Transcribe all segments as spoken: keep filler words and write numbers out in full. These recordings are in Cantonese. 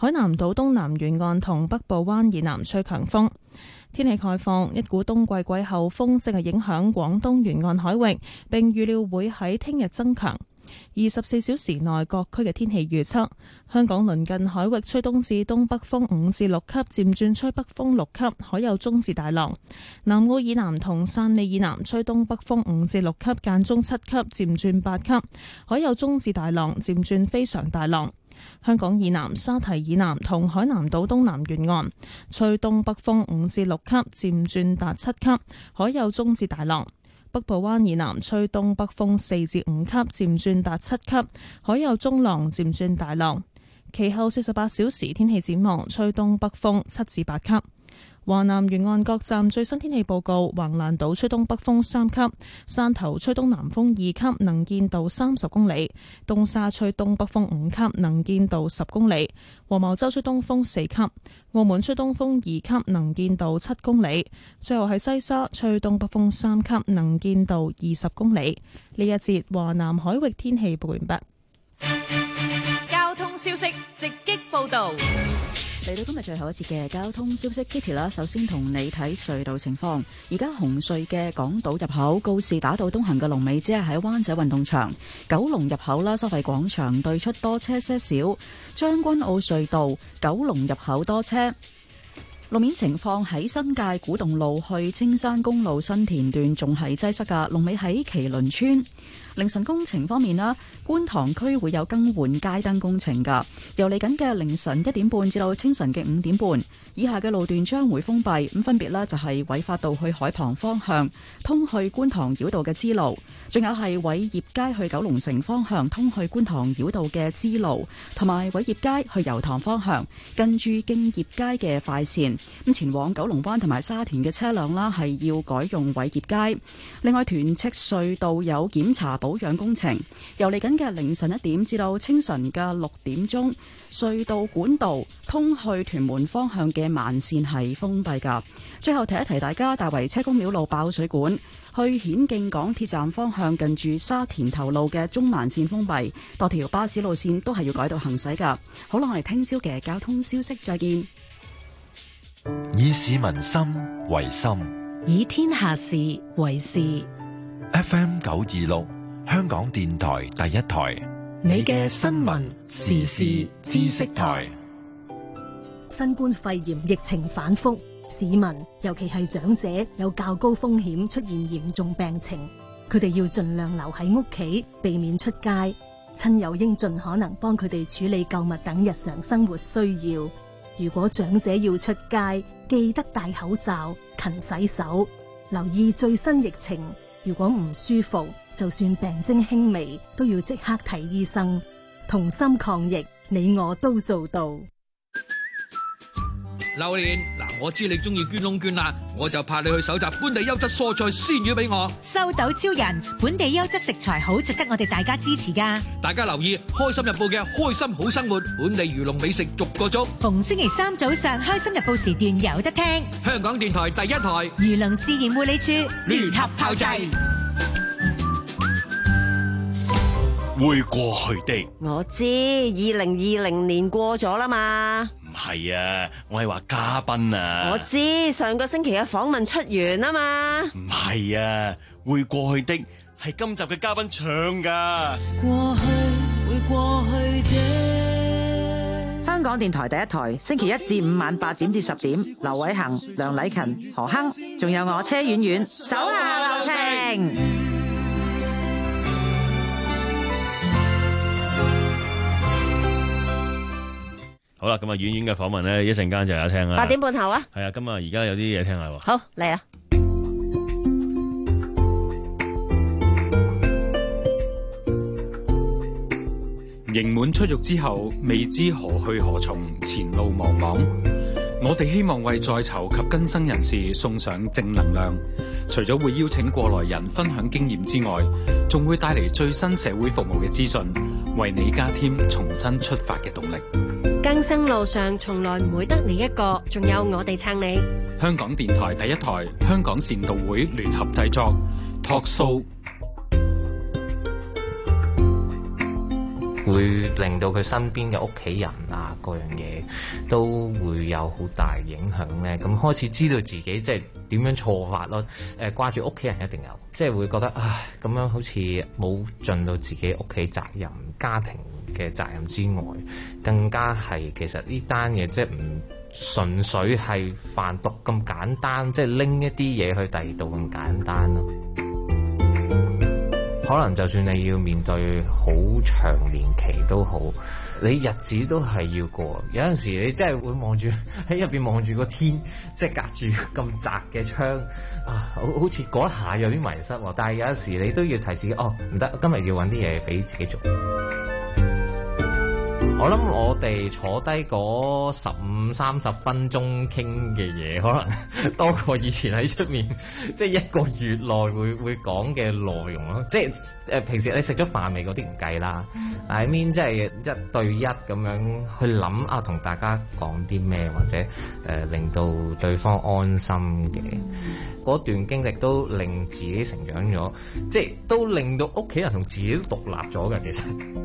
海南島東南沿岸同北部灣以南吹強風。天氣概況，一股冬季季候風正係影響廣東沿岸海域，並預料會喺聽日增強。二十四小時內各區嘅天氣預測：香港鄰近海域吹東至東北風五至六級，漸轉吹北風六級，海有中至大浪；南澳以南同汕尾以南吹東北風五至六級，間中七級，漸轉八級，海有中至大浪，漸轉非常大浪。香港以南、沙堤以南同海南島東南沿岸吹東北風五至六級，漸轉達七級，海有中至大浪。北部灣以南吹東北風四至五級，漸轉達七級，海有中浪，漸轉大浪。其後四十八小時天氣展望，吹東北風七至八級。華南沿岸各站最新天氣報告：橫瀾島吹東北風三級，汕頭吹東南風二級，能見度三十公里；東沙吹東北風五級，能見度十公里；黃茅洲吹東風四級，澳門吹東風二級，能見度七公里。最後係西沙吹東北風三級，能見度二十公里。呢一節華南海域天氣報完畢。 交通消息直擊報道。 嚟到今日最後一節嘅交通消息 ，Kitty 啦，首先同你睇隧道情況。而家紅隧嘅港島入口告士打道東行嘅龍尾只係喺灣仔運動場，九龍入口啦，收費廣場對出多車些少。將軍澳隧道九龍入口多車。路面情況喺新界古洞路去青山公路新田段仲係擠塞噶，龍尾喺麒麟村。凌晨工程方面啦，觀塘區會有更換街燈工程噶，由嚟緊嘅凌晨一點半至到清晨嘅五點半，以下嘅路段將會封閉，咁分別呢就係偉發道去海旁方向通去觀塘繞道嘅支路，仲有係偉業街去九龍城方向通去觀塘繞道嘅支路，同埋偉業街去油塘方向近住敬業街嘅快線，咁前往九龍灣同埋沙田嘅車輛啦係要改用偉業街。另外屯赤隧道有檢查保養工程，由嚟緊嘅凌晨一點至到清晨嘅六點鐘，隧道管道通去屯門方向嘅慢線係封閉噶。最後提一提大家，大圍車公廟路爆水管，去顯徑港鐵站方向近住沙田頭路嘅中慢線封閉，多條巴士路線都係要改道行駛噶。好啦，我哋聽朝嘅交通消息再見。 以市民心為心， 以天下事為事。 F M 九二六。香港電台第一台， 你嘅新聞時事知識台。 新冠肺炎疫情反覆，市民尤其係長者有較高風險出現嚴重病情，佢哋要盡量留喺屋企，避免出街。親友應盡可能幫佢哋處理購物等日常生活需要。如果長者要出街，記得戴口罩、勤洗手，留意最新疫情。如果唔舒服，就算病徵輕微，都要即刻睇醫生。同心抗疫，你我都做到。 榴蓮，嗱，我知你中意捐窿捐罅，我就派你去搜集本地優質蔬菜鮮魚俾我。 收到超人，本地優質食材好值得我哋大家支持噶。 大家留意《開心日報》嘅開心好生活，本地漁農美食逐個捉。 逢星期三早上《開心日報》時段有得聽。 香港電台第一台， 漁農自然護理處聯合炮製。 會過去的， 我知二零二零年過咗啦嘛。 唔係啊，我係話嘉賓啊。 我知上個星期嘅訪問出完啊嘛。 唔係啊，會過去的係今集嘅嘉賓唱噶。 過去會過去的。 香港電台第一台，星期一至五晚八點至十點，劉偉恒、梁禮勤、何鏗，仲有我車婉婉，手下留情。 好啦，咁啊，婉婉嘅訪問咧，一陣間就有得聽啦。 八點半後啊。 係啊，今日而家有啲嘢聽下喎。 好，嚟啊！ 刑滿出獄之後，未知何去何從，前路茫茫。我哋希望為在囚及更生人士送上正能量。除咗會邀請過來人分享經驗之外，仲會帶嚟最新社會服務嘅資訊，為你加添重新出發嘅動力。 更生路上從來唔會得你一個，仲有我哋撐你。 香港電台第一台，香港善導會聯合製作，托數。 會令到佢身邊嘅屋企人啊，各樣嘢都會有好大影響咧。咁開始知道自己即係點樣錯法咯。誒，掛住屋企人一定有，即係會覺得唉，咁樣好似冇盡到自己屋企責任、家庭嘅責任之外，更加係其實呢單嘢即係唔純粹係販毒咁簡單，即係拎一啲嘢去第二度咁簡單咯。可能就算你要面對好長年期都好，你日子都係要過。有陣時你真係會望住喺入邊望住個天，即係隔住咁窄嘅窗啊，好好似嗰一下有啲迷失喎。但係有陣時你都要提自己，哦，唔得，今日要揾啲嘢俾自己做。我諗我哋坐低嗰十五三十分鐘傾嘅嘢，可能多過以前喺出面，即係一個月內會會講嘅內容咯。即係誒，平時你食咗飯未嗰啲唔計啦。I mean 即係一對一咁樣去諗啊，同大家講啲咩，或者誒、呃、令到對方安心嘅嗰段經歷，都令自己成長咗，即係都令到屋企人同自己都獨立咗嘅。其實。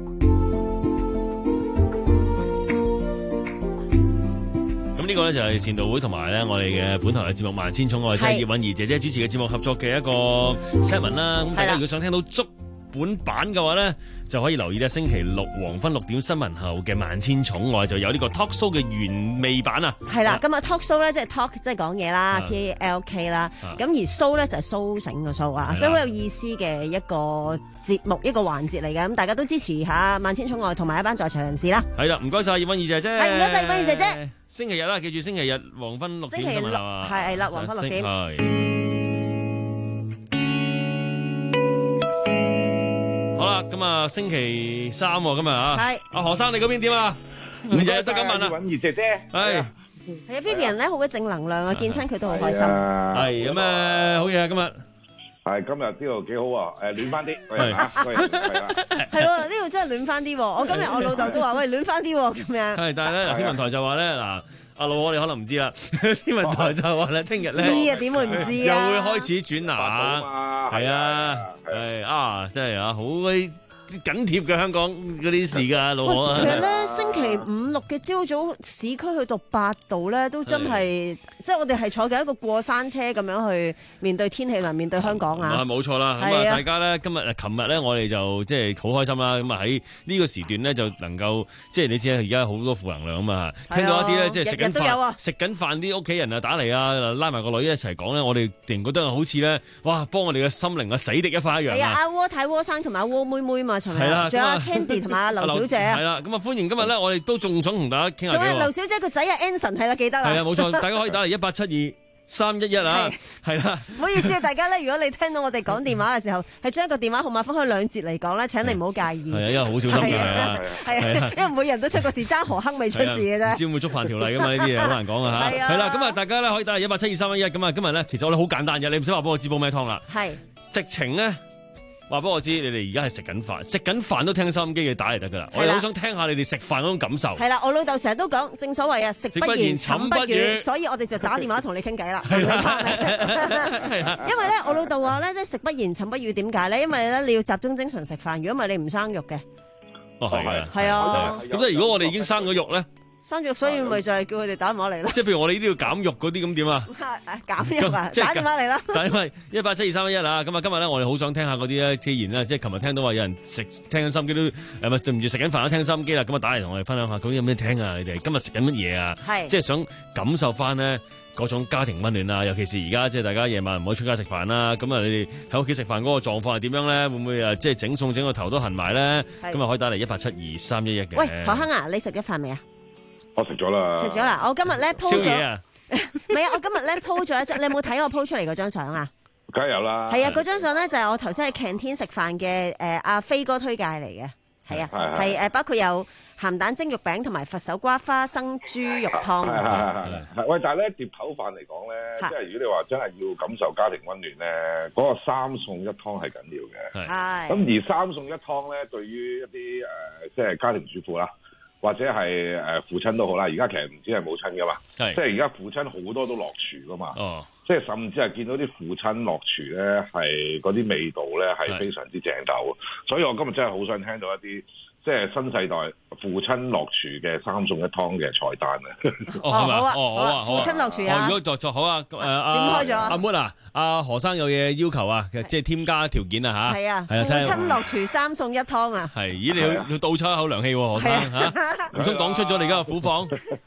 呢個咧就係善導會同埋咧我哋嘅本台嘅節目《萬千寵愛》，即係葉韻儀姐姐主持嘅節目合作嘅一個 segment 啦。咁大家如果想聽到足本版嘅話咧，就可以留意咧星期六黃昏六點新聞後嘅《萬千寵愛》，就有呢個 talk show 嘅原味版啊。 係啦，咁啊 talk show 咧即係 talk 即係講嘢啦 ，T A L K 啦。咁而 show 咧就係蘇醒嘅 show 啊，即係好有意思嘅一個節目，一個環節嚟嘅。咁大家都支持下《萬千寵愛》同埋一班在場人士啦。 係啦，唔該晒葉韻儀姐姐。 係唔該晒葉韻儀姐姐。 星期日啦，記住星期日黃昏六點星期六係啦，黃昏六點。 好啦，咁啊星期三今日啊，係阿何生你嗰邊點啊？日日都咁問啊。 韻儀姐姐係。 係啊 ，Vivian 咧好鬼正能量啊，見親佢都好開心。 係有咩好嘢啊？今日。 係今日呢度幾好啊！誒，暖翻啲，係啊，係啦， 係喎，呢度真係暖翻啲。我今日我老豆都話喂暖翻啲咁樣。係， 但係咧天文台就話咧嗱，阿老我哋可能唔知啦。天文台就話咧聽日咧知啊，點會唔知啊？ 又會開始轉冷，係啊，係啊，真係啊，好鬼緊貼嘅香港嗰啲事噶，老我啊。 其實咧星期五六嘅朝早市區去到八度咧，都真係即係我哋係坐緊一個過山車咁樣去面對天氣同面對香港啊！ 冇錯啦，咁啊大家咧今日誒琴日咧我哋就即係好開心啦，咁啊喺呢個時段咧就能夠即係你知啦，而家好多負能量啊嘛，聽到一啲咧即係食緊飯食緊飯啲屋企人啊打嚟啊，拉埋個女一齊講咧，我哋突然覺得好似咧哇幫我哋嘅心靈啊洗滌一番一樣啊！係啊， 阿窩太窩生同埋阿窩妹妹嘛。係啦，仲有阿 Candy 同埋阿劉小姐啊， 係啦，咁啊歡迎今日咧，我哋都仲想同大家傾下。 咁啊，劉小姐個仔阿 Anson 係啦，記得啦。 係啊，冇錯，大家可以打嚟一八七二三一一啊，係啦。 唔好意思啊，大家咧，如果你聽到我哋講電話嘅時候，係將一個電話號碼分開兩節嚟講咧，請你唔好介意。 係啊，因為好小心嘅，係啊， 係啊，因為每人都出過事，爭何坑未出事嘅啫。 唔知會唔會觸犯條例噶嘛？呢啲嘢好難講啊嚇。係啦，咁啊，大家咧可以打嚟一八七二三一一咁啊。今日咧，其實我哋好簡單嘅，你唔使話幫我知煲咩湯啦。 係。 直情咧。話俾我知，你哋而家係食緊飯，食緊飯都聽收音機嘅打嚟得噶啦。我哋好想聽下你哋食飯嗰種感受。 係啦，我老豆成日都講，正所謂啊，食不言，寢不語，所以我哋就打電話同你傾偈啦。係啦，因為咧，我老豆話咧，即係食不言，寢不語，點解咧？因為咧，你要集中精神食飯，如果唔係你唔生肉嘅。 哦，係啊。 係啊。 咁即係如果我哋已經生咗肉咧？ 生肉，所以咪就係叫佢哋打電話嚟咯。 即係譬如我哋呢啲要減肉嗰啲咁點啊？ 減肉啊！打電話嚟啦。 但係因為一八七二三一一啊，咁啊今日咧我哋好想聽下嗰啲咧，既然咧即係琴日聽到話有人食聽緊心機都誒咪對唔住食緊飯都聽心機啦，咁啊打嚟同我哋分享下究竟有咩聽啊？你哋今日食緊乜嘢啊？係即係想感受翻咧嗰種家庭溫暖啊！尤其是而家即係大家夜晚唔可以出街食飯啦，咁啊你哋喺屋企食飯嗰個狀況係點樣咧？會唔會啊即係整餸整個頭都痕埋咧？今日可以打嚟一八七二三一一嘅。 喂，何亨啊，你食咗飯未啊？ 我食咗啦， 食咗啦！我今日咧 po 咗， 宵夜啊， 唔係啊！我今日咧 po 咗一張，你有冇睇我 po 出嚟嗰張相啊？ 梗係有啦。係啊，嗰張相咧就係我頭先喺 canteen 食飯嘅誒阿飛哥推介嚟嘅，係啊，係誒包括有鹹蛋蒸肉餅同埋佛手瓜花生豬肉湯。 係係係。喂，但係咧碟頭飯嚟講咧，即係如果你話真係要感受家庭溫暖咧，嗰個三餸一湯係緊要嘅。係。咁而三餸一湯咧，對於一啲誒即係家庭主婦啦。或者係誒父親都好啦，而家其實唔止係母親噶嘛，即係而家父親好多都落廚噶嘛，哦、即係甚至係見到啲父親落廚咧，係嗰啲味道咧係非常之正斗，所以我今日真係好想聽到一啲即係新世代父親落廚嘅三餸一湯嘅菜單啊！ 哦，係咪？ 好啊， 哦，好啊，好啊。 父親落廚啊！ 如果作作好啊，誒閃開咗阿 Moon 啊，阿何生有嘢要求啊，即係添加條件啊嚇。 係啊， 係啊， 父親落廚三餸一湯啊！ 係，咦你要要倒抽一口涼氣喎，何生嚇？唔通講出咗你而家嘅苦況？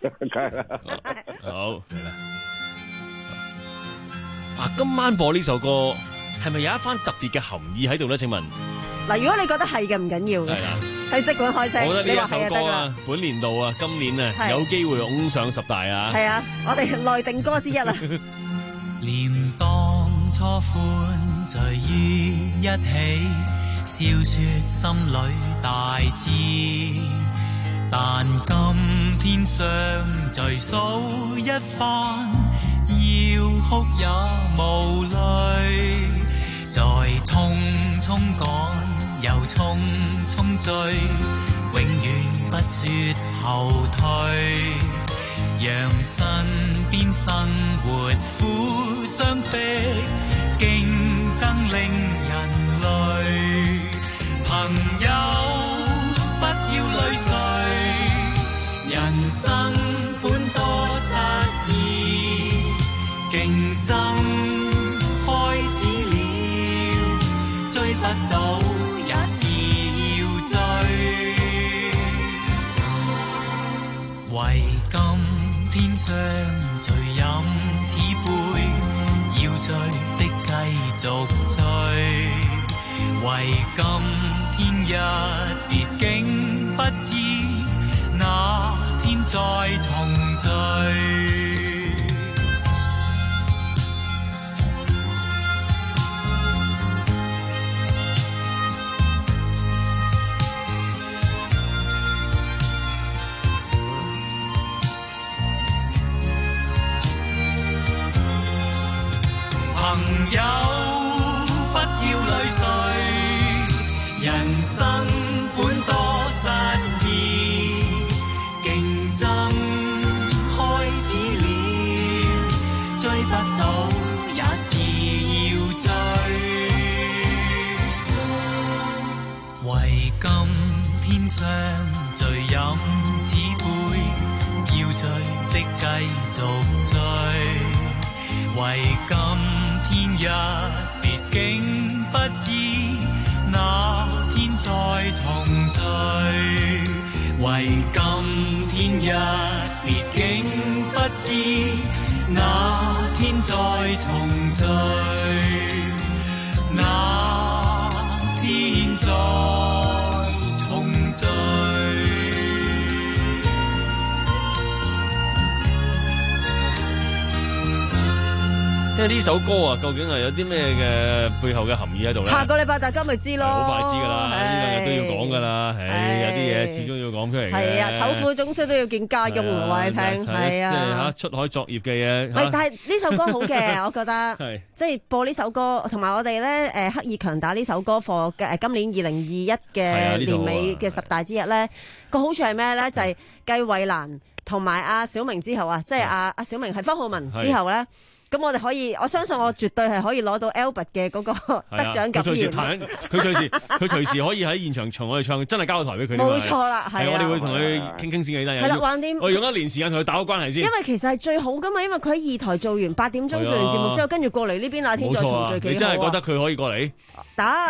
好，嚟啦！啊，今晚播呢首歌係咪有一番特別嘅含義喺度咧？請問？ 嗱，如果你覺得係嘅唔緊要嘅，係即管開聲。 我覺得呢一首歌啊，本年度啊，今年啊，有機會擁上十大啊！ 係啊，我哋內定歌之一啊！ 念當初歡聚於一起，笑說心裏大志，但今天相聚數一番，要哭也無淚，在匆匆趕又匆匆追，永遠不說後退，讓身邊生活苦相逼，競爭令人累。朋友不要淚垂，人生本多失意，競爭開始了，追不到也是要追，為今天相聚飲此杯，要醉的繼續醉，為今天一別竟不知那天再重聚。朋友不要淚垂，人生本多失意，競爭開始了，追不到也是要追，為今天相聚飲此杯，要醉的繼續醉，為今天一別竟不知那天再重聚，為今天一別竟不知那天再重聚，那天再重聚。 即係呢首歌啊，究竟係有啲咩嘅背後嘅含義喺度咧？ 下個禮拜大家咪知咯， 好快知噶啦，呢兩日都要講噶啦，係有啲嘢始終要講出嚟嘅。 係啊，醜婦終須都要見家翁，我話你聽，係啊， 即係嚇出海作業嘅嘢。 唔係，但係呢首歌好嘅，我覺得，即係播呢首歌，同埋我哋咧誒刻意強打呢首歌課嘅誒今年二零二一嘅年尾嘅十大之一咧，個好處係咩咧？就係繼衛蘭同埋阿小明之後啊，即係阿阿小明係方浩文之後咧。咁我哋可以，我相信我絕對係可以攞到 Albert 嘅嗰個得獎感言。佢隨時彈， 佢隨時佢隨時可以喺現場唱我哋唱，真係交個台俾佢。 冇錯啦，係我哋會同佢傾傾先嘅， 係啦，橫掂。 我用一年時間同佢打好關係先。 因為其實係最好噶嘛，因為佢喺二台做完八點鐘做完節目之後，跟住過嚟呢邊那天再重聚幾好啊！ 你真係覺得佢可以過嚟？ 打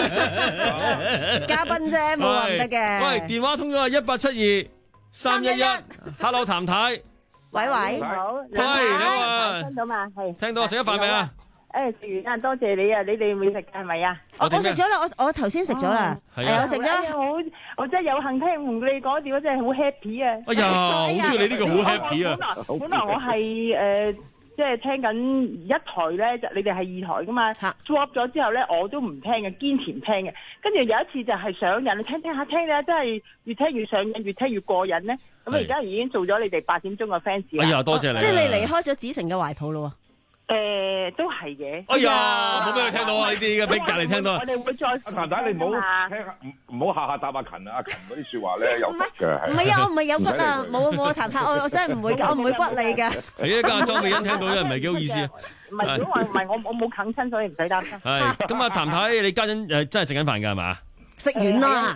嘉賓啫，冇話唔得嘅。 喂，電話通咗啊，一八七二三一一 ，Hello 譚太。 喂喂， 你好， 喂，你好啊， 聽到嘛？係聽到，食咗飯未啊？ 誒，食完啊，多謝你啊！你哋未食係咪啊？ 我我食咗啦，我我頭先食咗啦，係啊，我食咗。 我我真係有幸聽同你講住，我真係好 happy 啊！ 哎呀，好中意你呢個好 happy 啊！ 本來本來我係誒。即係聽緊一台咧，就你哋係二台噶嘛 drop 咗之後咧，我都唔聽嘅，堅持唔聽嘅。跟住有一次就係上癮，你聽聽下聽咧，真係越聽越上癮，越聽越過癮咧。咁而家已經做咗你哋八點鐘嘅 fans 啦。 哎呀，多謝你！ 即係你離開咗子誠嘅懷抱咯喎。 誒，都係嘅。 哎呀，冇俾佢聽到啊！呢啲嘅俾隔離聽到。 我哋會再阿譚仔，你唔好聽，唔唔好下下答阿勤啊！阿勤嗰啲説話咧有骨嘅。 唔係啊，我唔係有骨啊，冇冇啊，譚太，我我真係唔會，我唔會骨你嘅。 係啊，家下莊美欣聽到真係唔係幾好意思啊。 唔係，如果話唔係我我冇啃親，所以唔使擔心。 係咁啊，譚太，你家陣誒真係食緊飯㗎係嘛？ 食完啦。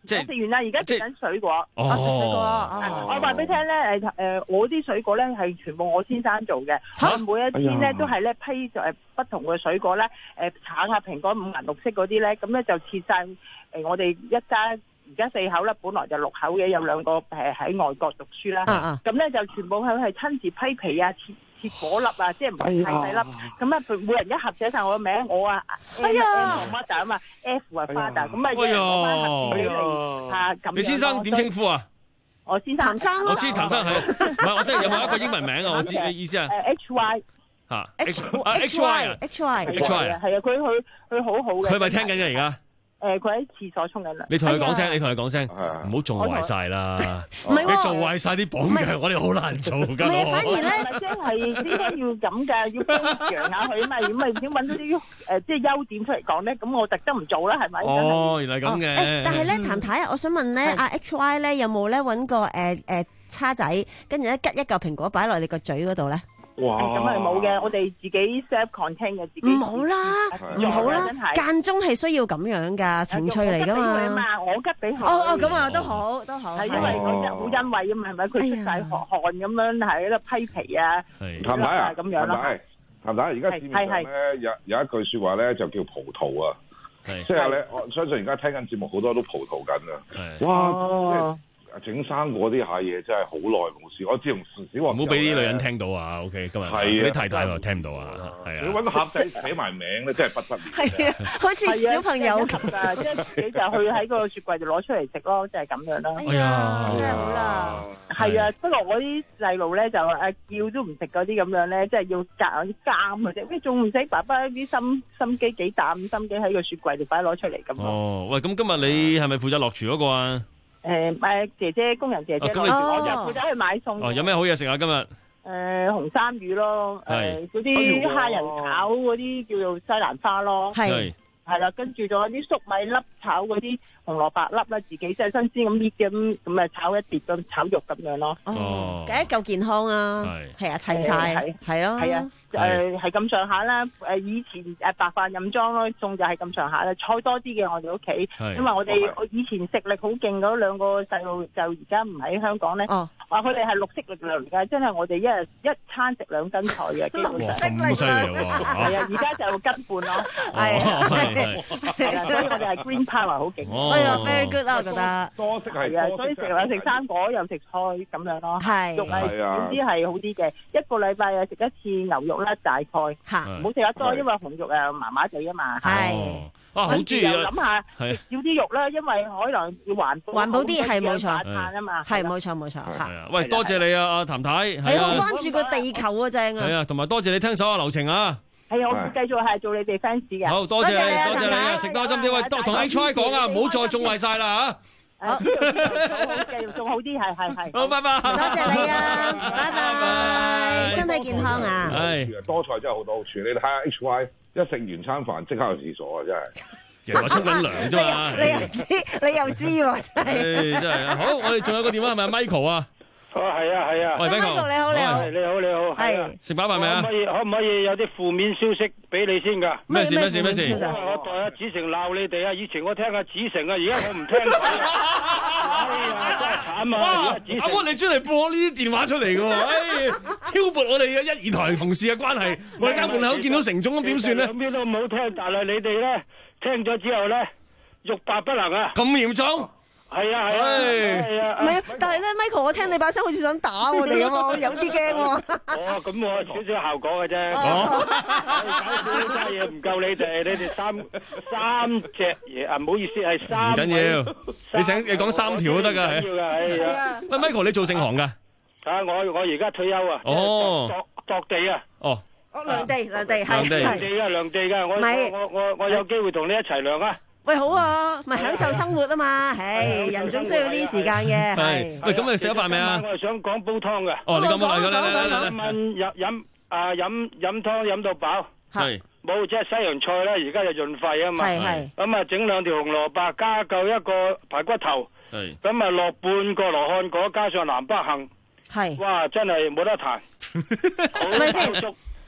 即係我食完啦，而家食緊水果。 哦， 食水果。 我話俾你聽咧，誒誒，我啲水果咧係全部我先生做嘅。佢每一天咧都係咧批誒不同嘅水果咧，誒橙啊、蘋果五顏六色嗰啲咧，咁咧就切晒誒我哋一家。而家四口啦，本來就六口嘅，有兩個誒喺外國讀書啦。咁咧就全部佢係親自批皮啊、切切果粒啊，即係唔係太細粒。咁啊，每人一盒寫晒我個名，我啊 M M mother 啊嘛 ，F 啊 father，咁啊一人攞翻盒俾你嚇咁。 你先生點稱呼啊？ 我先生譚生咯。 我知譚生係，唔係我即係有冇一個英文名啊？我知你意思啊？ 誒 H Y 嚇 H H Y 啊 H Y H Y 啊，係啊，佢佢佢好好嘅。 佢咪聽緊嘅而家？ 誒，佢喺廁所沖緊涼。 你同佢講聲，你同佢講聲，唔好做壞晒啦。 唔係你做壞晒啲榜樣，我哋好難做噶。 唔係，反而咧， 即係應該要咁㗎，要表揚下佢啊嘛。咁咪點揾到啲誒即係優點出嚟講咧？咁我特登唔做啦，係咪？ 哦，原來咁嘅。 但係咧，譚太啊，我想問咧，阿 H Y 咧有冇咧揾個誒誒叉仔，跟住咧吉一嚿蘋果擺落你個嘴嗰度咧？ 哇！咁係冇嘅，我哋自己 self contain 嘅，自己唔好啦，唔好啦，間中係需要咁樣噶，情趣嚟噶嘛。 我吉俾佢。 哦哦，咁啊都好都好。 係因為嗰隻好欣慰啊嘛，係咪？佢出晒汗汗咁樣喺度批皮啊， 譚太啊， 咁樣咯。 譚太，而家市面上咧有有一句説話咧就叫葡萄啊，即係咧我相信而家聽緊節目好多都葡萄緊啊。哇！整生果啲下嘢真係好耐冇試，我自從小學唔好俾啲女人聽到啊 ！OK， 今日啲太太話聽唔到啊，係啊！ 你揾個盒仔寫埋名咧，真係不得了。 係啊，好似小朋友咁啊，即係自己就去喺個雪櫃度攞出嚟食咯，即係咁樣啦。 哎呀，真係好啦。 係啊，不過我啲細路咧就誒叫都唔食嗰啲咁樣咧，即係要夾啲監嘅啫。咩仲唔使爸爸啲心心機幾啖心機喺個雪櫃度擺攞出嚟咁。 哦，喂，咁今日你係咪負責落廚嗰個啊？ 誒誒，姐姐工人姐姐，我就負責去買餸。 哦，有咩好嘢食啊？今日誒紅衫魚咯，誒嗰啲蝦仁炒嗰啲叫做西蘭花咯， 係係啦，跟住仲有啲粟米粒炒嗰啲紅蘿蔔粒啦，自己即係新鮮咁搣嘅咁，咁啊炒一碟咁炒肉咁樣咯。 哦，梗係夠健康啊，係啊，齊晒係咯， 係啊。誒係咁上下啦，誒以前誒白飯任裝咯，餸就係咁上下啦，菜多啲嘅我哋屋企，因為我哋以前食力好勁嗰兩個細路就而家唔喺香港咧，話佢哋係綠色力量嚟㗎，真係我哋一日一餐食兩斤菜嘅，基本上咁犀利喎， 係啊，而家就斤半咯，係啊，係啊，所以我哋係 green power 好勁， 哎呀 very good 啊，我覺得多色係啊，所以食又食生果又食菜咁樣咯， 係肉係少啲係好啲嘅，一個禮拜又食一次牛肉啦，大概嚇，唔好食得多，因為紅肉誒麻麻地啊嘛。 係啊，好中意啊！ 諗下少啲肉啦，因為可能要環保， 環保啲係冇錯， 碳啊嘛， 係冇錯冇錯嚇。 喂，多謝你啊，阿譚太， 你好關注個地球啊，正啊！ 係啊，同埋多謝你聽手下留情啊！ 係啊，我會繼續係做你哋 fans 嘅。 好多謝你，多謝你啊！食多心啲，喂，多同 H Y 講啊，唔好再種壞晒啦嚇。 好，繼續仲好啲，係係係。 好，拜拜。 多謝你啊，拜拜，身體健康啊。 係多菜真係好多好處，你睇下 H Y 一食完餐飯即刻去廁所啊，真係。 人話沖緊涼啫嘛。 你又知，你又知喎，真係。 真係。好，我哋仲有個電話係咪 Michael 啊？ 哦，係啊，係啊。 喂 ，Michael 你好，你好， 你好，你好。 係。 食飽飯未啊？ 可唔可以？可唔可以有啲負面消息俾你先㗎？ 咩事？咩事？咩事？ 我代阿子誠鬧你哋啊！以前我聽阿子誠啊，而家我唔聽佢啊。哎呀，真係慘啊！ 阿哥，你專嚟播呢啲電話出嚟嘅喎，哎，挑撥我哋嘅一二台同事嘅關係。我哋間門口見到成總咁點算咧？ 兩邊都唔好聽，但係你哋咧聽咗之後咧，欲罷不能啊！ 咁嚴重？ 係啊係啊係啊！ 唔係，但係咧 ，Michael， 我聽你把聲好似想打我哋咁啊，我有啲驚喎。 哦，咁我少少效果嘅啫。哦，搞少家嘢唔夠你哋，你哋三三隻嘢啊，唔好意思，係三。 唔緊要，你請你講三條都得㗎。 緊要㗎，係啊。 喂 ，Michael，你做盛行㗎？ 啊，我我而家退休啊。 哦。 度度地啊。 哦。 量地量地係。 量地啊量地㗎，我我我我有機會同你一齊量啊。 喂，好啊，咪享受生活啊嘛，唉，人總需要啲時間嘅。係， 喂，咁你食咗飯未啊？ 我係想講煲湯嘅。 哦，你咁啊，嚟嚟嚟嚟嚟。 問飲飲啊飲飲湯飲到飽。 係。 冇即係西洋菜咧，而家就潤肺啊嘛。 係係。 咁啊，整兩條紅蘿蔔，加夠一個排骨頭。 係。 咁啊，落半個羅漢果，加上南北杏。 係。 哇，真係冇得彈。 係咪先？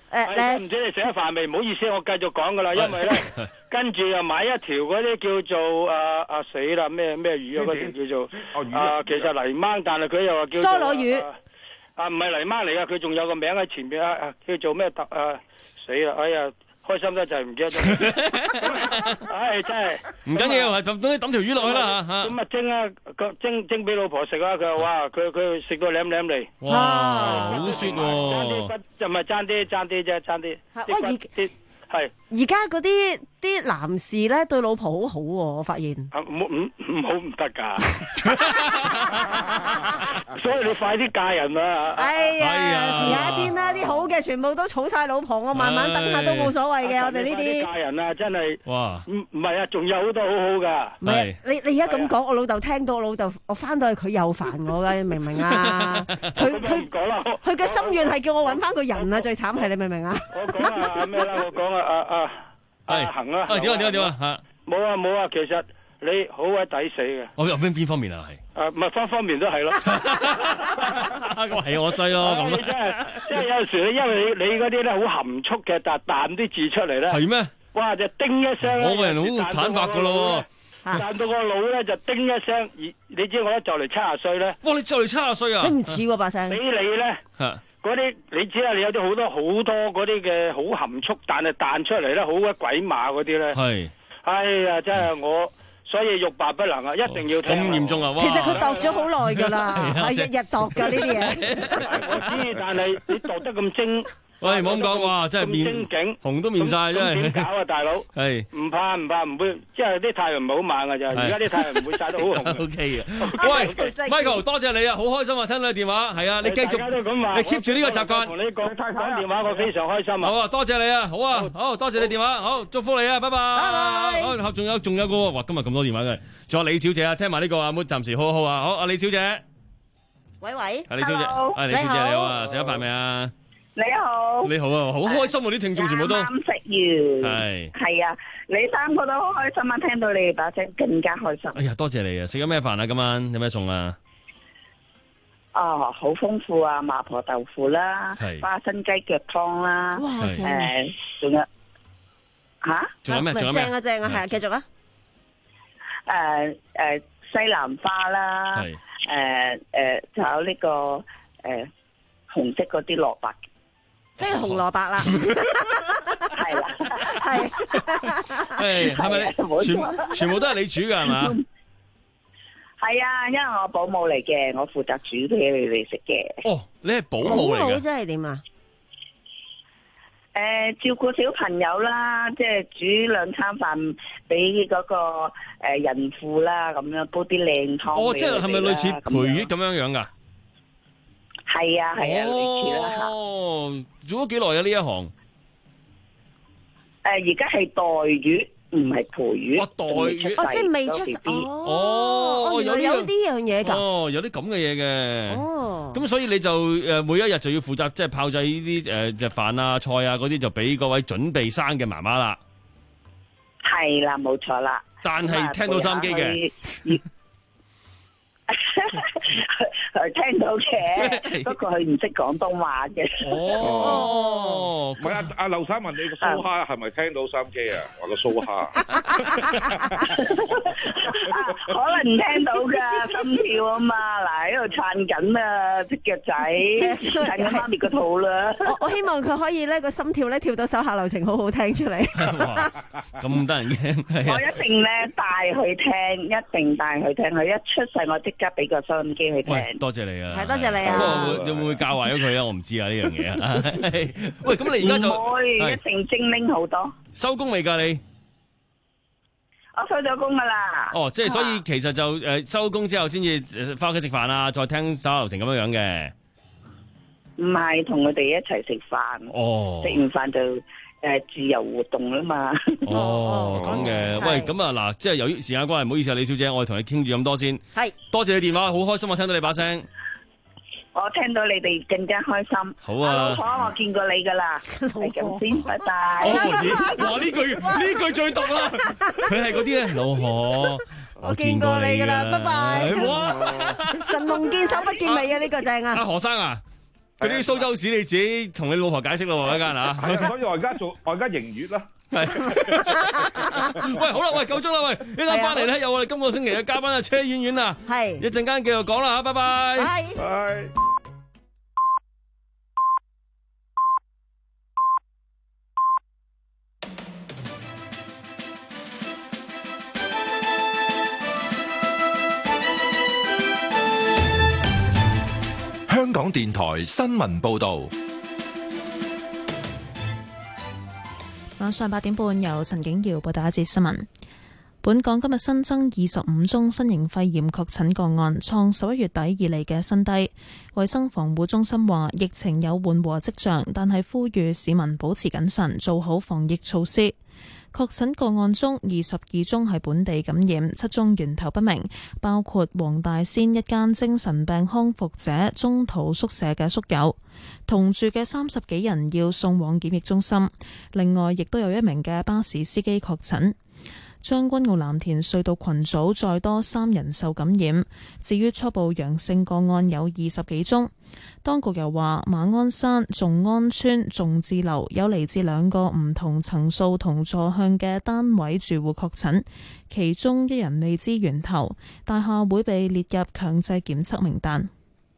誒唔知你食咗飯未？唔好意思，我繼續講噶啦，因為咧跟住又買一條嗰啲叫做啊啊死啦咩咩魚啊嗰條叫做啊其實泥鯭，但係佢又話叫梭羅魚啊唔係泥鯭嚟噶，佢仲有個名喺前邊啊啊叫做咩特啊死啦哎呀！開心得就係唔記得咗，唉真係唔緊要，係咁，等你抌條魚落去啦嚇。 咁啊蒸啊，蒸蒸俾老婆食啦。佢話哇，佢佢食到舐舐嚟。 哇，好雪喎！ 爭啲不就唔係爭啲，爭啲啫，爭啲。 喂， 而係而家嗰啲啲男士咧對老婆好好喎，我發現。 啊唔唔唔好唔得㗎，所以你快啲嫁人啦！ 哎呀，遲下先啦，啲好嘅全部都儲晒老婆，我慢慢等下都冇所謂嘅。我哋呢啲嫁人啊，真係哇！ 唔唔係啊，仲有好多好好㗎。 唔係你你而家咁講，我老豆聽到我老豆，我翻到去佢又煩我㗎，你明唔明啊？佢佢佢嘅心願係叫我揾翻個人啊，最慘係你明唔明啊？ 我講啊咩啦？我講啊啊啊啊行啊！ 啊點啊點啊點啊嚇！ 冇啊冇啊，其實你好鬼抵死嘅。 我邊邊方面啊係？ 誒唔係方方面都係咯。 咁係我衰咯咁。 真係即係有時咧，因為你你嗰啲咧好含蓄嘅，但係彈啲字出嚟咧。 係咩？ 哇！就叮一聲。 我個人好坦白㗎咯喎。 彈到個腦咧就叮一聲，而你知我咧就嚟七十歲咧。 哇！你就嚟七十歲啊？ 你唔似喎把聲。 俾你咧。嗰啲你知啦，你有啲好多好多嗰啲嘅好含蓄，但係彈出嚟咧好鬼鬼馬嗰啲咧。 係。 哎呀，真係我，所以欲罷不能啊！一定要聽。 咁嚴重啊！ 其實佢度咗好耐㗎啦，係日日度㗎呢啲嘢。 我知，但係你度得咁精。 喂，唔好咁講，哇！真係面紅都面晒，真係。 點搞啊，大佬？ 係。 唔怕唔怕，唔會，即係啲太陽唔係好猛㗎咋。而家啲太陽唔會曬得好紅。 O K 嘅。喂 ，Michael，多謝你啊，好開心啊，聽到你電話，係啊，你繼續，你 keep 住呢個習慣。 同你講講電話，我非常開心啊。 好啊，多謝你啊，好啊，好，多謝你電話，好，祝福你啊，拜拜。拜拜。好，仲有仲有個，哇，今日咁多電話嘅，仲有李小姐啊，聽埋呢個啊，冇暫時好好啊，好，阿李小姐。 喂喂。 阿李小姐，阿李小姐你好啊，食咗飯未啊？ 你好， 你好啊，好開心啊！啲聽眾全部都啱食完，係係啊，你三個都好開心啊！聽到你哋把聲更加開心。 哎呀，多謝你啊！食咗咩飯啊？今晚有咩餸啊？ 哦，好豐富啊！麻婆豆腐啦，花生雞腳湯啦，誒，仲有吓？ 仲有咩？仲有咩？ 正啊正啊，係啊，繼續啊！ 誒誒，西蘭花啦，誒誒，仲有呢個誒紅色嗰啲蘿蔔。 即係紅蘿蔔啦， 係啦， 係， 係係咪全全部都係你煮㗎係嘛？ 係啊，因為我保姆嚟嘅，我負責煮俾你哋食嘅。 哦，你係保姆嚟嘅？ 保姆即係點啊？ 誒，照顧小朋友啦，即係煮兩餐飯俾嗰個誒孕婦啦，咁樣煲啲靚湯。 哦，即係係咪類似陪月咁樣樣㗎？ 係啊係啊，類似啦吓。 哦，做咗幾耐啊呢一行？ 誒，而家係待月，唔係陪月。 哇，待月哦，即係未出世。 哦， 哦，原來有呢樣嘢㗎。 哦，有啲咁嘅嘢嘅。 哦。 咁所以你就誒每一日就要負責即係炮製呢啲誒隻飯啊菜啊嗰啲，就俾嗰位準備生嘅媽媽啦。 係啦，冇錯啦。 但係聽到收音機嘅。 佢聽到嘅，不過佢唔識廣東話嘅。 哦， 唔係啊，阿劉生問你個蘇蝦係咪聽到收音機啊？話個蘇蝦， 可能聽到㗎，心跳啊嘛，嗱喺度撐緊啊隻腳仔，撐緊媽咪個肚啦。 我我希望佢可以咧個心跳咧跳到手下留情，好好聽出嚟。 咁得人驚， 我一定咧帶佢聽，一定帶佢聽。佢一出世，我即刻俾個收音機佢聽。 多謝你啊！ 係多謝你啊！ 不過會會唔會教壞咗佢咧？我唔知啊呢樣嘢啊！喂，咁你而家就唔會一定精靈好多。 收工未㗎你？ 我收咗工㗎啦。 哦，即係所以其實就誒收工之後先至翻屋企食飯啊，再聽手下留情咁樣樣嘅。 唔係同佢哋一齊食飯。 哦。 食完飯就誒自由活動啦嘛。 哦，咁嘅。喂，咁啊嗱，即係由於時間關係，唔好意思啊，李小姐，我哋同你傾住咁多先。 係。多謝你電話，好開心啊！聽到你把聲。 我聽到你哋更加開心。 好啊。 老婆，我見過你噶啦。係咁先，拜拜。 哇！呢句呢句最毒啦。佢係嗰啲咧，老婆。 我見過你噶啦，拜拜。哇！神龍見首不見尾啊！呢個正啊。 阿何生啊。 嗰啲蘇州市你自己同你老婆解釋咯，一間啊。 係啊，所以我而家做，我而家營月啦。 係。喂，好啦，喂，夠鐘啦，喂，一陣翻嚟咧，有我哋今個星期嘅嘉賓啊，車婉婉啊。 係。 一陣間繼續講啦嚇，拜拜。 係。 拜。 香港電台新聞報道， 晚上八點半由陳景瑤報道一節新聞。本港今日新增二十五宗新型肺炎確診個案，創十一月底以嚟嘅新低。衛生防護中心話，疫情有緩和跡象，但係呼籲市民保持謹慎，做好防疫措施。確診個案中，二十二宗係本地感染，七宗源頭不明，包括黃大仙一間精神病康復者中途宿舍嘅宿友，同住嘅三十幾人要送往檢疫中心。另外，亦都有一名嘅巴士司機確診。將軍澳藍田隧道群組再多三人受感染，至於初步陽性個案有二十幾宗。當局又話，馬鞍山眾安邨眾志樓有嚟自兩個唔同層數同座向嘅單位住戶確診，其中一人未知源頭，大廈會被列入強制檢測名單。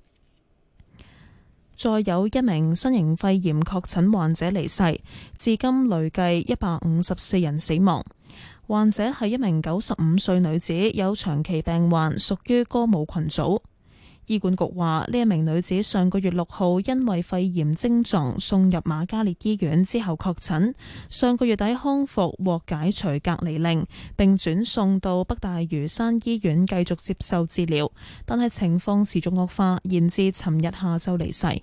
再有一名新型肺炎確診患者離世，至今累計一百五十四人死亡。患者係一名九十五歲女子，有長期病患，屬於歌舞群組。醫管局話，呢一名女子上個月六號因為肺炎症狀送入瑪嘉烈醫院之後確診，上個月底康復獲解除隔離令，並轉送到北大嶼山醫院繼續接受治療，但係情況持續惡化，延至尋日下晝離世。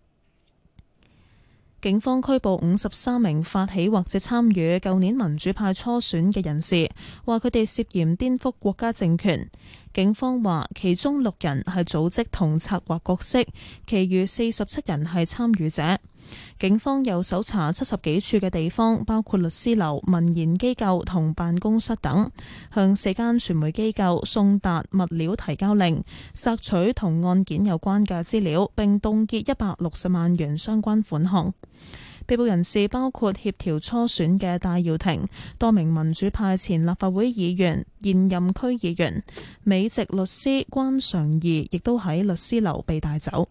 警方拘捕五十三名發起或者參與舊年民主派初選嘅人士，話佢哋涉嫌顛覆國家政權。警方話，其中六人係組織同策劃角色，其餘四十七人係參與者。警方又搜查七十幾處嘅地方，包括律師樓、民研機構同辦公室等，向四間傳媒機構送達物料提交令，索取同案件有關嘅資料，並凍結一百六十萬元相關款項。被捕人士包括協調初選嘅戴耀廷、多名民主派前立法會議員、現任區議員、美籍律師關常儀，亦都喺律師樓被帶走。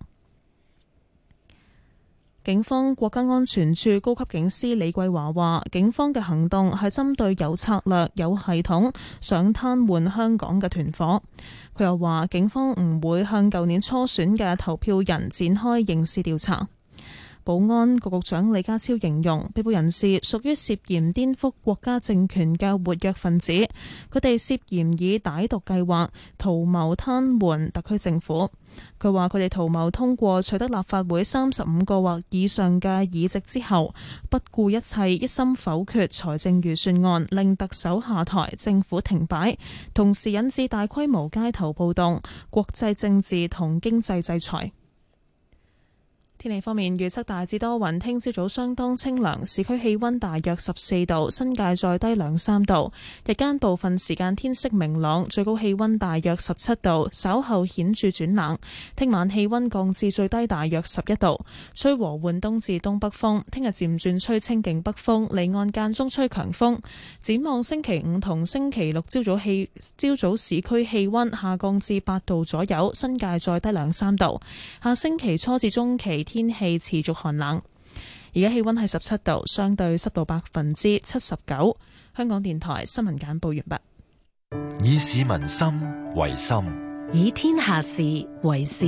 警方國家安全處高級警司李桂華話，警方嘅行動係針對有策略、有系統想癱瘓香港嘅團夥。佢又話，警方唔會向舊年初選嘅投票人展開刑事調查。保安局局長李家超形容被捕人士屬於涉嫌顛覆國家政權嘅活躍分子，佢哋涉嫌以歹毒計劃圖謀癱瘓特區政府。佢話佢哋圖謀通過取得立法會三十五個或以上嘅議席之後，不顧一切一心否決財政預算案，令特首下台，政府停擺，同時引致大規模街頭暴動、國際政治同經濟制裁。天氣方面，預測大致多雲，聽朝早相當清涼，市區氣溫大約十四度，新界再低兩三度。日間部分時間天色明朗，最高氣溫大約十七度，稍後顯著轉冷。聽晚氣溫降至最低大約十一度，吹和緩東至東北風。聽日漸轉吹清勁北風，離岸間中吹強風。展望星期五同星期六朝早氣朝早市區氣溫下降至八度左右，新界再低兩三度。下星期初至中期天氣持續寒冷，而家氣溫係十七度，相對濕度百分之七十九。香港電台新聞簡報完畢。以市民心為心， 以天下事為事。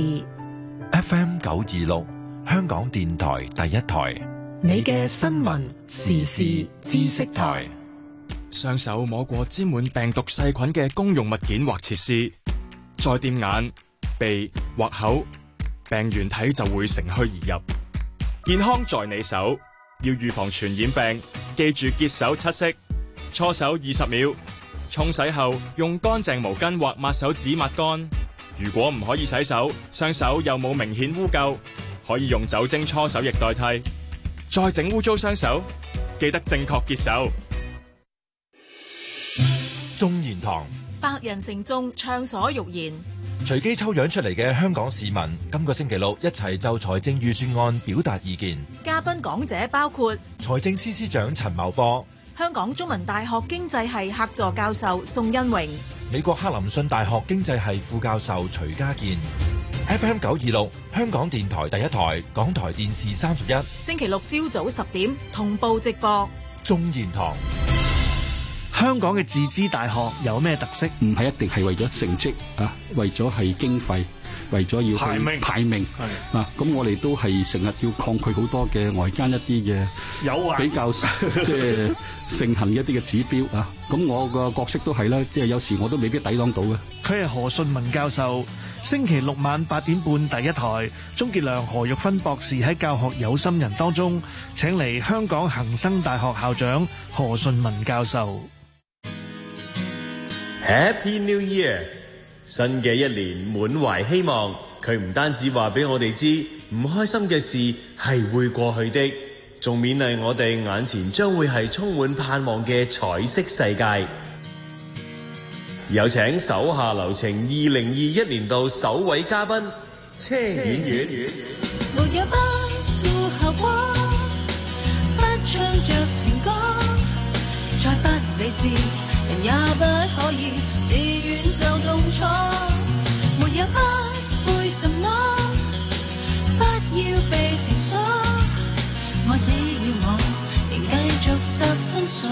F M 九二六，香港電台第一台， 你嘅新聞時事知識台。 雙手摸過沾滿病毒細菌嘅公用物件或設施，再掂眼、鼻或口，病原體就會乘虛而入。健康在你手，要預防傳染病，記住潔手七式：搓手二十秒，沖洗後用乾淨毛巾或抹手紙抹乾。如果唔可以洗手，雙手又冇明顯污垢，可以用酒精搓手液代替。再整污糟雙手，記得正確潔手。 眾言堂， 百人城中暢所欲言。 隨機抽樣出嚟嘅香港市民，今個星期六一齊就財政預算案表達意見。 嘉賓講者包括財政司司長陳茂波、 香港中文大學經濟系客座教授宋恩榮、 美國克林遜大學經濟系副教授徐家健。F M 九二六香港電台第一台，港台電視三十一， 星期六朝早十點同步直播。 中言堂。 香港嘅自資大學有咩特色？ 唔係一定係為咗成績啊，為咗係經費，為咗要排名排名啊。咁我哋都係成日要抗拒好多嘅外間一啲嘅有比較即係盛行一啲嘅指標啊。咁我個角色都係啦，即係有時我都未必抵擋到嘅。 佢係何順文教授，星期六晚八點半第一台，鍾傑良、何玉芬博士喺教學有心人當中請嚟香港恒生大學校長何順文教授。 Happy New Year！ 新嘅一年滿懷希望，佢唔單止話俾我哋知唔開心嘅事係會過去的，仲勉勵我哋眼前將會係充滿盼望嘅彩色世界。有請手下留情二零二一年度首位嘉賓車婉婉。 沒有不顧後果，不唱着情歌，再不理智，人也不可以自願受痛楚。沒有不會什麼，不要被情鎖，愛只要我仍繼續十分傻。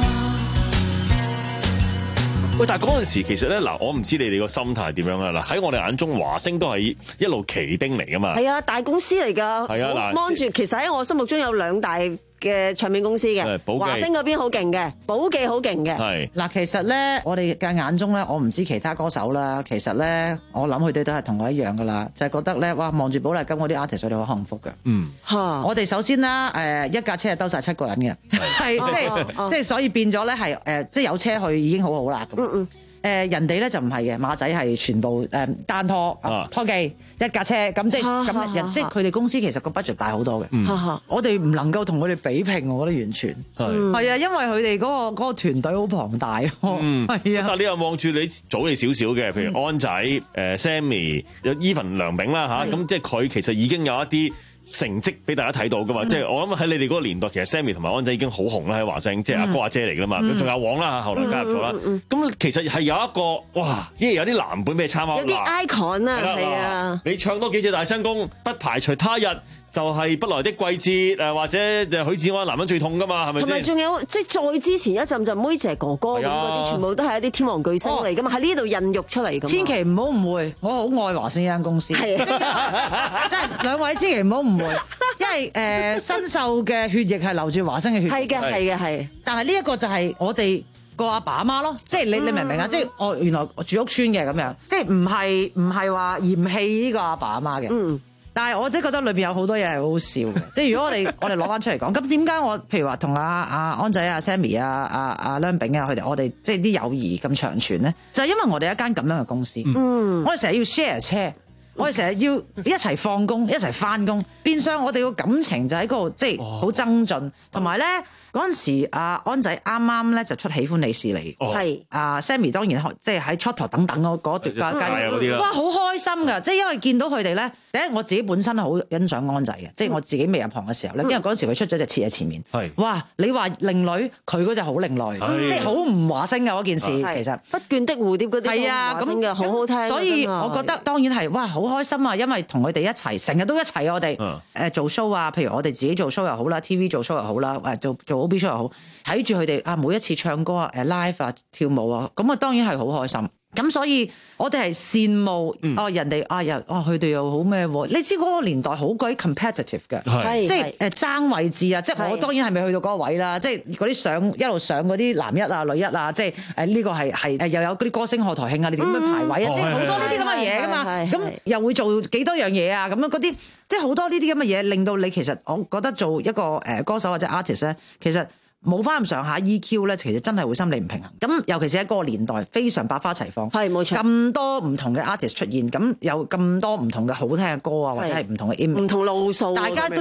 喂，但係嗰陣時其實咧，嗱，我唔知你哋個心態點樣啊！嗱，喺我哋眼中，華星都係一路奇兵嚟噶嘛。 係啊，大公司嚟㗎。係啊，嗱，望住其實喺我心目中有兩大嘅唱片公司嘅，華星嗰邊好勁嘅，寶記好勁嘅。 係嗱，其實咧，我哋嘅眼中咧，我唔知其他歌手啦。其實咧，我諗佢哋都係同我一樣噶啦，就係、是、覺得咧，哇，望住寶麗金嗰啲 artist，佢哋好幸福嘅。嗯，嚇，我哋首先啦，誒，一架車係兜晒七個人嘅，係即係即係，所以變咗咧係誒，即係有車去已經好好啦。嗯嗯。誒、呃、人哋咧就唔係嘅，馬仔係全部誒、呃、單拖、啊、拖機一架車，咁即係咁人，即係佢哋公司其實個 budget 大好多嘅。嗯、我哋唔能夠同佢哋比拼，我覺得完全係係啊，因為佢哋嗰個嗰、嗰個團隊好龐大。嗯，係啊。但係你又望住你早你少少嘅，譬如安仔、誒、呃、Sammy、有 Even 梁炳啦嚇，咁、啊、即係佢其實已經有一啲成績俾大家睇到噶嘛，嗯、即係我諗喺你哋嗰個年代，其實 Sammy 同埋安仔已經好紅啦喺華星，嗯、即係阿哥阿姐嚟噶嘛，佢仲、嗯、有黃啦，後來加入咗啦。咁、嗯嗯、其實係有一個哇，即係有啲藍本俾你參考，有啲 icon 啊，係啊。你唱多幾隻大聲公，不排除他日就係不來的季節誒，或者就許志安男人最痛噶嘛，係咪先？同埋仲有即係再之前一陣就妹姐哥哥咁嗰啲，全部都係一啲天王巨星嚟噶嘛，喺呢度孕育出嚟噶。千祈唔好誤會，我好愛華星呢間公司，係即係兩位千祈唔好誤會，因為誒、呃、新秀嘅血液係流住華星嘅血液，係嘅係嘅係。但係呢一個就係我哋個阿爸阿媽咯，即係你你明唔明啊？嗯、即係我原來我住屋村嘅咁樣，即係唔係唔係話嫌棄呢個阿爸阿媽嘅。嗯。但係我真係覺得裏邊有好多嘢係好好笑嘅，即係如果我哋我哋攞翻出嚟講，咁點解我譬如話同阿阿安仔啊、Sammy 啊、阿阿梁炳啊佢哋，我哋即係啲友誼咁長存咧，就係、是、因為我哋一間咁樣嘅公司，嗯，我哋成日要 share 車，我哋成日要一齊放工、一齊翻工，變相我哋個感情就喺嗰度即係好增進，同埋咧。嗰陣時，阿安仔啱啱咧就出喜歡你是你，係阿 Sammy 當然即係喺出頭等等嗰嗰段階段，哇好開心㗎！即係因為見到佢哋咧，第一我自己本身好欣賞安仔嘅，即係我自己未入行嘅時候咧，因為嗰陣時佢出咗隻切喺前面，哇！你話另類，佢嗰隻好另類，即係好唔華星嘅嗰件事，其實不倦的蝴蝶嗰啲係啊，咁嘅好好聽。所以我覺得當然係哇好開心啊，因為同佢哋一齊，成日都一齊我哋誒做 show 啊，譬如我哋自己做 show 又好啦 ，T V 做 show 又好啦，誒做做。O B show 又好，睇住佢哋啊，每一次唱歌啊，誒 live 啊，跳舞啊，咁啊當然係好開心。咁所以我哋係羨慕、嗯、哦人哋啊又哦佢哋又好咩喎？你知嗰個年代好鬼 competitive 嘅，即係誒爭位置啊！即係我當然係未去到嗰個位啦。即係嗰啲上一路上嗰啲男一啊女一啊，即係誒呢個係係誒又有嗰啲歌星賀台慶啊，你點樣排位啊？嗯、即係好多呢啲咁嘅嘢噶嘛。咁又會做幾多樣嘢啊？咁樣嗰啲即係好多呢啲咁嘅嘢，令到你其實我覺得做一個誒歌手或者 artist 咧，其實。冇翻咁上下 E Q 咧，其實真係會心理唔平衡。咁尤其是喺嗰個年代，非常百花齊放，係冇錯。咁多唔同嘅 artist 出現，咁有咁多唔同嘅好聽嘅歌啊，或者係唔同嘅 image，唔同路數，大家都要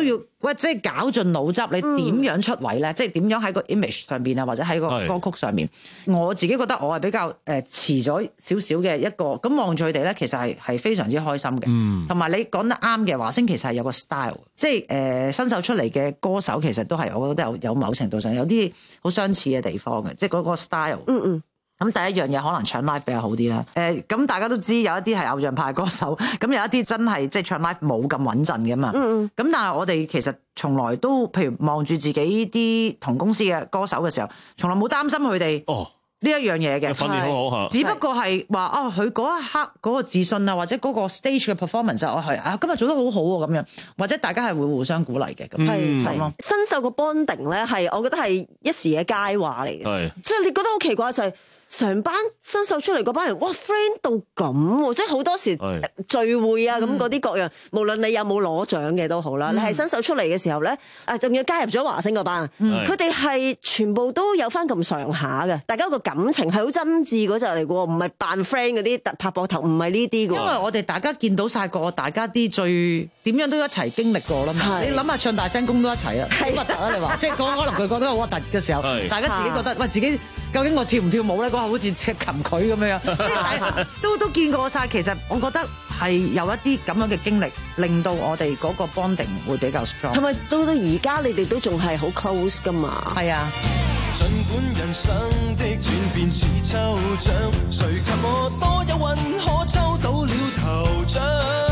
喂，即係搞盡腦汁，你點樣出位咧？嗯、即係點樣喺個 image 上邊啊，或者喺個歌曲上面？我自己覺得我係比較誒遲咗少少嘅一個，咁望住佢哋咧，其實係係非常之開心嘅。嗯，同埋你講得啱嘅，華星其實係有個 style，即係誒、呃、新手出嚟嘅歌手，其實都係我覺得有有某程度上有啲好相似嘅地方嘅，即係嗰個 style。嗯嗯。咁第一樣嘢可能唱 live 比較好啲啦。誒、呃，咁大家都知有一啲係偶像派歌手，咁有一啲真係即係唱 live 冇咁穩陣嘅嘛。嗯嗯。咁但係我哋其實從來都，譬如望住自己啲同公司嘅歌手嘅時候，從來冇擔心佢哋哦呢一樣嘢嘅。訓練好好嚇。只不過係話哦，佢嗰一刻嗰個自信啊，或者嗰個 stage 嘅 performance 我係啊，今日做得好好喎咁樣，或者大家係會互相鼓勵嘅咁。係係咯。 新秀個 bonding 咧係，我覺得係一時嘅佳話嚟嘅。係。即係你覺得好奇怪就係、是。成班新秀出嚟嗰班人，哇 friend 到咁喎！即係好多時聚會啊，咁嗰啲各樣，無論你有冇攞獎嘅都好啦。嗯、你係新秀出嚟嘅時候咧，啊，仲要加入咗華星嗰班，佢哋係全部都有翻咁上下嘅，大家個感情係好真摯嗰隻嚟嘅喎，唔係扮 friend 嗰啲拍膊頭，唔係呢啲嘅。因為我哋大家見到晒個大家啲最點樣都一齊經歷過啦嘛。你諗下唱大聲公都一齊啦，好核突啊！你話即係講可能佢覺得好核突嘅時候，大家自己覺得喂自己究竟我跳唔跳舞咧？好似赤擒佢咁樣，即係都都見過晒。其實我覺得係有一啲咁樣嘅經歷，令到我哋嗰個 bonding 會比較 strong。同埋到到而家，你哋都仲係好 close 噶嘛？係啊。儘管人生的轉變似抽獎，誰及我多有運可抽到了頭獎？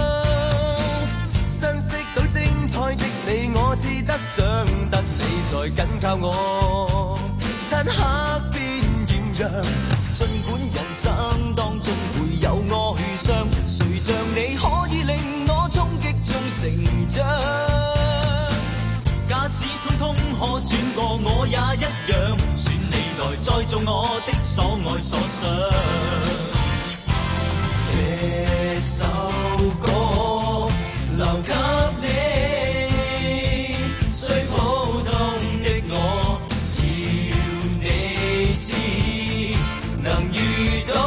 相識到精彩的你，我只得獎，得你在緊靠我，漆黑邊。儘管人生當中會有哀傷，誰像你可以令我衝擊中成長？假使通通可選過，我也一樣，選你來再做我的所愛所想。這首歌留給你，雖普通的我，要你知。能遇到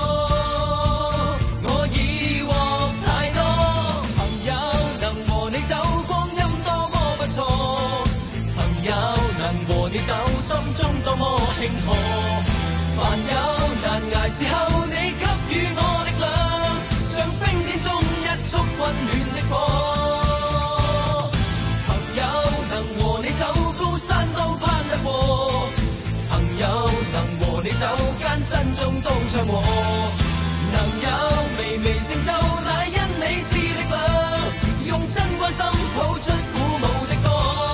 我已獲太多朋友，能和你走光陰多麼不錯，朋友能和你走心中多麼慶賀，凡有難捱時候你給予我力量，像冰天中一束溫暖的火，朋友能和你走高山都攀得過，朋友能和你走艱辛中都唱和，能有微微成就乃因你賜力量，用真關心抱出鼓舞的歌。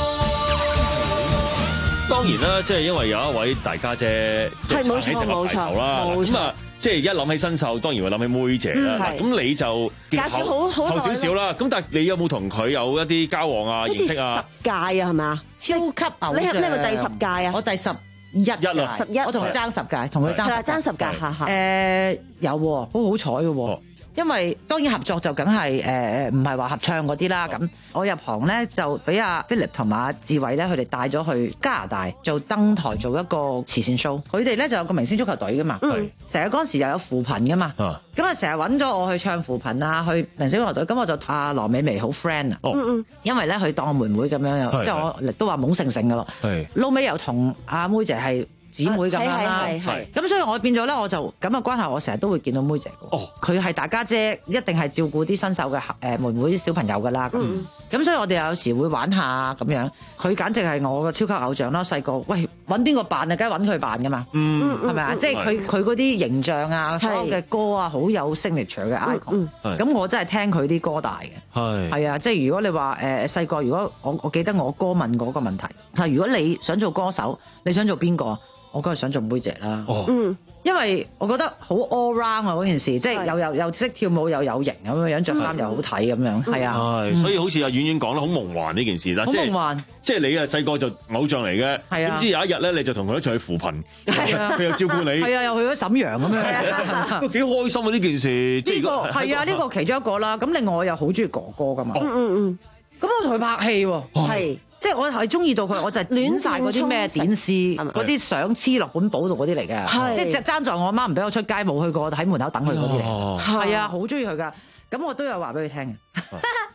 當然啦，即係因為有一位大家姐係冇錯冇錯啦，咁啊，即係一諗起新秀，當然會諗起妹姐啦。咁、嗯、你就隔咗好好後少少啦。咁但係你有冇同佢有一啲交往啊、認識啊？十屆啊，係咪啊？超級偶像，你係你係咪第十屆啊？我第十。一一啦，十一，我同佢爭十屆，同佢爭十屆，爭十屆，嚇嚇。誒有喎，好好彩嘅喎，因為當然合作就梗係誒唔係話合唱嗰啲啦。咁我入行咧就俾阿 Philip 同埋阿志偉咧，佢哋帶咗去加拿大做登台做一個慈善 show。佢哋咧就有個明星足球隊噶嘛，成日嗰陣時又有扶貧噶嘛，咁啊成日揾咗我去唱扶貧啊，去明星足球隊。咁我就阿羅美薇好 friend 啊，因為咧佢當妹妹咁樣，即係我都話懵盛盛噶咯。撈尾又同阿妹姐係姊妹咁樣啦，咁所以我變咗咧，我就咁嘅關係，我成日都會見到妹姐嘅。哦，佢係大家姐，一定係照顧啲新手嘅誒妹妹小朋友噶啦。咁、嗯，咁所以我哋有時會玩下咁樣。佢簡直係我嘅超級偶像啦！細個喂揾邊個扮啊，梗係揾佢扮噶嘛。嗯，係咪啊？即係佢佢嗰啲形象啊，所有嘅歌啊，好有 signature 嘅 icon。咁、嗯、我真係聽佢啲歌大嘅。係係啊，即係如果你話誒細個，如果我我記得我哥問嗰個問題係，如果你想做歌手，你想做邊個？我梗係想做妹姐啦，嗯，因為我覺得好 all round 啊嗰件事，即係又又又識跳舞又有型咁樣樣，着衫又好睇咁樣，係啊，係，所以好似阿婉婉講得好夢幻呢件事啦，即係即係你啊細個就偶像嚟嘅，點知有一日咧你就同佢一齊去扶貧，佢又照顧你，係啊，又去咗瀋陽咁樣，都幾開心啊呢件事，即係係啊呢個其中一個啦，咁另外我又好中意哥哥噶嘛，嗯嗯嗯，咁我同佢拍戲喎，係。即係我係中意到佢，我就係亂晒嗰啲咩電視嗰啲相黐落本簿度嗰啲嚟嘅，即係爭在我媽唔俾我出街，冇去過喺門口等佢嗰啲嚟，係啊，好中意佢噶。咁我都有話俾佢聽嘅。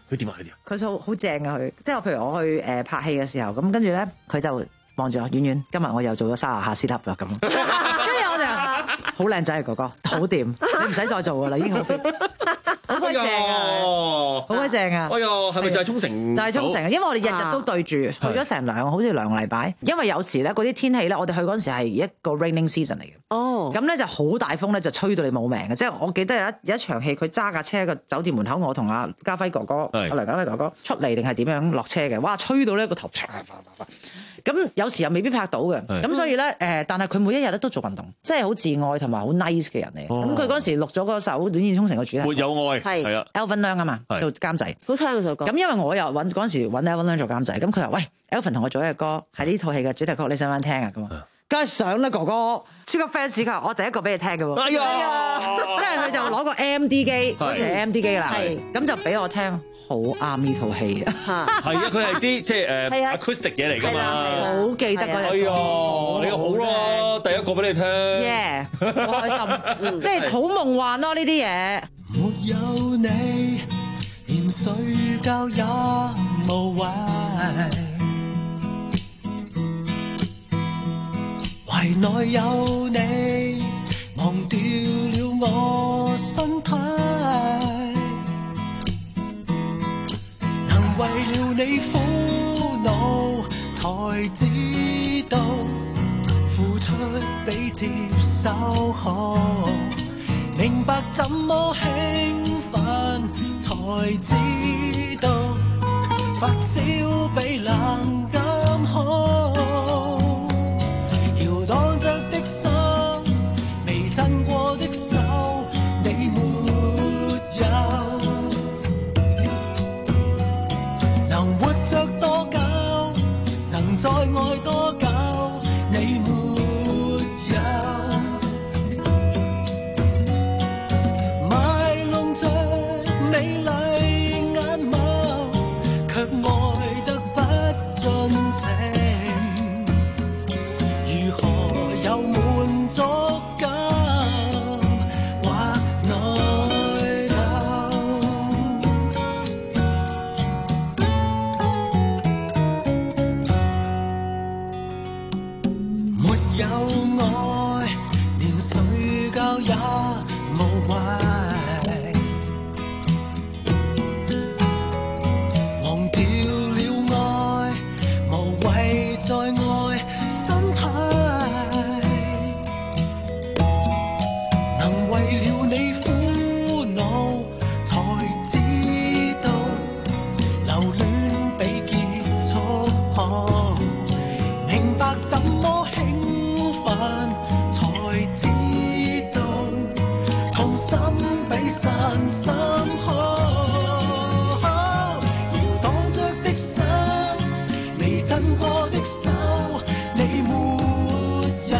佢點啊？佢點？ 佢就好正啊！佢即係譬如我去誒拍戲嘅時候，咁跟住咧佢就望住我，遠遠今日我又做咗三十下 sit up 啦咁。跟住我就好靚仔啊哥哥，好掂，你唔使再做噶啦，已經好 fit。好鬼正啊！好鬼正啊！ 哎呀，係咪就係沖繩？ 就係沖繩啊！因為我哋日日都對住，去咗成兩好似兩個禮拜。因為有時咧嗰啲天氣咧，我哋去嗰陣時係一個 raining season 嚟嘅。哦，咁咧就好大風咧，就吹到你冇命嘅。即係我記得有一有一場戲，佢揸架車個酒店門口，我同阿家輝哥哥、阿梁家輝哥哥出嚟定係點樣落車嘅？哇！吹到呢個頭咁有時又未必拍到嘅。咁所以咧誒，但係佢每一日咧都做運動，即係好自愛同埋好 nice 嘅人嚟。咁佢嗰陣時錄咗嗰首《戀戀沖繩》嘅主題， 沒有愛係係啊 Alvin Lam 啊嘛，做監製， 好聽嗰首歌。 咁因為我又揾嗰陣時揾 Alvin Lam 做監製，咁佢話喂 Alvin 同我做一隻歌，係呢套戲嘅主題曲，你想唔想聽啊？咁啊，梗係想啦，哥哥，超級 fans 佢話我第一個俾你聽嘅喎。哎呀，跟住佢就攞個 M D 機，嗰時係 M D 機啦，咁就俾我聽，好啱呢套戲啊。 係啊，佢係啲即係誒 acoustic 嘢嚟㗎嘛， 好記得嗰隻歌。 哎呀，你好咯，第一個俾你聽。 耶，好開心，即係好夢幻咯呢啲嘢。 沒有你，連睡覺也無謂。懷內有你，忘掉了我身體。能為了你苦惱，才知道付出比接受好。明白怎麼興奮，才知道發燒比冷感好。搖蕩着的心，未震過的手，你沒有。能活着多久，能再愛多久，你沒有。賣弄着美麗眼眸，卻愛得不盡情。如何有滿足感或內疚？沒有愛，連睡覺也無謂。忘掉了愛，無謂再愛身體。能為了你苦惱，才知道留戀比結束好。明白怎麼興奮，才知道痛心比散心好。搖蕩着的心，未震過的手，你沒有。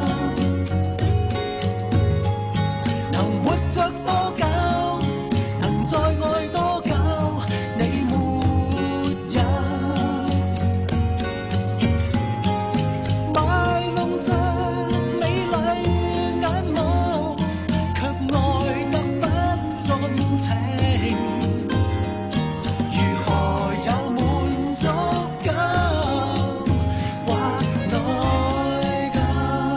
能活着多久，能再愛多久，你沒有。賣弄着美麗眼眸，卻愛得不盡情。如何有滿足感或內疚？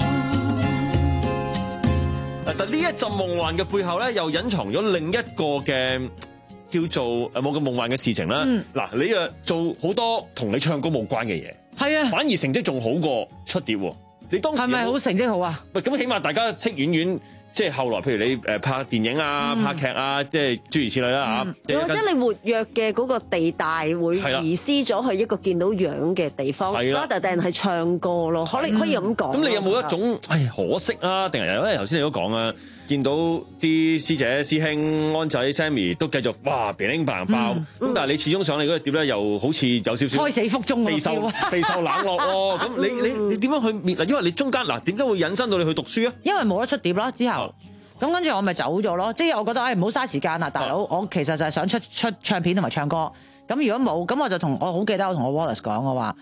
但呢一陣夢幻嘅背後咧，又隱藏咗另一個嘅叫做誒冇咁夢幻嘅事情啦。嗱、嗯，你誒做好多同你唱歌冇關嘅嘢，係啊，反而成績仲好過出碟喎。你當時係咪好成績好啊？喂，咁起碼大家識遠遠，即係後來，譬如你誒拍電影啊、嗯、拍劇啊，即係諸如此類啦嚇。 或者你活躍嘅嗰個地帶會移師咗去一個見到樣嘅地方，rather than係唱歌咯，可能可以咁講。咁你有冇一種唉可惜啊？定係因為頭先你都講啊？見到啲師姐師兄安仔 Sammy 都繼續哇乒乒乓爆，咁、嗯、但係你始終上嚟嗰個碟咧，又好似有少少胎死腹中，備受備受冷落喎。咁你你你點樣去面？嗱，因為你中間嗱點解會引申到你去讀書啊？因為冇得出碟啦，之後咁跟住我咪走咗咯。即係我覺得唉唔好嘥時間啦，大佬，我其實就係想出出唱片同埋唱歌。咁如果冇，咁我就同我好記得我同我 Wallace 講，我話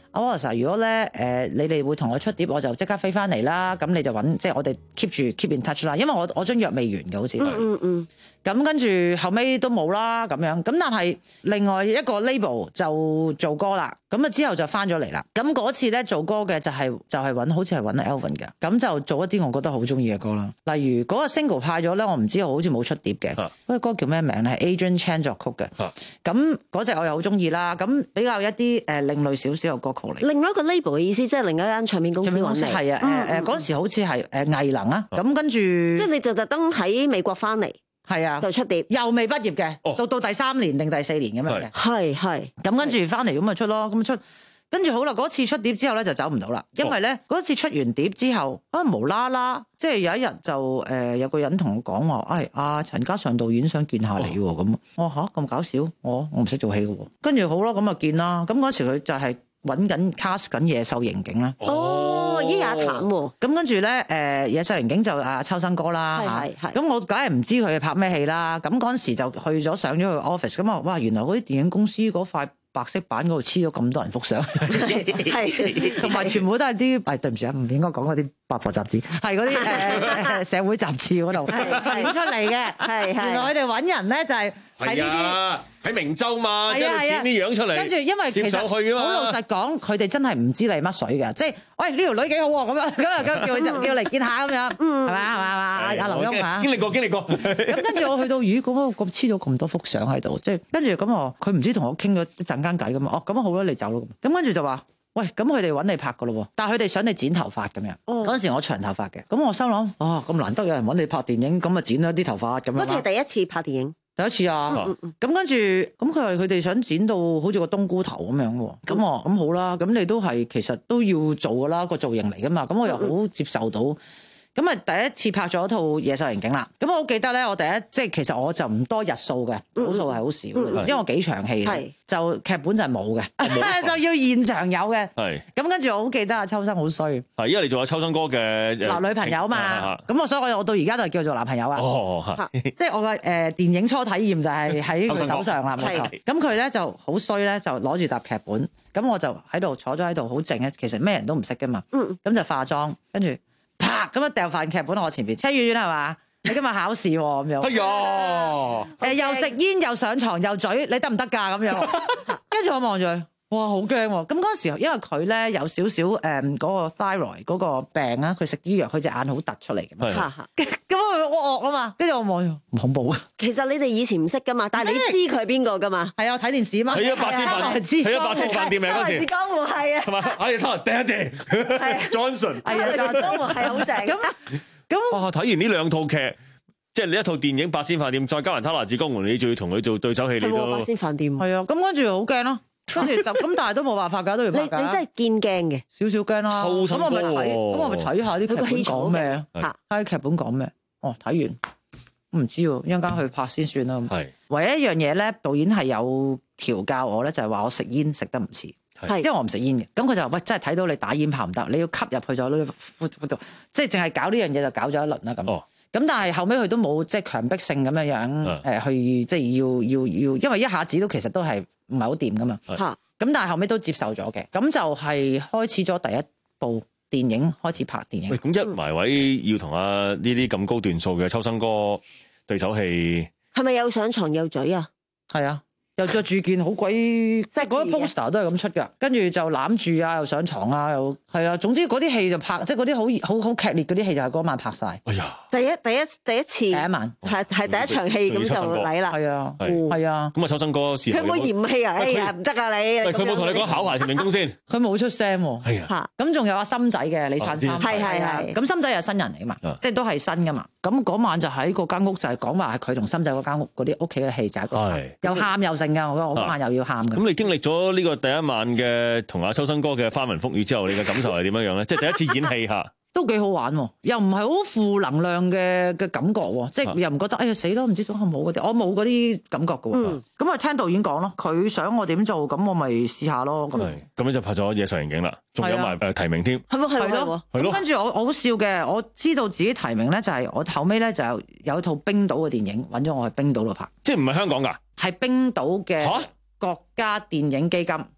阿 Wallace， 如果咧誒、呃、你哋會同我出碟，我就即刻飛翻嚟啦。咁你就揾即係我哋 keep 住 keep in touch 啦。因為我我張約未完嘅，好似。嗯嗯嗯。咁跟住後尾都冇啦咁樣。咁但係另外一個 label 就做歌啦。咁啊之後就翻咗嚟啦。咁嗰次咧做歌嘅就係、是、就係、是、揾好似係揾 Alvin 嘅。咁就做一啲我覺得好中意嘅歌啦。例如嗰個 single 派咗咧，我唔知我好似冇出碟嘅。嗰個歌叫咩名咧？係 Adrian Chan 作曲嘅。咁嗰隻我又好中意啦。咁比較一啲誒另類少少嘅歌曲嚟。 另外一個 label 嘅意思即係另一間唱片公司揾你。 係啊，誒誒嗰時好似係誒藝能啊。咁跟住即係你就特登喺美國翻嚟。 係啊， 就出碟， 又未畢業嘅， 哦、 到到第三年定第四年咁樣嘅， 係係。 咁跟住翻嚟咁咪出咯，咁出，跟住好啦，嗰次出碟之後咧就走唔到啦，因為咧嗰、哦、次出完碟之後，啊無啦啦，即係有一日就誒、呃、有個人同我講話，誒阿陳嘉上導演想見下你喎，咁、哦，我吓咁搞笑，我我唔識做戲嘅喎，跟住好咯，咁啊見啦，咁嗰時佢就係揾緊 cast 緊野獸刑警啦。 哦，依下談喎。 咁跟住咧，誒野獸刑警就阿秋生哥啦，係係。咁我梗係唔知佢拍咩戲啦。咁嗰陣時就去咗上咗去 office，咁啊，哇！原來嗰啲電影公司嗰塊白色板嗰度黐咗咁多人幅相，係，同埋全部都係啲，誒對唔住啊，唔應該講嗰啲八婆雜誌，係嗰啲誒社會雜誌嗰度剪出嚟嘅。係原來佢哋揾人咧就係喺呢啲。 喺明州嘛，即係剪啲樣出嚟， 跟住因為其實好老實講，佢哋真係唔知你乜水嘅，即係喂呢條女幾好喎，咁樣咁啊，叫佢就叫嚟見下咁樣，係嘛係嘛係嘛，阿劉墉嚇， 經歷過經歷過。 咁跟住我去到，咦咁啊咁黐咗咁多幅相喺度，即係跟住咁我佢唔知同我傾咗一陣間偈咁啊，哦咁好啦，你走咯咁，咁跟住就話喂咁佢哋揾你拍噶咯喎，但係佢哋想你剪頭髮咁樣，嗰陣時我長頭髮嘅，咁我心諗啊咁難得有人揾你拍電影，咁啊剪咗啲頭髮咁樣。 嗰次係第一次拍電影。 第一次啊，咁、嗯嗯、跟住咁佢話佢哋想剪到好似個冬菇頭咁樣喎，咁我咁好啦，咁你都係其實都要做噶啦，個造型嚟噶嘛，咁我又好接受到。咁啊，第一次拍咗套《野獸刑警》啦。咁我好記得咧，我第一即係其實我就唔多日數嘅，數數係好少，嗯、因為我幾場戲嘅，就劇本就係冇嘅，就要現場有嘅。係。咁跟住我好記得阿秋生好衰。係， 因為你做阿秋生哥嘅男女朋友嘛。咁我所以我我到而家都係叫做男朋友啊。哦，即係我嘅誒電影初體驗就係喺佢手上啦，冇錯。咁佢咧就好衰咧，就攞住沓劇本，咁我就喺度坐咗喺度好靜嘅，其實咩人都唔識噶嘛。嗯。咁就化妝，跟住。啪咁啊掉份劇本喺我前邊，車婉婉係嘛？你今日考試喎咁樣。哎呀！誒又食煙又上床又嘴，你得唔得㗎咁樣？跟住我望住佢，哇好驚喎！咁嗰陣時因為佢咧有少少誒嗰個 thyroid 嗰個病啊，佢食啲藥，佢隻眼好突出嚟嘅嘛。咁佢惡惡啊嘛，跟住我望住，唔恐怖啊！ 其實你哋以前唔識㗎嘛，但係你知佢係邊個㗎嘛？ 係啊，睇電視嘛。 係啊，八仙飯，係啊，八仙飯店嚟嗰時。 江湖係啊。 係嘛？哎呀，偷人掟一掟，Johnson。 係啊，江湖係好正。咁咁哇！睇完呢兩套劇，即係你一套電影《八仙飯店》，再加埋《他來自江湖》，你仲要同佢做對手戲，你都八仙飯店。 係啊，咁跟住好驚咯。跟住咁，但係都冇辦法㗎，都要拍㗎。 你你真係見驚嘅， 少少驚啦。咁我咪睇，咁我咪睇下啲劇本講咩啊？睇劇本講咩？哦，睇完唔知喎，一陣間去拍先算啦。係。唯一一樣嘢咧，導演係有調教我咧，就係話我食煙食得唔似，因為我唔食煙嘅。咁佢就話：喂，真係睇到你打煙炮唔得，你要吸入去咗呢度，即係淨係搞呢樣嘢就搞咗一輪啦咁。哦。咁但係後尾佢都冇即係強迫性咁樣樣誒去，即係要要要，因為一下子都其實都係唔係好掂噶嘛。嚇！咁但係後尾都接受咗嘅，咁就係開始咗第一部電影，開始拍電影。 喂，咁一埋位要同阿呢啲咁高段數嘅秋生哥對手戲， 係咪有上床有嘴啊？ 係啊。又着住件好鬼，即係嗰啲 poster 都係咁出㗎，跟住就攬住啊，又上床啊，又係啊，總之嗰啲戲就拍，即係嗰啲好好好劇烈嗰啲戲就係嗰晚拍晒。哎呀！ 第一第一第一次，第一晚係係第一場戲咁就嚟啦。 係啊，係啊。 咁啊，秋生哥試佢有冇嫌棄啊？哎呀，唔得啊你！ 佢冇同你講考牌成名工先。 佢冇出聲喎。係啊。咁仲有阿森仔嘅李燦森， 係係係。 咁森仔又係新人嚟㗎嘛，即係都係新㗎嘛。咁嗰晚就喺嗰間屋就係講話係佢同森仔嗰間屋嗰啲屋企嘅戲就係一個，又喊又剩㗎。我嗰晚又要喊㗎。 咁你經歷咗呢個第一晚嘅同阿秋生哥嘅翻雲覆雨之後，你嘅感受係點樣樣咧？即係第一次演戲嚇。 都幾好玩喎，又唔係好負能量嘅嘅感覺喎，即係又唔覺得哎呀死咯，唔知做好冇嗰啲，我冇嗰啲感覺嘅喎。咁啊、嗯、聽導演講咯，佢想我點做，咁我咪試下咯。咁咁樣就拍咗《野獸刑警》啦，仲有埋誒提名添。 係咪係咯？係咯。跟住我我好笑嘅，我知道自己提名咧，就係我後尾咧就有一套冰島嘅電影揾咗我去冰島度拍， 即係唔係香港㗎？ 係冰島嘅國家電影基金。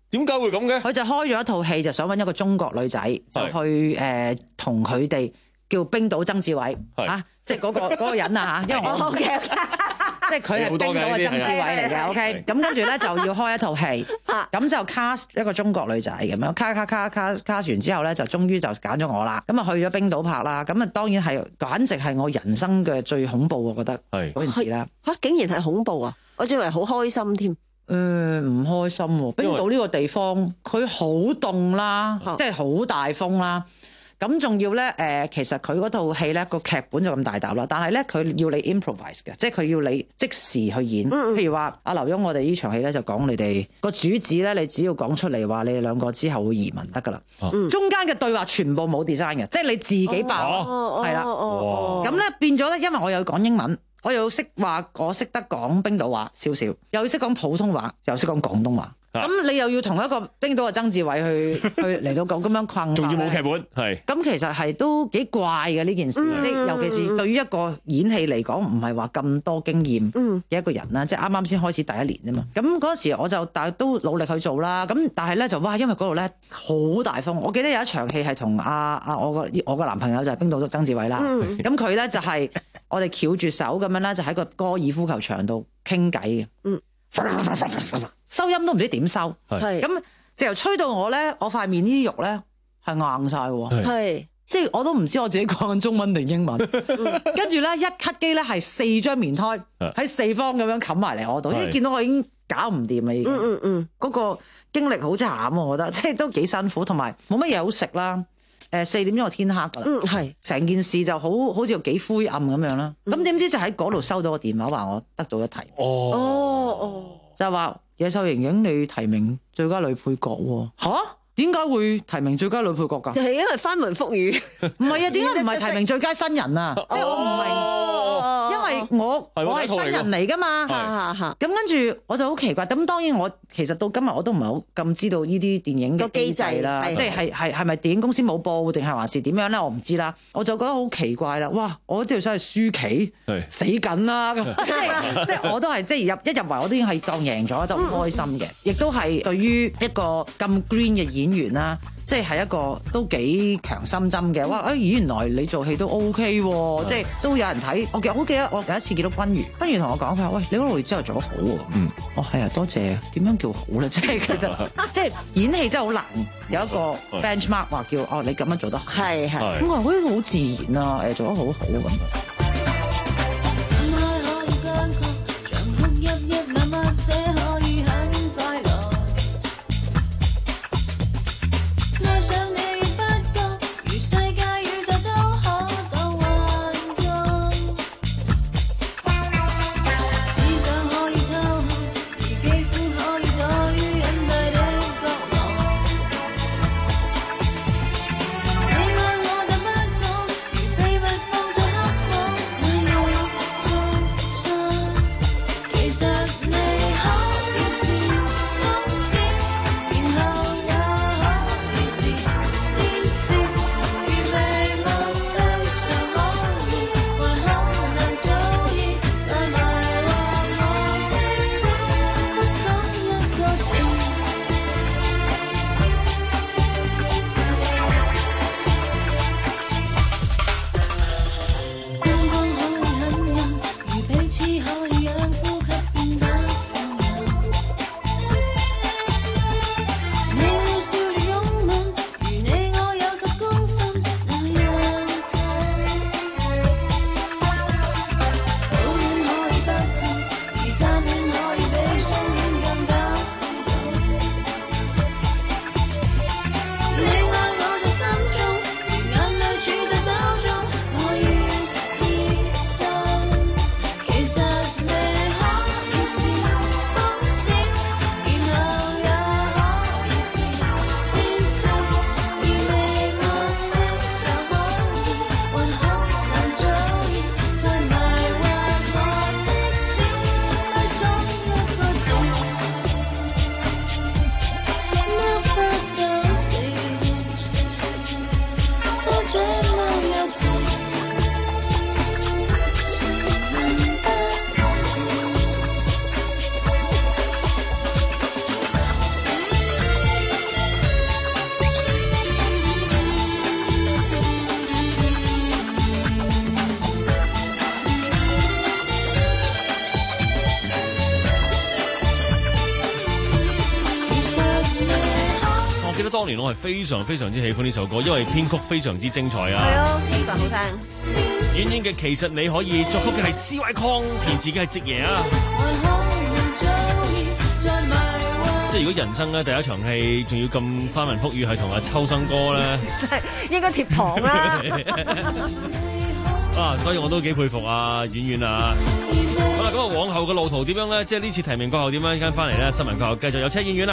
點解會咁嘅？ 佢就開咗一套戲，就想揾一個中國女仔，就去誒同佢哋叫冰島曾志偉啊，即係嗰個嗰個人啊嚇，因為我唔識，即係佢係冰島嘅曾志偉嚟嘅。OK，咁跟住咧就要開一套戲，咁就 cast 一個中國女仔咁樣，卡卡卡卡 cast 完之後咧，就終於就揀咗我啦。咁啊去咗冰島拍啦，咁啊當然係簡直係我人生嘅最恐怖，我覺得嗰件事啦。 嚇，竟然係恐怖啊！我以為好開心添。 誒唔開心喎！冰島呢個地方佢好凍啦，即係好大風啦。咁仲要咧誒，其實佢嗰套戲咧個劇本就咁大膽啦，但係咧佢要你 improvise 嘅，即係佢要你即時去演。嗯、譬如話阿劉墉，我哋呢場戲咧就講你哋個主旨咧，你只要講出嚟話你哋兩個之後會移民得㗎啦。嗯、中間嘅對話全部冇 design 嘅，即係你自己爆，係啦。咁咧變咗咧，因為我又講英文。我又識話，我識得講冰島話少少，又識講普通話，又識講廣東話。咁、啊、你又要同一個冰島嘅曾志偉去去嚟到咁咁樣困， 仲要冇劇本，係。咁其實係都幾怪嘅呢件事，即係、嗯、尤其是對於一個演戲嚟講，唔係話咁多經驗嘅一個人啦，即係啱啱先開始第一年啫嘛。咁嗰時我就但係都努力去做啦。咁但係咧就哇，因為嗰度咧好大風。我記得有一場戲係同阿阿我個我個男朋友就係冰島嘅曾志偉啦。咁佢咧就係、是、我哋翹住手咁樣啦，就喺個高爾夫球場度傾偈嘅。嗯收音都唔知點收，咁就由吹到我咧，我塊面呢啲肉咧係硬晒喎，係即係我都唔知我自己講緊中文定英文，跟住咧一咳機咧係四張棉胎喺四方咁樣冚埋嚟我度，因為見到我已經搞唔掂啦，已經，嗯嗯嗯，嗰個經歷好慘啊，我覺得即係都幾辛苦，同埋冇乜嘢好食啦，誒四點鐘就天黑噶啦，嗯係，成件事就好好似幾灰暗咁樣啦，咁點知就喺嗰度收到個電話話我得到一題，哦哦哦，就係話。野獸刑警你提名最佳女配角喎？嚇？點解會提名最佳女配角㗎？ 就係因為翻雲覆雨。唔係啊，點解唔係提名最佳新人啊？即係我唔明，因為我我係新人嚟㗎嘛。咁跟住我就好奇怪。咁當然我其實到今日我都唔係好咁知道呢啲電影嘅機制啦。即係係係係咪電影公司冇報定係還是點樣咧？我唔知啦。我就覺得好奇怪啦！哇！我呢條真係舒淇死緊啦！即係即係我都係即係入一入圍我都已經係當贏咗，就唔開心嘅。亦都係對於一個咁 green 嘅演員啦，即係係一個都幾強心針嘅。哇！誒，原來你做戲都 OK 喎，即係都有人睇。我記好記得我有一次見到君如，君如同我講佢話：喂，你嗰度真係做得好喎。嗯。哦，係啊，多謝。點樣叫好咧？即係其實即係演戲真係好難有一個 benchmark 話叫哦，你咁樣做得好。係係。咁我話好似好自然啊，誒，做得好好咁。 記得當年我係非常非常之喜歡呢首歌，因為編曲非常之精彩啊。 係啊，非常好聽。 婉婉嘅其實你可以，作曲嘅係 C Y Kong， 填詞嘅係夕爺啊。即係如果人生咧第一場戲仲要咁翻雲覆雨，係同阿秋生哥咧， 真係應該貼堂啦。 啊，所以我都幾佩服啊，婉婉啊。好啦，咁啊，往後嘅路途點樣咧？即係呢次提名過後點樣？依家翻嚟咧，新聞過後繼續有車婉婉啊。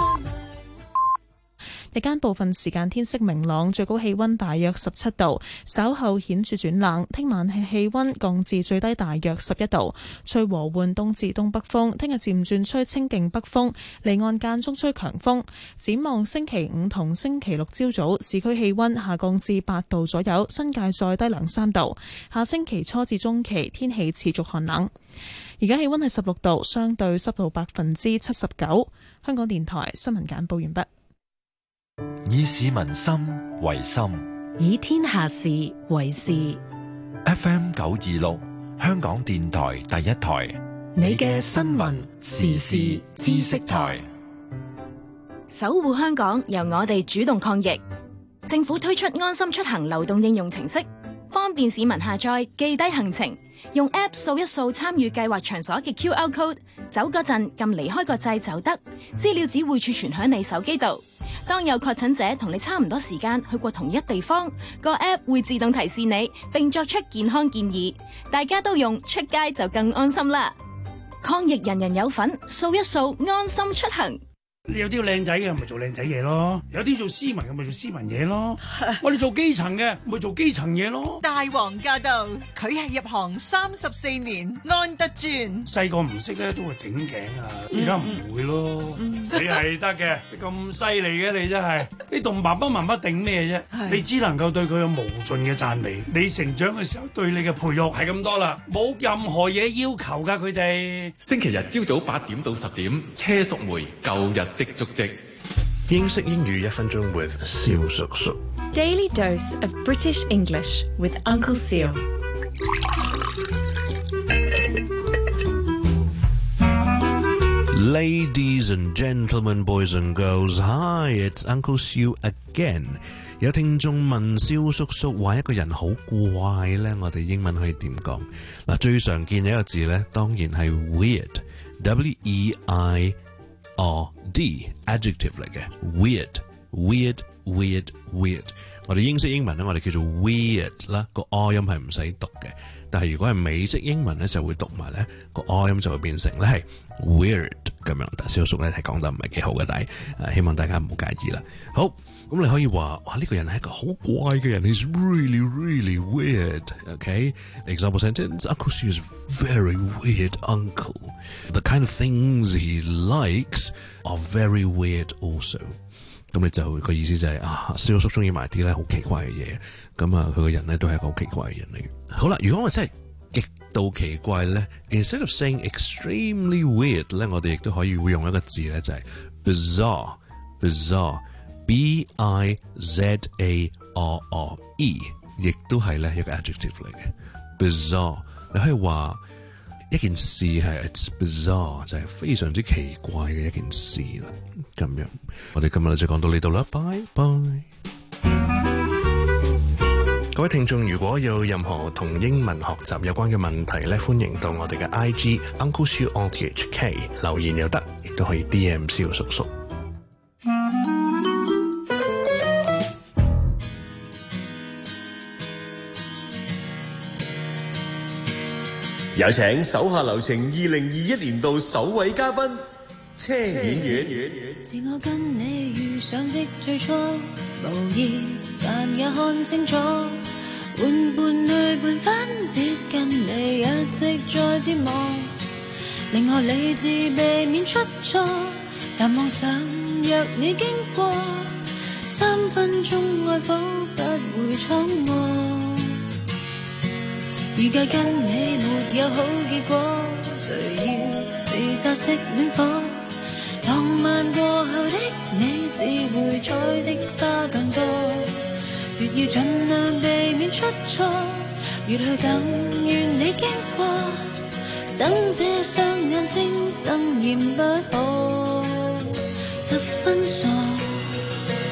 日間部分時間天色明朗，最高氣溫大約十七度，稍後顯著轉冷。聽晚氣氣溫降至最低大約十一度，吹和緩東至東北風。聽日漸轉吹清勁北風，離岸間中吹強風。展望星期五同星期六朝早，市區氣溫下降至八度左右，新界再低兩三度。下星期初至中期天氣持續寒冷。而家氣溫係十六度，相對濕度百分之七十九。香港電台新聞簡報完畢。 以市民心為心， 以天下事為事。 F M 九二六，香港電台第一台， 你嘅新聞時事知識台。 守護香港，由我哋主動抗疫。政府推出安心出行流動應用程式，方便市民下載記低行程，用 App 掃一掃參與計劃場所嘅 Q R code， 走嗰陣撳離開個掣就得，資料只會儲存喺你手機度。當有確診者同你差唔多時間去過同一地方，個 App 會自動提示你，並作出健康建議。大家都用，出街就更安心啦！抗疫人人有份，掃一掃安心出行。 你有啲靚仔嘅，咪做靚仔嘢咯；有啲做斯文嘅，咪做斯文嘢咯。我哋做基層嘅，咪做基層嘢咯。 大王駕到，佢係入行三十四年，安德尊。 細個唔識咧，都會頂頸啊，而家唔會咯。嗯、你係得嘅，你咁犀利嘅你真係，你同爸爸媽媽頂咩啫？你只能夠對佢有無盡嘅讚美。你成長嘅時候對你嘅培育係咁多啦，冇任何嘢要求噶佢哋。 星期日朝早八點到十點，車淑梅舊日的足跡， 英式英語一分鐘 with 蕭叔叔。 Daily dose of British English with Uncle Seal. Ladies and gentlemen, boys and girls, hi, it's Uncle Seal again. 有聽眾問蕭叔叔話一個人好怪呢，我哋英文可以點講？嗱，最常見嘅一個字呢，當然係 weird，W E I R D adjective 嚟嘅 weird weird weird weird。我哋英式英文咧，我哋叫做 weird 啦，個 R 音係唔使讀嘅。但係如果係美式英文咧，就會讀埋咧個 R 音就會變成咧係 weird 咁樣。但係蕭叔咧係講得唔係幾好嘅，但係誒希望大家唔好介意啦。好，咁你可以話哇呢、這個人係一個好怪嘅人 ，he's really really weird。OK， example sentence: Uncle Sue is a very weird uncle. The kind of things he likes are very weird also. 咁你就個意思就係、是、啊，蕭叔中意埋啲咧好奇怪嘅嘢，咁啊佢個人咧都係一個好奇怪嘅人嚟。好啦，如果我真係極度奇怪咧 ，instead of saying extremely weird 咧，我哋亦都可以會用一個字咧，就係 bizarre，bizarre，b i z a r r e， 亦都係咧一個 adjective 嚟嘅 bizarre。你可以話一件事係 it's bizarre， 就係非常之奇怪嘅一件事啦。咁樣，我哋今日就講到呢度啦，拜拜。各位聽眾，如果有任何同英文學習有關嘅問題咧，歡迎到我哋嘅 I G Uncle Siu R T H K 留言又得，亦都可以 D M 蕭叔叔。 有請手下留情二零二一年度首位嘉賓車婉婉。 自我跟你遇上的最初，無意但也看清楚，換伴侶半分別跟你一直在折磨，令我理智避免出錯，但妄想若你經過，三分鐘愛否不會闖禍。預計跟你沒有好結果，誰要被殺熄戀火？浪漫過後的你，只會採的花更多。越要盡量避免出錯，越去更願你經過。等這雙眼睛爭艷不可，十分傻。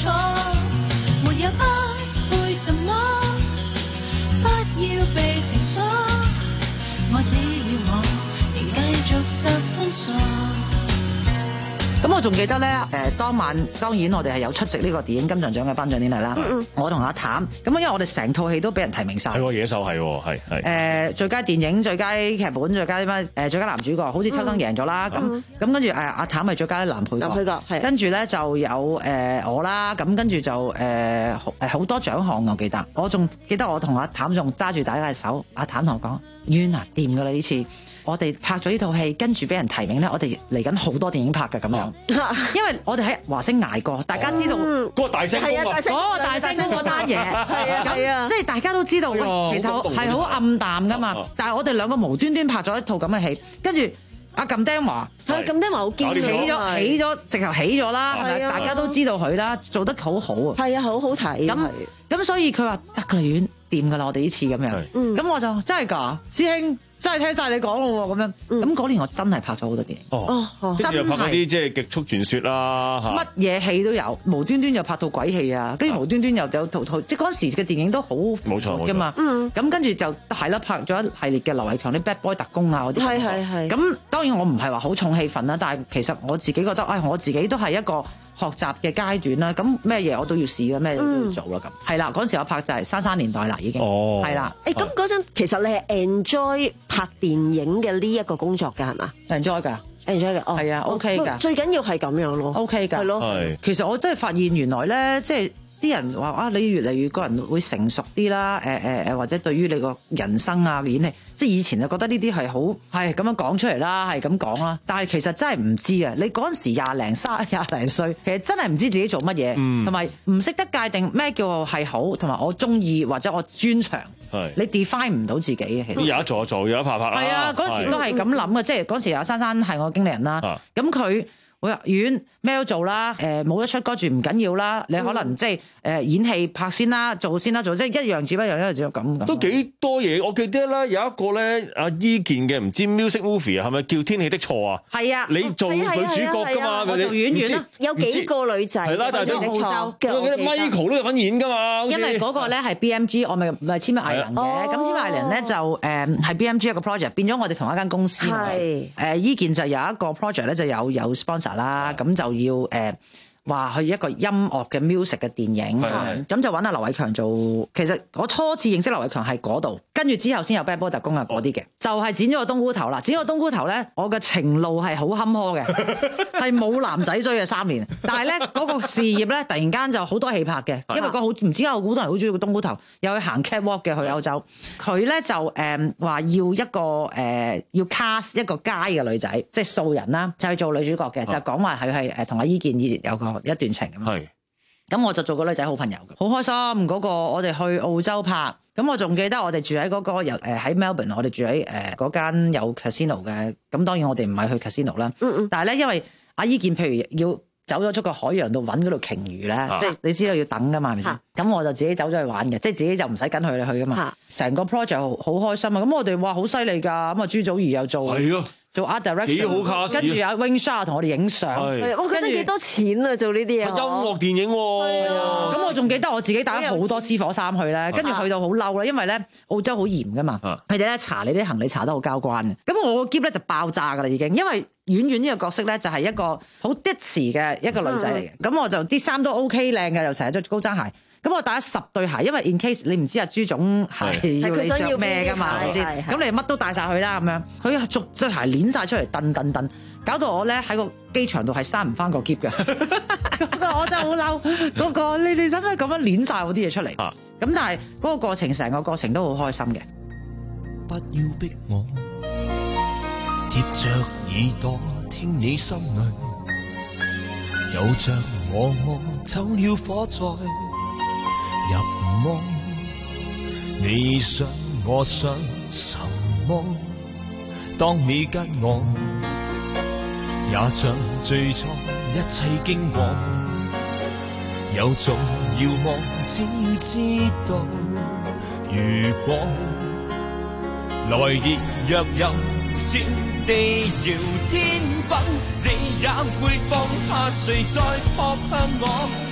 錯，沒有不會什麼，不要被情鎖，我只要我仍繼續十分傻。 咁我仲記得咧，誒當晚當然我哋係有出席呢個電影金像獎嘅頒獎典禮啦。嗯、我同阿譚，咁因為我哋成套戲都俾人提名晒。 係喎，野獸係喎，係係。 誒最佳電影、最佳劇本、最佳咩誒最佳男主角，好似秋生贏咗啦。咁咁跟住誒阿譚係最佳男配角。男配角係。跟住咧就有誒、呃、我啦，咁跟住就誒誒好多獎項我記得。我仲記得我同阿譚仲揸住大家嘅手，阿譚同我講：冤啊，掂㗎啦呢次。我哋拍咗呢套戲，跟住俾人提名咧，我哋嚟緊好多電影拍㗎咁樣，因為我哋喺華星捱過，大家知道嗰個大聲公啊，嗰個大聲公嗰單嘢，係啊係啊，即係大家都知道，其實係好暗淡㗎嘛。但係我哋兩個無端端拍咗一套咁嘅戲，跟住阿撳釘話，係撳釘話好堅起咗，起咗直頭起咗啦，係咪？大家都知道佢啦，做得好好啊，係啊，好好睇。咁咁所以佢話得個院掂㗎啦，我哋呢次咁樣，咁我就真係㗎，師兄。真係聽晒你講咯喎，咁樣，咁嗰年我真係拍咗好多電影，哦，真係又拍嗰啲即係極速傳說啦， 乜嘢戲都有，無端端又拍到鬼戲啊，跟住無端端又有套套，即係嗰時嘅電影都好冇錯㗎嘛，咁跟住就係啦，拍咗一系列嘅劉偉強啲 Bad Boy 特工啊嗰啲，係係係，咁當然我唔係話好重戲份啦，但係其實我自己覺得，唉，我自己都係一個學習嘅階段啦，咁咩嘢我都要試嘅，咩嘢都要做啦，咁係啦，嗰時我拍就係《珊珊年代》啦，已經，係啦，誒咁嗰陣其實你係 enjoy 拍電影嘅呢一個工作㗎係嘛 ？enjoy 㗎 ，enjoy 嘅，係啊 ，OK 㗎，最緊要係咁樣咯 ，OK 㗎，係咯，係。其實我真係發現原來咧，即係啲人話啊，你越嚟越個人會成熟啲啦，誒誒誒，或者對於你個人生啊演戲，即係以前就覺得呢啲係好係咁樣講出嚟啦，係咁講啦。但係其實真係唔知啊！你嗰陣時廿零三廿零歲，其實真係唔知自己做乜嘢，同埋唔識得界定咩叫係好，同埋我中意或者我專長。係你 define 唔到自己嘅，其實有一做做，有一拍拍啦。係啊， 嗰時都係咁諗嘅，即係嗰時阿珊珊係我經理人啦，咁佢。我入院咩都做啦，誒冇得出歌住唔緊要啦，你可能即係誒演戲拍先啦，做先啦，做即係一樣接一樣，一樣接咁。 都幾多嘢，我記得啦，有一個咧阿伊健嘅唔知 music movie 啊，係咪叫天氣的錯啊？係啊，你做女主角㗎嘛？我做演員啦，有幾個女仔係啦，但係都澳洲嘅 Michael 都有份演㗎嘛。因為嗰個咧係 B M G， 我咪咪簽咗藝人嘅，咁簽藝人咧就誒係 B M G 一個 project， 變咗我哋同一間公司。係誒伊健就有一個 project 咧就有有 sponsor。啦，咁就要誒話去一個音樂嘅 music 嘅電影，咁就揾阿劉偉強做。其實我初次認識劉偉強係嗰度，跟住之後先有 Bad Boy 特工啊嗰啲嘅，就係剪咗個冬菇頭啦。剪咗個冬菇頭咧，我嘅情路係好坎坷嘅，係冇男仔追嘅三年。但係咧嗰個事業咧，突然間就好多戲拍嘅，因為個好唔知點解好多人好中意個冬菇頭，又去行 catwalk 嘅去歐洲。佢咧就誒話、呃、要一個誒、呃、要 cast 一個街嘅女仔，即係素人啦，就去做女主角嘅，就講話佢係誒同阿伊健以前有個一段情咁。係，咁我就做個女仔好朋友嘅，好開心嗰、嗰個。我哋去澳洲拍，咁我仲記得我哋住喺嗰、嗰個由誒喺 Melbourne， 我哋住喺誒嗰間有 casino 嘅。咁當然我哋唔係去 casino 啦，嗯嗯，但係咧因為阿伊健譬如要走咗出個海洋度揾嗰度鯨魚咧，啊、即係你知道要等噶嘛，係咪先？咁我就自己走咗去玩嘅，即係自己就唔使跟佢哋去噶嘛。成、啊、個 project 好開心啊！咁我哋話好犀利㗎，咁啊朱祖兒又做。係啊。做 art direction， 幾好卡士，跟住阿 Wing Shah 同我哋影相，我覺得幾多錢啊做呢啲嘢，音樂電影喎。咁我仲記得我自己帶咗好多私伙衫去咧，跟住去到好嬲啦，因為咧澳洲好嚴噶嘛，佢哋咧查你啲行李查得好交關嘅。咁我個篋咧就爆炸噶啦已經，因為婉婉呢個角色咧就係一個好 ditzy 嘅一個女仔嚟嘅，咁、嗯、我就啲衫都 OK 靚嘅，又成日着高踭鞋。咁我帶咗十對鞋，因為 in case 你唔知阿朱總係要你着咩噶嘛，係咪先？咁你乜都帶晒佢啦，咁樣佢逐對鞋攣晒出嚟，蹬蹬蹬，搞到我咧喺個機場度係閂唔翻個篋嘅。嗰個我真係好嬲，嗰、嗰個你哋使唔使咁樣攣晒我啲嘢出嚟？咁但係嗰個過程，成個過程都好開心嘅。 不要逼我貼着耳朵聽你心裏，有着我夢走了火災。入夢，你想我想什麼？當你跟我，也像最初一切經過，有重要夢，只要知道，如果來日若有天地搖天崩，你也會放下誰再撲向我？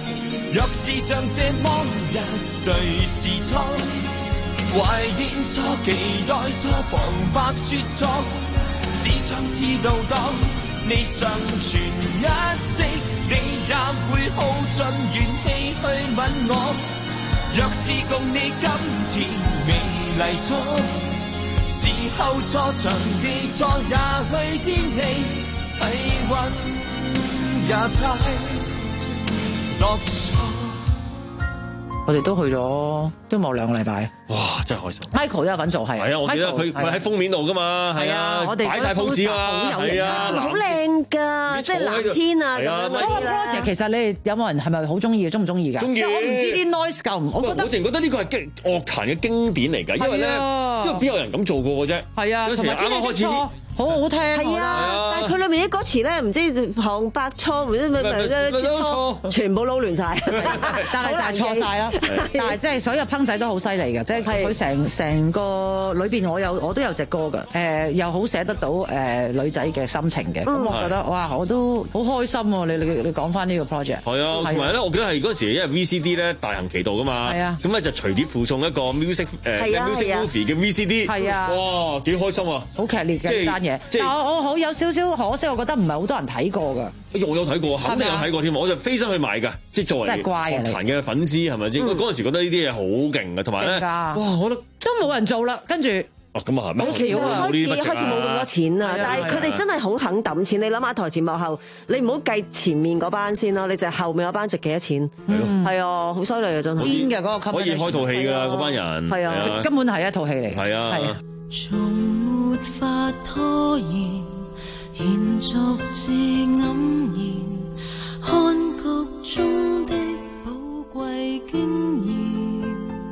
若是像這麼一對視窗，懷念初期待初旁白說錯，只想知道當你尚存一息，你也會耗盡元氣去吻我。若是共你今天美麗錯，時候錯場地錯，也許天氣體溫也差落錯。 我哋都去咗都冇兩個禮拜， 哇！真係開心。 Michael 都有份做，係係啊，我記得佢佢喺封面度噶嘛，係啊， 我哋擺曬 pose 啊，係啊， 好靚㗎，即係藍天啊咁樣嗰啲啦。 其實你哋有冇人係咪好中意嘅？中唔中意㗎？ 中意。 我唔知啲 noise 夠唔，我覺得我淨覺得呢個係經樂壇嘅經典嚟㗎，因為咧，因為邊有人咁做過嘅啫？ 係啊， 有時啱啱開始。 好好聽係啊！但係佢裏面啲歌詞咧，唔知旁白錯，唔知咩咩錯，全部撈亂晒。 但係就係錯晒啦。但係即係所有烹仔都好犀利嘅，即係佢成成個裏邊，我有我都有隻歌㗎。誒又好寫得到誒女仔嘅心情嘅。咁我覺得哇，我都好開心喎！你你你講翻呢個 project。係啊，同埋咧，我記得係嗰陣時，因為 V C D 咧大行其道㗎嘛。係啊。咁咧就隨碟附送一個 music 誒 music movie 嘅 V C D。係啊。哇！幾開心啊！ 好劇烈嘅單嘢。但係我我好有少少可惜，我覺得唔係好多人睇過㗎。 我有睇過，肯定有睇過添，我就飛身去買㗎，即係作為樂壇嘅粉絲係咪先？嗰陣時覺得呢啲嘢好勁嘅，同埋咧，哇！我覺得都冇人做啦，跟住。 哦，咁啊係咩？ 開始開始冇咁多錢啦，但係佢哋真係好肯抌錢。你諗下台前幕後，你唔好計前面嗰班先咯，你就係後面嗰班值幾多錢？係咯，係啊，好犀利啊，真係。 邊嘅嗰個可以開套戲㗎嗰班人。 係啊， 根本係一套戲嚟。 係啊。 從沒法拖延，延續至黯然，看局中的寶貴經驗，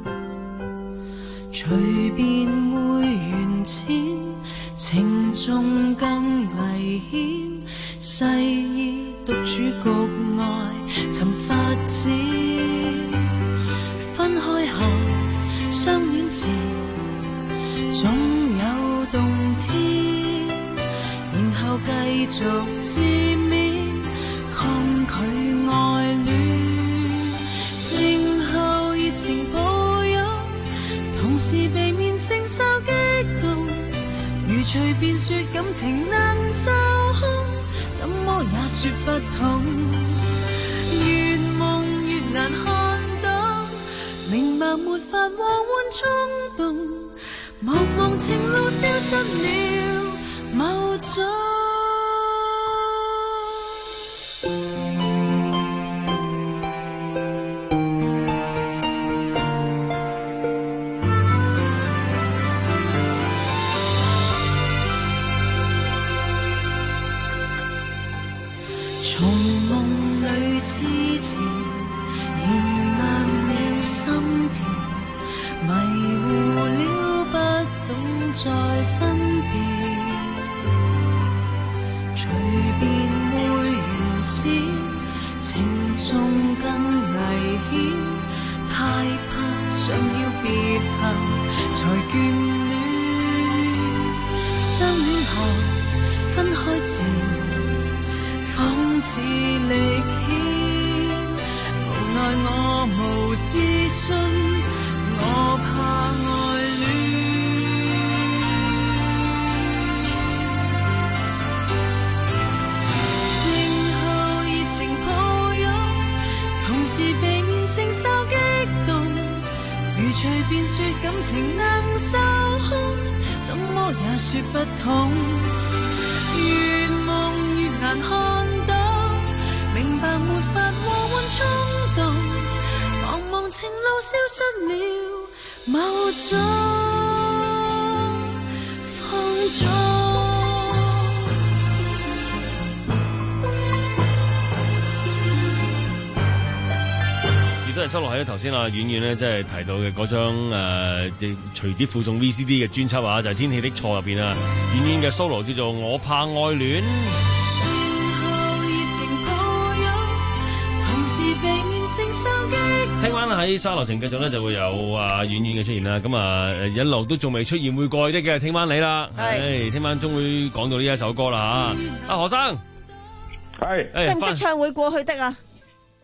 隨便會緣淺，情重更危險，細意獨處局外尋發展，分開後相戀時總有動天，然後繼續自勉，抗拒愛戀，靜候熱情抱擁，同時避免承受激動，如隨便說感情能受控，怎麼也說不通，越夢越難看到，明白沒法和緩衝動，茫茫情路消失了某種。從夢裏痴纏，燃亮了心田，迷糊了不懂再分別，隨便會緣淺，情重更危險，太怕想要別後才眷戀，相戀後分開前仿似力牽，無奈我無自信，我怕愛戀，靜候熱情抱擁，同時避免承受激動，如隨便說感情能受控，怎麼也說不通，越夢越難看到，明白沒法和緩衝動，茫茫情路消失了某種放縱。 都係收落喺頭先啊，婉婉咧即係提到嘅嗰張誒隨碟附送 V C D 嘅專輯啊，就係、是《天氣的錯》入邊啊，婉婉嘅 solo 叫做《我怕愛戀》。聽晚喺沙羅城繼續咧就會有啊婉婉嘅出現啦，咁啊一路都仲未出現會過的嘅，聽晚你啦，係聽晚終會講到呢一首歌啦嚇。阿何生， 係識唔識唱會過去的啊？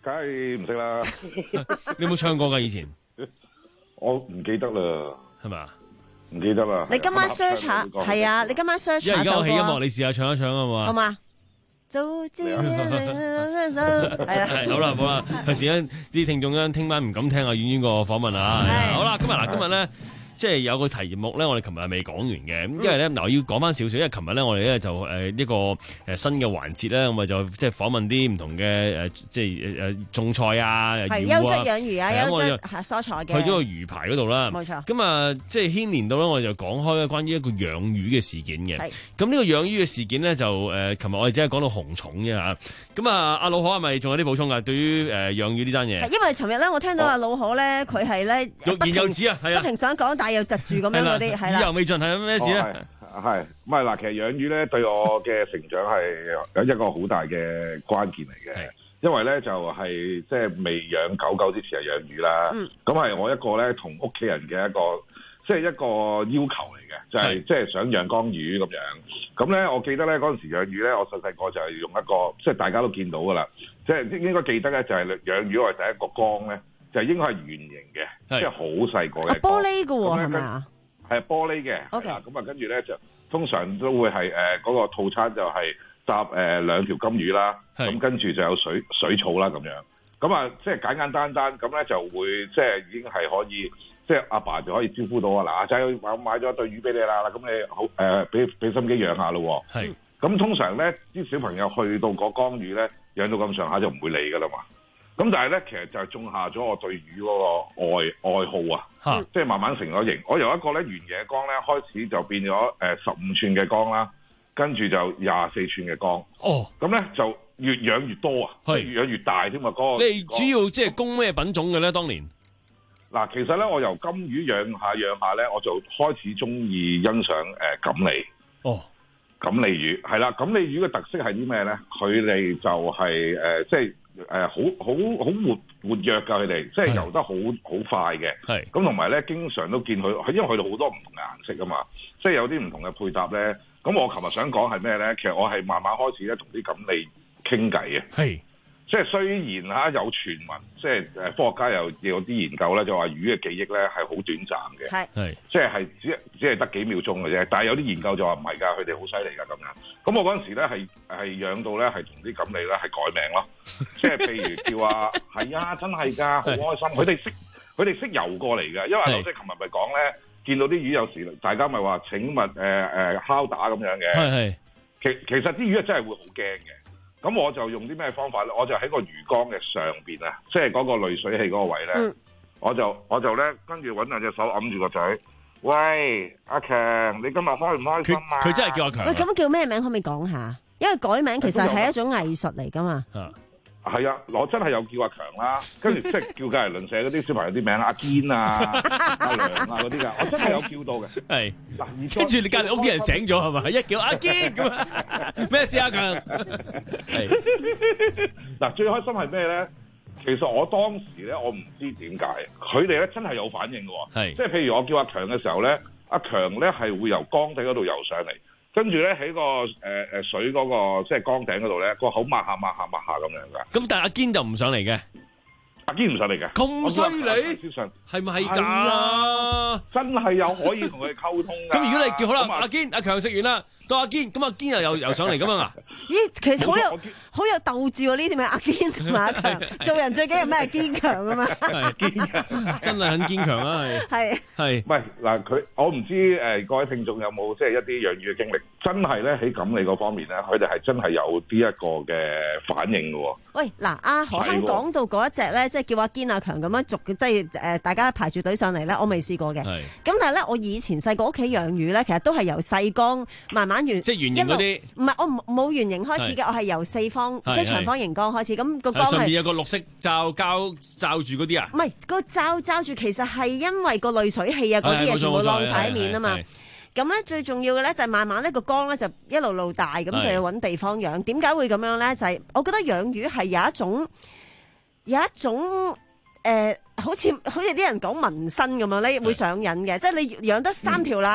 梗係唔識啦。 你有冇唱過㗎以前？ 我唔記得啦， 係咪？ 唔記得啦。 你今晚 search 下，係啊，你今晚 search 下。 因為而家我起音樂，你試下唱一唱啊嘛。 好嘛？早知係啦， 係好啦，好啦，有時咧啲聽眾咧聽晚唔敢聽阿婉婉個訪問啊。好啦，今日嗱，今日咧。即係有個題目咧，我哋琴日係未講完嘅，因為咧嗱，我要講翻少少，因為琴日咧我哋咧就誒一個誒新嘅環節咧，咁咪就即係訪問啲唔同嘅誒，即係誒誒種菜啊， 係優質養魚啊，優質蔬菜嘅， 去咗個魚排嗰度啦， 冇錯。 咁啊，即係牽連到咧，我哋就講開關於一個養魚嘅事件嘅。咁呢個養魚嘅事件咧，就誒，琴日我哋只係講到紅蟲啫嚇。咁啊，阿老可係咪仲有啲補充㗎？對於誒養魚呢單嘢？ 因為尋日咧，我聽到阿老可咧，佢係咧欲言又止啊，係啊， 不停想講，但係又窒住咁樣嗰啲，係啦。 意猶未盡係咩事咧？ 係唔係嗱？其實養魚咧對我嘅成長係有一個好大嘅關鍵嚟嘅，因為咧就係即係未養狗狗之前係養魚啦。咁係、嗯、我一個咧同屋企人嘅一個即係、就是、一個要求嚟嘅，就係即係想養缸魚咁樣。咁咧我記得咧嗰陣時養魚咧，我細細個就係用一個即係、就是、大家都見到㗎啦，即、就、係、是、應該記得咧就係養魚我係第一個缸咧。就應該係圓形嘅，即係好細個嘅玻璃嘅喎，係咪啊？ 係玻璃嘅。OK。咁啊，跟住咧就通常都會係誒嗰個套餐就係搭誒兩條金魚啦，咁跟住就有水水草啦咁樣。咁啊，即係簡簡單單咁咧就會即係已經係可以，即係阿爸就可以招呼到啊！嗱，阿仔我買咗一對魚俾你啦，咁你好誒俾俾心機養下咯。係。咁通常咧啲小朋友去到個缸魚咧養到咁上下就唔會理㗎啦嘛。咁但係咧，其實就係種下咗我對魚嗰個愛愛好啊，嗯、即係慢慢成咗型。我由一個咧圓形嘅缸咧開始就變咗誒十五寸嘅缸啦，跟住就廿四寸嘅缸。哦，咁咧就越養越多啊，係越養越大添啊！嗰個你主要即係供咩品種嘅咧？當年嗱，其實咧我由金魚養下養下咧，我就開始中意欣賞誒錦鯉。哦，錦鯉魚係啦，錦鯉魚嘅特色係啲咩咧？佢哋就係、是、誒、呃、即係。誒、呃，好好好活活躍噶，佢哋即係游得好好快嘅。係咁同埋咧，經常都見佢，因為佢哋好多唔同嘅顏色噶嘛，即係有啲唔同嘅配搭咧。咁我琴日想講係咩咧？其實我係慢慢開始咧同啲錦鯉傾偈嘅。係。即係雖然嚇有傳聞，即係誒科學家又有啲研究咧，就話魚嘅記憶咧係好短暫嘅，係係即係係只只係得幾秒鐘嘅啫。但係有啲研究就話唔係㗎，佢哋好犀利㗎咁樣。咁我嗰陣時咧係係養到咧係同啲錦鯉咧係改名咯，即係譬如叫啊係啊真係㗎，好開心。佢哋識佢哋識游過嚟㗎，因為老師琴日咪講咧，見到啲魚有時大家咪話請勿誒誒敲打咁樣嘅，係係其其實啲魚係真係會好驚嘅。咁我就用啲咩方法咧？我就喺個魚缸嘅上邊啊，即係嗰個濾水器嗰個位咧、嗯，我就我就咧跟住揾兩隻手揞住個嘴。喂，阿強，你今日開唔開心啊？ 佢真係叫阿強。 喂，咁叫咩名？可唔可以講下？因為改名其實係一種藝術嚟噶嘛。 係啊，我真係有叫阿強啦，跟住即係叫隔籬鄰舍嗰啲小朋友啲名，阿堅啊、阿良啊嗰啲噶，我真係有叫到嘅。係， 跟住你隔籬屋啲人醒咗係咪？一叫阿堅咁啊，咩事阿強？係。 嗱，最開心係咩咧？其實我當時咧，我唔知點解，佢哋咧真係有反應嘅。係，即係譬如我叫阿強嘅時候咧，阿強咧係會由缸底嗰度游上嚟。跟住咧喺個誒誒、呃、水嗰、那個即係缸頂嗰度咧，個口抹下抹下抹下咁樣噶。 咁但係阿堅就唔上嚟嘅， 阿堅唔上嚟嘅。 咁犀利？係咪係㗎？ 真係有可以同佢哋溝通㗎。 咁如果你叫好啦，阿堅阿強食完啦，到阿堅，咁阿堅又又又上嚟咁樣啊？ 咦，其實好有好有鬥志喎！呢啲咪阿堅同埋阿強，做人最緊要咩係堅強啊嘛。 係堅強， 真係很堅強啊！係係係。 喂嗱，佢我唔知誒、呃、各位聽眾有冇即係一啲養魚嘅經歷？真係咧喺錦鯉嗰方面咧，佢哋係真係有啲一個嘅反應嘅喎。 喂，嗱，阿何鏗講到嗰一隻咧，即係叫阿堅阿強咁樣逐，即係誒大家排住隊上嚟咧，我未試過嘅。係。咁但係咧，我以前細個屋企養魚咧，其實都係由細缸慢慢圓， 即係圓形嗰啲。 唔係，我冇圓形開始嘅，我係由四方即係長方形缸開始。咁個缸係上面有個綠色罩膠罩住嗰啲啊？ 唔係，個罩罩住其實係因為個濾水器啊嗰啲嘢全部晾晒喺面啊嘛。咁咧最重要嘅咧就係慢慢呢個缸咧就一路路大，咁就要揾地方養。點解會咁樣咧？就係、是、我覺得養魚係有一種有一種誒、呃，好似好似啲人講紋身咁樣咧，會上癮嘅。即係你養得三條啦，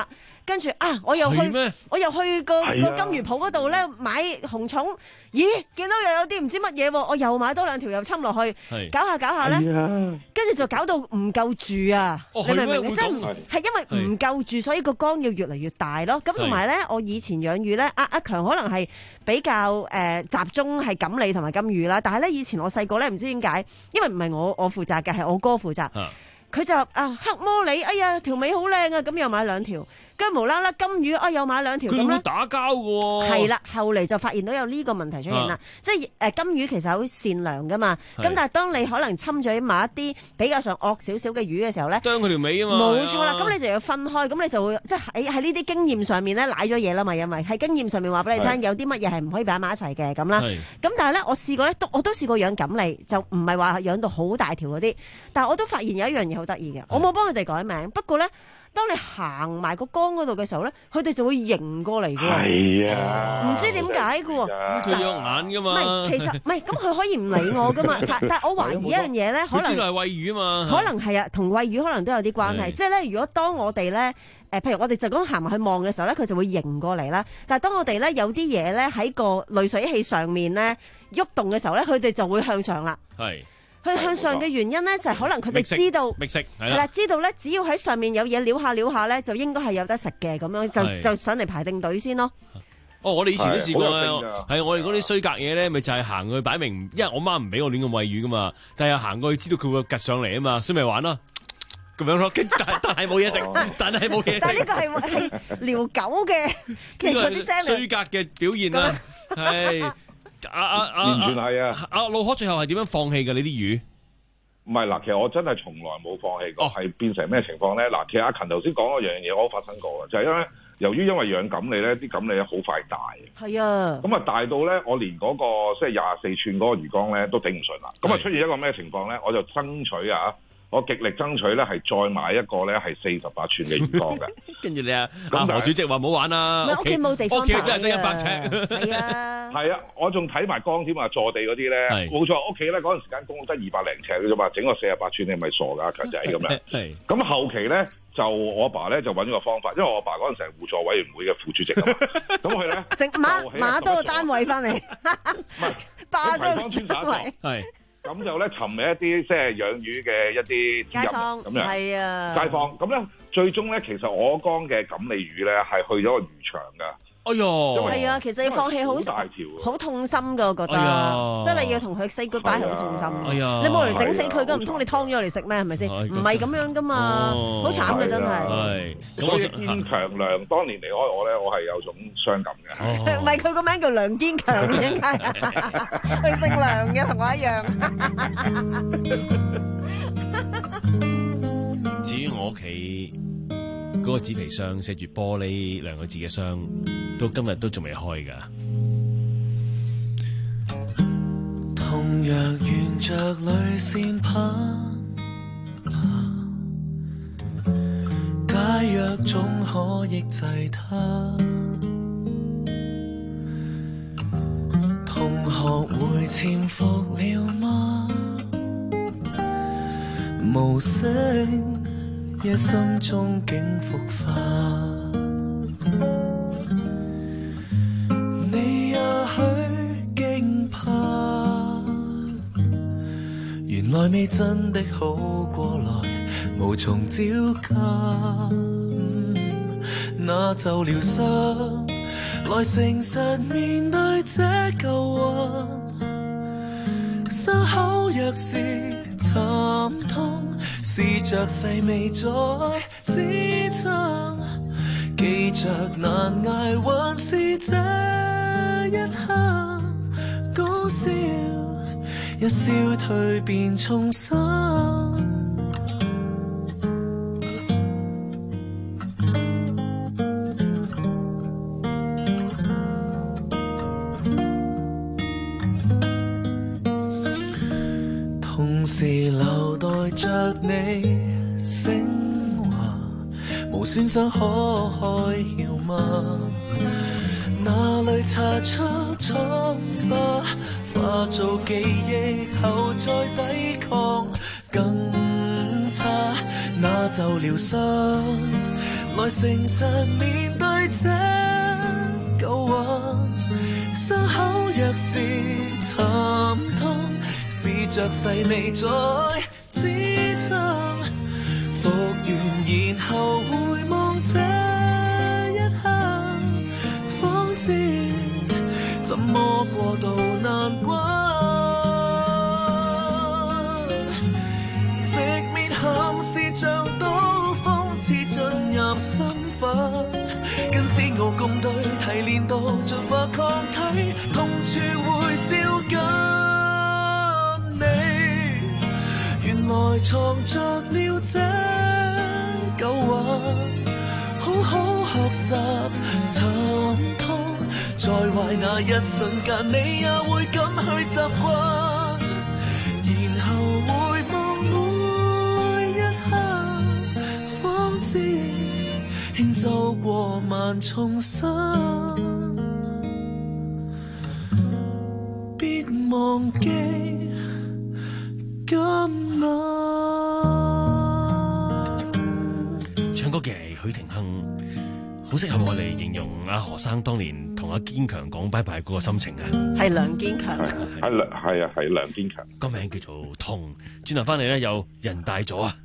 跟住啊，我又去，我又去個個金魚鋪嗰度咧買紅蟲，咦，見到又有啲唔知乜嘢喎，我又買多兩條又侵落去，搞下搞下咧，跟住就搞到唔夠住啊！你明唔明？即係係因為唔夠住，所以個缸要越嚟越大咯。咁同埋咧，我以前養魚咧，阿阿強可能係比較誒集中係錦鯉同埋金魚啦，但係咧以前我細個咧唔知點解，因為唔係我我負責嘅，係我哥負責。佢就啊黑魔鯉，哎呀條尾好靚啊，咁又買兩條，跟住無啦啦金魚啊又買兩條，咁咧打交嘅喎。 係啦，後嚟就發現到有呢個問題出現啦，啊、即係誒金魚其實好善良噶嘛，咁但係當你可能侵咗某一啲比較上惡少少嘅魚嘅時候咧， 啄佢條尾啊嘛， 冇錯啦，咁你就要分開，咁你就會即係喺喺呢啲經驗上面咧瀨咗嘢啦嘛，因為喺經驗上面話俾你聽，有啲乜嘢係唔可以擺埋一齊嘅咁啦，咁但係咧我試過咧，都我都試過養錦鯉，就唔係話養到好大條嗰啲，但係我都發現有一樣嘢好得意嘅，我冇幫佢哋改名，不過咧。當你行埋個缸嗰度嘅時候咧，佢哋就會迎過嚟嘅喎。係啊，唔知點解嘅喎。 佢有眼噶嘛？ 唔係，其實唔係，咁佢可以唔理我噶嘛。但但係我懷疑一樣嘢咧，可能佢知道係餵魚啊嘛。可能係啊，同餵魚可能都有啲關係。即係咧，如果當我哋咧，誒，譬如我哋就咁行埋去望嘅時候咧，佢就會迎過嚟啦。但係當我哋咧有啲嘢咧喺個濾水器上面咧喐動嘅時候咧，佢哋就會向上啦。係。佢向上嘅原因咧，就係可能佢哋知道，係啦，知道咧，只要喺上面有嘢撩下撩下咧，就應該係有得食嘅，咁樣就就上嚟排定隊先咯。 哦，我哋以前都試過啊，係我哋嗰啲衰格嘢咧，咪就係行去擺明，因為我媽唔俾我亂咁餵魚噶嘛，但係行過去知道佢會趌上嚟啊嘛，所以咪玩咯，咁樣咯，但但係冇嘢食，但係冇嘢食。 但係呢個係係撩狗嘅，其實嗰啲聲衰格嘅表現啊，係。啊啊啊！ 完全係啊！ 阿老可最後係點樣放棄嘅？你啲魚唔係嗱，其實我真係從來冇放棄過，係、哦、變成咩情況咧？嗱，其實阿勤頭先講嗰樣嘢，我都發生過嘅，就係、是、因為由於因為養錦鯉咧，啲錦鯉好快大， 係啊，咁啊大到咧，我連嗰、那個即係廿四寸嗰個魚缸咧都頂唔順啦。咁啊出現一個咩情況咧？我就爭取啊！我極力爭取咧，係再買一個咧係四十八寸嘅魚缸嘅。 跟住你啊，阿何主席話唔好玩啦， 屋企冇地方， 屋企都係得一百尺。 係啊， 係啊，我仲睇埋缸添啊，坐地嗰啲咧，冇錯，屋企咧嗰陣時間公屋得二百零尺嘅啫嘛，整個四十八寸你係咪傻㗎，強仔咁樣？係。咁後期咧就我阿爸咧就揾咗個方法，因為我阿爸嗰陣時係互助委員會嘅副主席啊嘛，咁佢咧整買買多個單位翻嚟， 唔係霸多個單位，係。咁就咧尋覓一啲即係養魚嘅一啲街坊咁樣，係啊， 街坊咁咧，最終咧其實我缸嘅錦鯉魚咧係去咗個魚場㗎。 哎呦， 係啊，其實要放棄好大條， 好痛心㗎，我覺得，即係你要同佢 say goodbye 係好痛心。 哎呀， 你冇嚟整死佢㗎，唔通你劏咗嚟食咩？係咪先？唔係咁樣㗎嘛，好慘嘅真係。 係，所以堅強梁當年離開我咧，我係有種傷感嘅。 唔係佢個名叫梁堅強嘅，應該佢姓梁嘅，同我一樣。至於我屋企嗰個紙皮箱寫住玻璃兩個字嘅箱，到今日都仲未開㗎。 痛若沿着淚線攀爬，解藥總可抑制它。同學會潛伏了嗎？無聲一心中竟復發，你也許驚怕，原來未真的好過來，無從招架。嗯、那就療傷，來誠實面對這舊患，傷口若是慘痛，試着細微再支撐，記着難捱還是這一刻，講笑一笑蛻變重生。同時留待着你升華，無損傷可開竅嗎？哪裡擦出瘡疤，化做記憶後再抵抗更差，那就療傷， 來誠實面對這舊患，傷口若是沉痛，試着細味再支撐，復原然後回望這一刻，方知怎麼過渡難關。直面含是像刀鋒刺進入心房，跟煎熬共對提煉到盡化抗體，痛處會燒緊你。原來藏着了這舊患，好好學習沉痛，在壞那一瞬間你也會敢去習慣，然後回望每一刻，方知輕走過萬重山，別忘記今晚。 唱歌嘅係許廷鏗，好適合我嚟形容阿何生當年同阿堅強講拜拜嗰個心情啊！ 係梁堅強， 係梁係啊係梁堅強， 個名叫做痛。轉頭翻嚟咧，有人大咗啊！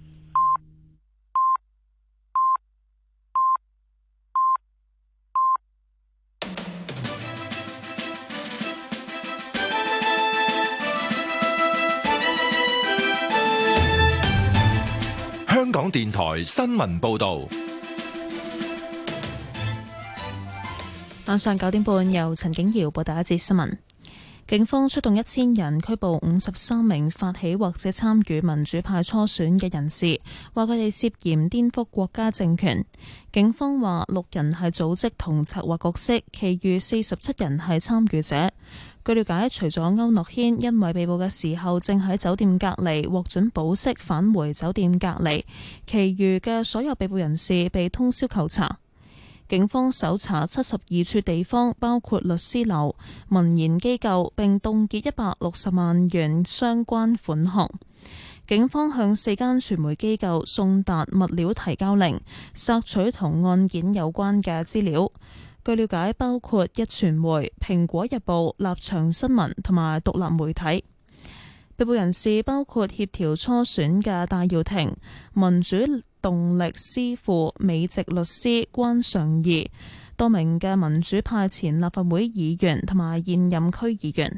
香港電台新聞報道。 晚上九點半，由陳景瑤報道一節新聞。警方出動一千人拘捕五十三名發起或者參與民主派初選嘅人士，話佢哋涉嫌顛覆國家政權。警方話六人係組織同策劃角色，其餘四十七人係參與者。據了解，除咗區諾軒因為被捕嘅時候正喺酒店隔離，獲准保釋返回酒店隔離，其餘嘅所有被捕人士被通宵扣查。警方搜查七十二處地方，包括律師樓、民研機構，並凍結一百六十萬元相關款項。警方向四間傳媒機構送達物料提交令，索取同案件有關嘅資料。據了解，包括壹傳媒、蘋果日報、立場新聞同埋獨立媒體。被捕人士包括協調初選嘅戴耀廷、民主動力師傅美籍律師關尚義、多名嘅民主派前立法會議員同埋現任區議員。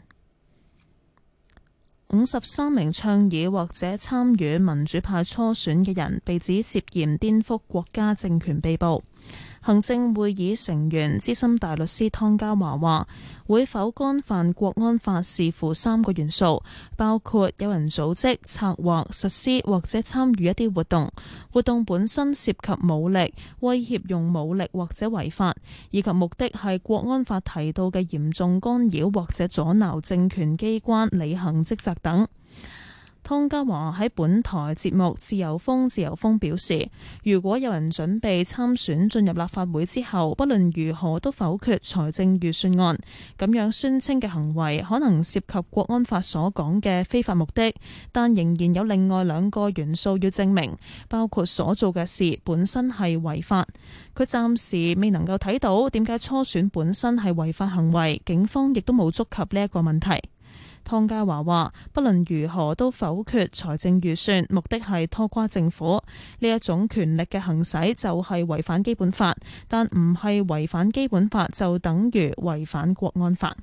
五十三名倡議或者參與民主派初選嘅人被指涉嫌顛覆國家政權被捕。行政會議成員資深大律師湯家驊話，會否干犯國安法視乎三個元素，包括有人組織、策劃、實施或者參與一啲活動，活動本身涉及武力、威脅用武力或者違法，以及目的係國安法提到嘅嚴重干擾或者阻撓政權機關履行職責等。湯家驊喺本台節目《自由風自由風》表示，如果有人準備參選進入立法會之後，不論如何都否決財政預算案，咁樣宣稱嘅行為可能涉及國安法所講嘅非法目的，但仍然有另外兩個元素要證明，包括所做嘅事本身係違法。佢暫時未能夠睇到點解初選本身係違法行為，警方亦都冇觸及呢一個問題。湯家驊話，不論如何都否決財政預算，目的係拖垮政府。呢一種權力嘅行使就係違反基本法，但唔係違反基本法就等於違反國安法。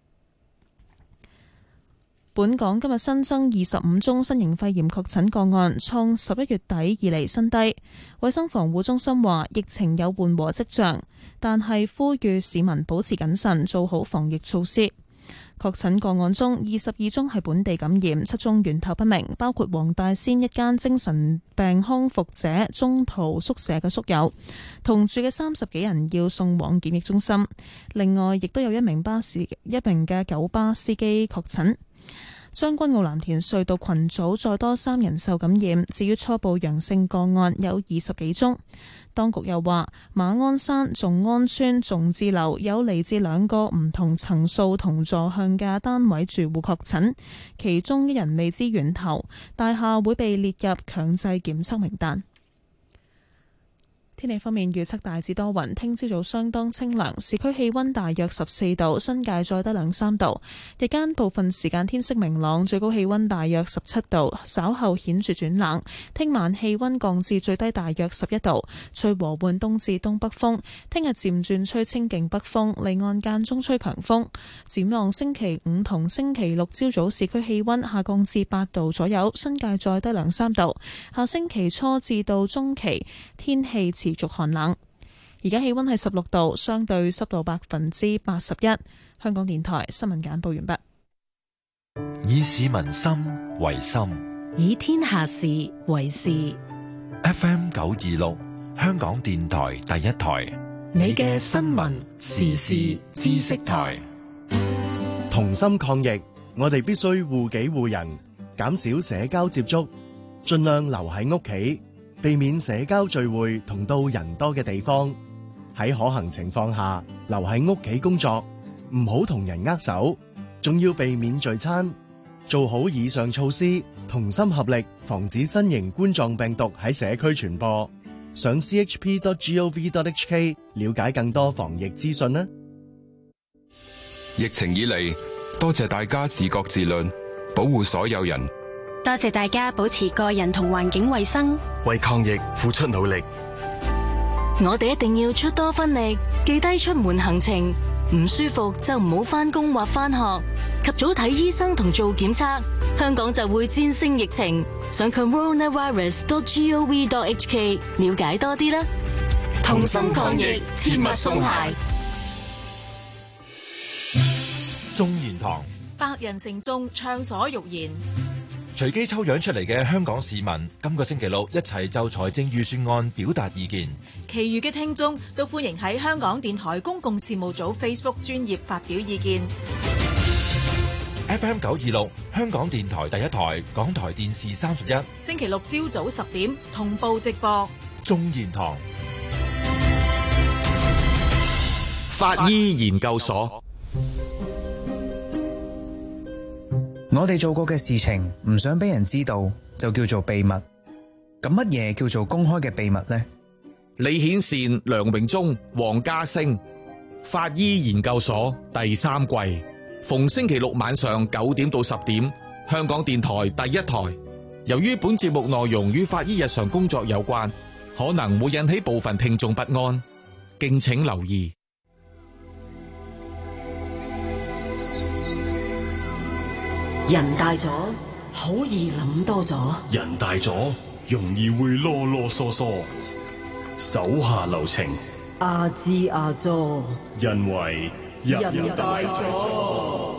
本港今日新增二十五宗新型肺炎確診個案，創十一月底以嚟新低。衛生防護中心話，疫情有緩和跡象，但係呼籲市民保持謹慎，做好防疫措施。確診個案中，二十二宗係本地感染，七宗源頭不明，包括黃大仙一間精神病康復者中途宿舍嘅宿友，同住嘅三十幾人要送往檢疫中心。另外，亦都有一名巴士一名嘅九巴司機確診。將軍澳藍田隧道群組再多三人受感染，至於初步陽性個案有二十幾宗。當局又話，馬鞍山頌安邨頌志樓有嚟自兩個唔同層數同座向嘅單位住戶確診，其中一人未知源頭，大廈會被列入強制檢測名單。 天氣方面預測大致多雲，聽朝早相當清涼，市區氣溫大約十四度，新界再低兩三度。日間部分時間天色明朗，最高氣溫大約十七度，稍後顯著轉冷。聽晚氣溫降至最低大約十一度，吹和緩東至東北風。聽日漸轉吹清勁北風，離岸間中吹強風。展望星期五同星期六朝早市區氣溫下降至八度左右，新界再低兩三度。下星期初至到中期天氣持續寒冷。而家氣溫係十六度，相對濕度百分之八十一。香港電台新聞簡報完畢。 以市民心為心， 以天下事為事。 F M 九二六，香港電台第一台， 你嘅新聞時事知識台。 同心抗疫，我哋必須護己護人，減少社交接觸，盡量留喺屋企，避免社交聚會同到人多嘅地方。喺可行情況下，留喺屋企工作，唔好同人握手，仲要避免聚餐。做好以上措施，同心合力，防止新型冠狀病毒喺社區傳播。上 c h p dot gov dot h k 了解更多防疫資訊啦。 疫情以嚟，多謝大家自覺自律，保護所有人。 多謝大家保持個人同環境衛生， 為抗疫付出努力。 我哋一定要出多分力，記低出門行程，唔舒服就唔好返工或返學，及早睇醫生同做檢測，香港就會戰勝疫情。上 coronavirus dot gov dot h k 了解多啲啦。同心抗疫，切勿鬆懈。 眾言堂， 百人成眾，暢所欲言。 隨機抽樣出嚟嘅香港市民，今個星期六一齊就財政預算案表達意見。 其餘嘅聽眾都歡迎喺香港電台公共事務組 Facebook 專頁發表意見。 F M 九二六，香港電台第一台，港台電視三十一， 星期六朝早十點同步直播。 眾言堂， 法醫研究所。 我哋做過嘅事情唔想俾人知道，就叫做秘密。咁乜嘢叫做公開嘅秘密呢？ 李顯善、梁榮忠、黃家星，法醫研究所第三季，逢星期六晚上九點到十點，香港電台第一台。由於本節目內容與法醫日常工作有關，可能會引起部分聽眾不安，敬請留意。 人大咗，好易諗多咗。 人大咗，容易會囉囉嗦嗦。手下留情， 阿支阿佐， 因為人大咗。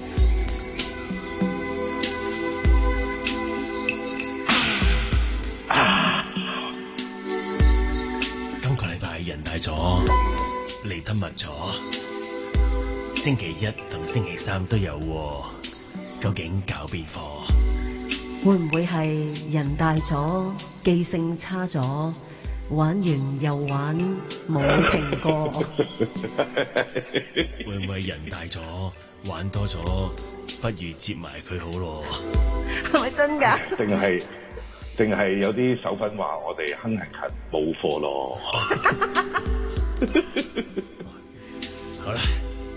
今個禮拜人大咗，嚟得密咗。星期一同星期三都有喎。究竟搞邊科？ 會唔會係人大咗，記性差咗，玩完又玩，冇停過？ 會唔會人大咗，玩多咗，不如接埋佢好咯？ 係咪真㗎？ 定係定係有啲手粉話我哋亨勤勤冇貨咯？ 好啦，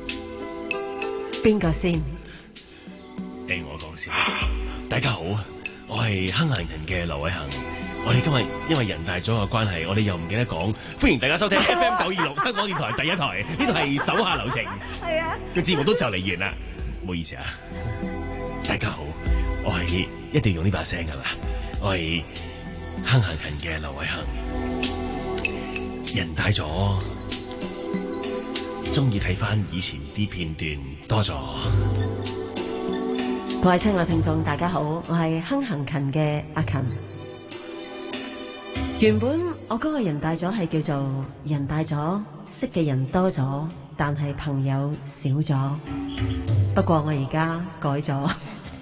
邊個先？ 誒，我講先。大家好，我係亨勤勤嘅劉偉恒。我哋今日因為人大咗嘅關係，我哋又唔記得講，歡迎大家收聽 F M 九二六香港電台第一台。呢度係手下留情。係啊，個節目都就嚟完啦，唔好意思啊。大家好，我係一定要用呢把聲噶啦，我係亨勤勤嘅劉偉恒。人大咗，中意睇翻以前啲片段多咗。 各位親愛聽眾大家好，我係亨勤勤嘅阿勤。原本我嗰個人大咗係叫做人大咗，識嘅人多咗，但係朋友少咗。不過我而家改咗，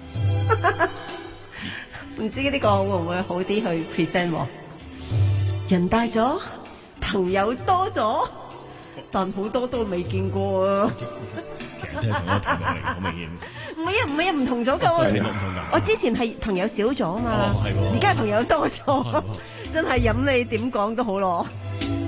唔知呢個會唔會好啲去 present？人大咗，朋友多咗，但好多都未見過啊！ 其實都係同一個題目嚟，好明顯。 唔係啊，唔係啊，唔同咗噶。 係點唔同㗎？ 我之前係朋友少咗嘛， 哦係喎， 而家係朋友多咗，真係飲你點講都好咯。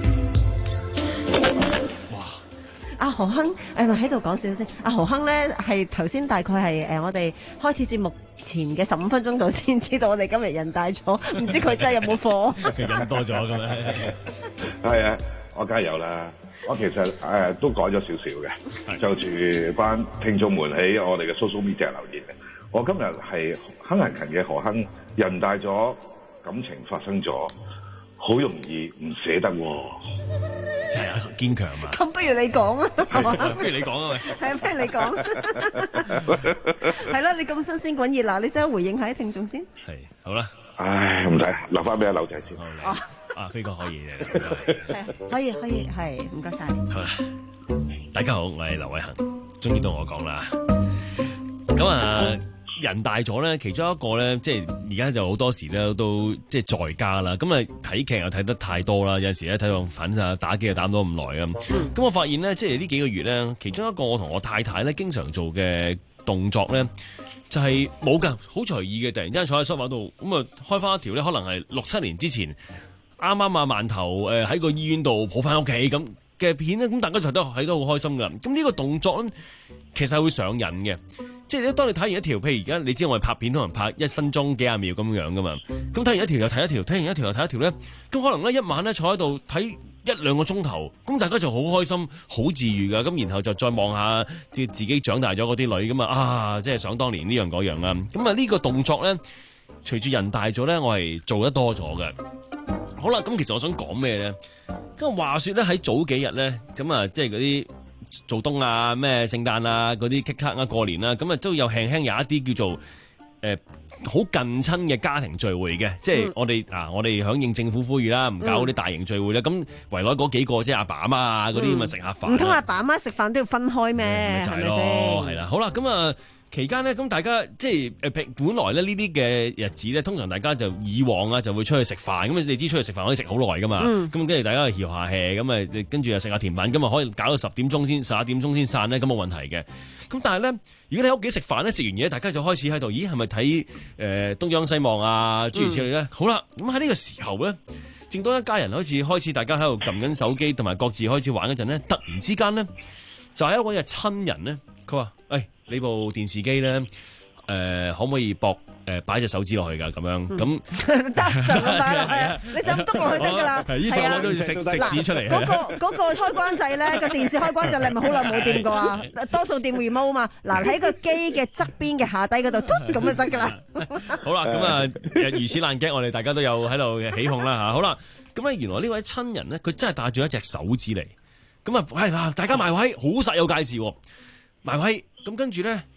阿何亨誒咪喺度講少少先。阿何亨咧係頭先大概係誒、呃、我哋開始節目前嘅十五分鐘度先知道我哋今日人大咗，唔知佢真係有冇貨？ 佢飲多咗㗎啦。 係啊，我梗係有啦。我其實誒、呃、都改咗少少嘅，就住班聽眾們喺我哋嘅 social media 留言嘅。我今日係亨勤勤嘅何亨，人大咗，感情發生咗，好容易唔捨得喎。 真係堅強嘛！ 咁不如你講啊， 不如你講啊， 咪係啊，不如你講。係啦，你咁新鮮滾熱嗱，你想回應下啲聽眾先。 係，好啦。 唉，唔使留翻俾阿劉仔先。 啊，啊，飛哥可以嘅， 可以可以係，唔該晒。 好啦，大家好，我係劉偉恒，終於到我講啦。咁啊。人大咗咧，其中一個咧，即係而家就好多時咧都即係在家啦。咁啊睇劇又睇得太多啦，有陣時咧睇到粉啊打機又打唔到咁耐咁。咁我發現咧，即係呢幾個月咧，其中一個我同我太太咧經常做嘅動作咧，就係冇㗎，好隨意嘅。突然之間坐喺梳化度，咁啊開翻一條咧，可能係六七年之前啱啱啊饅頭誒喺個醫院度抱翻屋企咁嘅片咧，咁大家睇得睇得好開心㗎。咁呢個動作咧，其實係會上癮嘅。即係當你睇完一條，譬如而家你知我哋拍片通常拍一分鐘幾廿秒咁樣噶嘛，咁睇完一條又睇一條，睇完一條又睇一條咧，咁可能咧一晚咧坐喺度睇一兩個鐘頭，咁大家就好開心、好治愈噶，咁然後就再望下即係自己長大咗嗰啲女咁啊，啊，即係想當年呢樣嗰樣啦，咁啊呢個動作咧，隨住人大咗咧，我係做得多咗嘅。好啦，咁其實我想講咩咧？咁話說咧喺早幾日咧，咁啊即係嗰啲。做冬啊，咩聖誕啊，嗰啲 kick 卡啊，過年啦，咁啊都有輕輕有一啲叫做誒好、呃、近親嘅家庭聚會嘅，即係我哋、嗯、啊，我哋響應政府呼籲啦，唔搞啲大型聚會啦，咁圍內嗰幾個即係阿爸阿媽啊嗰啲咁啊食下飯，唔通阿爸阿媽食飯都要分開咩？係咪先？係啦，好啦，咁啊。期間咧，咁大家即係誒，本來咧呢啲嘅日子咧，通常大家就以往啊就會出去食飯，咁你知出去食飯可以食好耐噶嘛，咁跟住大家去搖下氣，咁啊跟住又食下甜品，咁啊可以搞到十點鐘先、十一點鐘先散咧，咁冇問題嘅。咁但係咧，如果你喺屋企食飯咧，食完嘢大家就開始喺度，咦係咪睇誒東張西望啊諸如此類咧？好啦，咁喺呢個時候咧，正當一家人開始開始大家喺度撳緊手機，同埋各自開始玩嗰陣咧，突然之間咧，就係一位嘅親人咧，佢話：誒。呢部電視機咧，誒、呃、可唔可以駁誒擺隻手指落去㗎？咁樣咁得就得，你手篤落去得㗎啦。係呢手都要食食指出嚟。嗰、那個嗰、那個開關掣咧，個電視開關掣你係咪好耐冇掂過啊？多數掂 remote 嘛。嗱喺個機嘅側邊嘅下底嗰度，咁就得㗎啦。好啦，咁啊，如此爛 gag，我哋大家都有喺度起哄啦嚇。好啦，咁咧原來呢位親人咧，佢真係帶住一隻手指嚟。咁啊，係嗱，大家埋位，好實有介事喎，埋位。咁跟住咧，誒、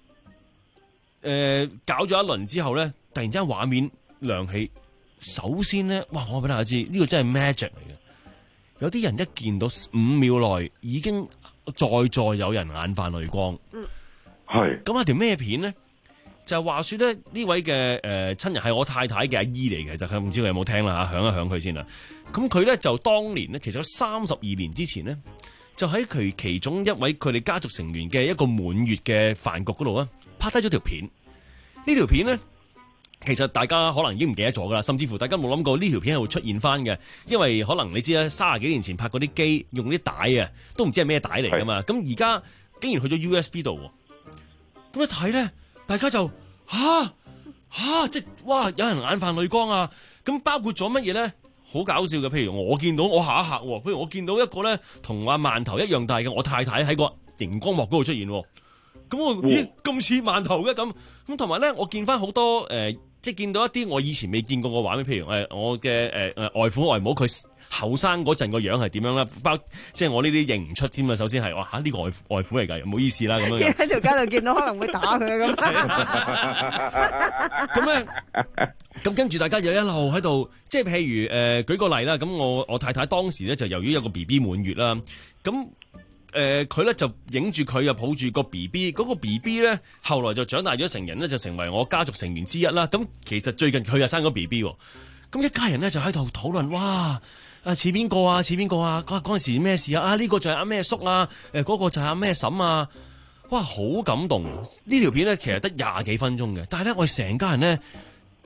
呃、搞咗一輪之後咧，突然之間畫面亮起。首先咧，哇！我俾大家知，呢、這個真係 magic 嚟嘅。有啲人一見到五秒內已經在在有人眼泛淚光。嗯，係。咁係條咩片咧？就係話說咧，呢位嘅誒親人係我太太嘅阿姨嚟嘅，就佢唔知佢有冇聽啦嚇，響一響佢先啦。咁佢咧就當年咧，其實三十二年之前咧。就喺佢其中一位佢哋家族成員嘅一個滿月嘅飯局嗰度啊，拍低咗條片。呢條片呢，其實大家可能已經唔記得咗噶啦，甚至乎大家冇諗過呢條片係會出現翻嘅，因為可能你知啦，三十幾年前拍嗰啲機用啲帶啊，都唔知係咩帶嚟噶嘛。咁而家竟然去咗 U S B 度，咁一睇咧，大家就吓吓、啊，即係哇，有人眼泛淚光啊！咁包括咗乜嘢咧？好搞笑嘅，譬如我見到我嚇一嚇，譬如我見到一個咧同阿饅頭一樣大嘅我太太喺個熒光幕嗰度出現，咁我咦咁似饅頭嘅咁，咁同埋咧我見翻好多誒、呃，即係見到一啲我以前未見過嘅畫面，譬如誒、呃、我嘅誒誒外父外母佢後生嗰陣個樣係點樣啦，包即係我呢啲認唔出添啊！首先係哇嚇呢個外外父嚟㗎，唔好意思啦咁樣。喺條街度見到可能會打佢咁。咁咧。咁跟住大家又一路喺度，即係譬如誒、呃、舉個例啦，咁我我太太當時咧就由於有個 B B 滿月啦，咁誒佢咧就影住佢又抱住個 B B，嗰個 B B 咧後來就長大咗成人咧就成為我家族成員之一啦。咁其實最近佢又生咗 B B，咁一家人咧就喺度討論，哇啊似邊個啊似邊個啊嗰嗰陣時咩事啊啊呢、這個就係阿咩叔啊誒嗰、那個就係阿咩嬸啊，哇好感動！呢條片咧其實得廿幾分鐘嘅，但係咧我哋成家人咧。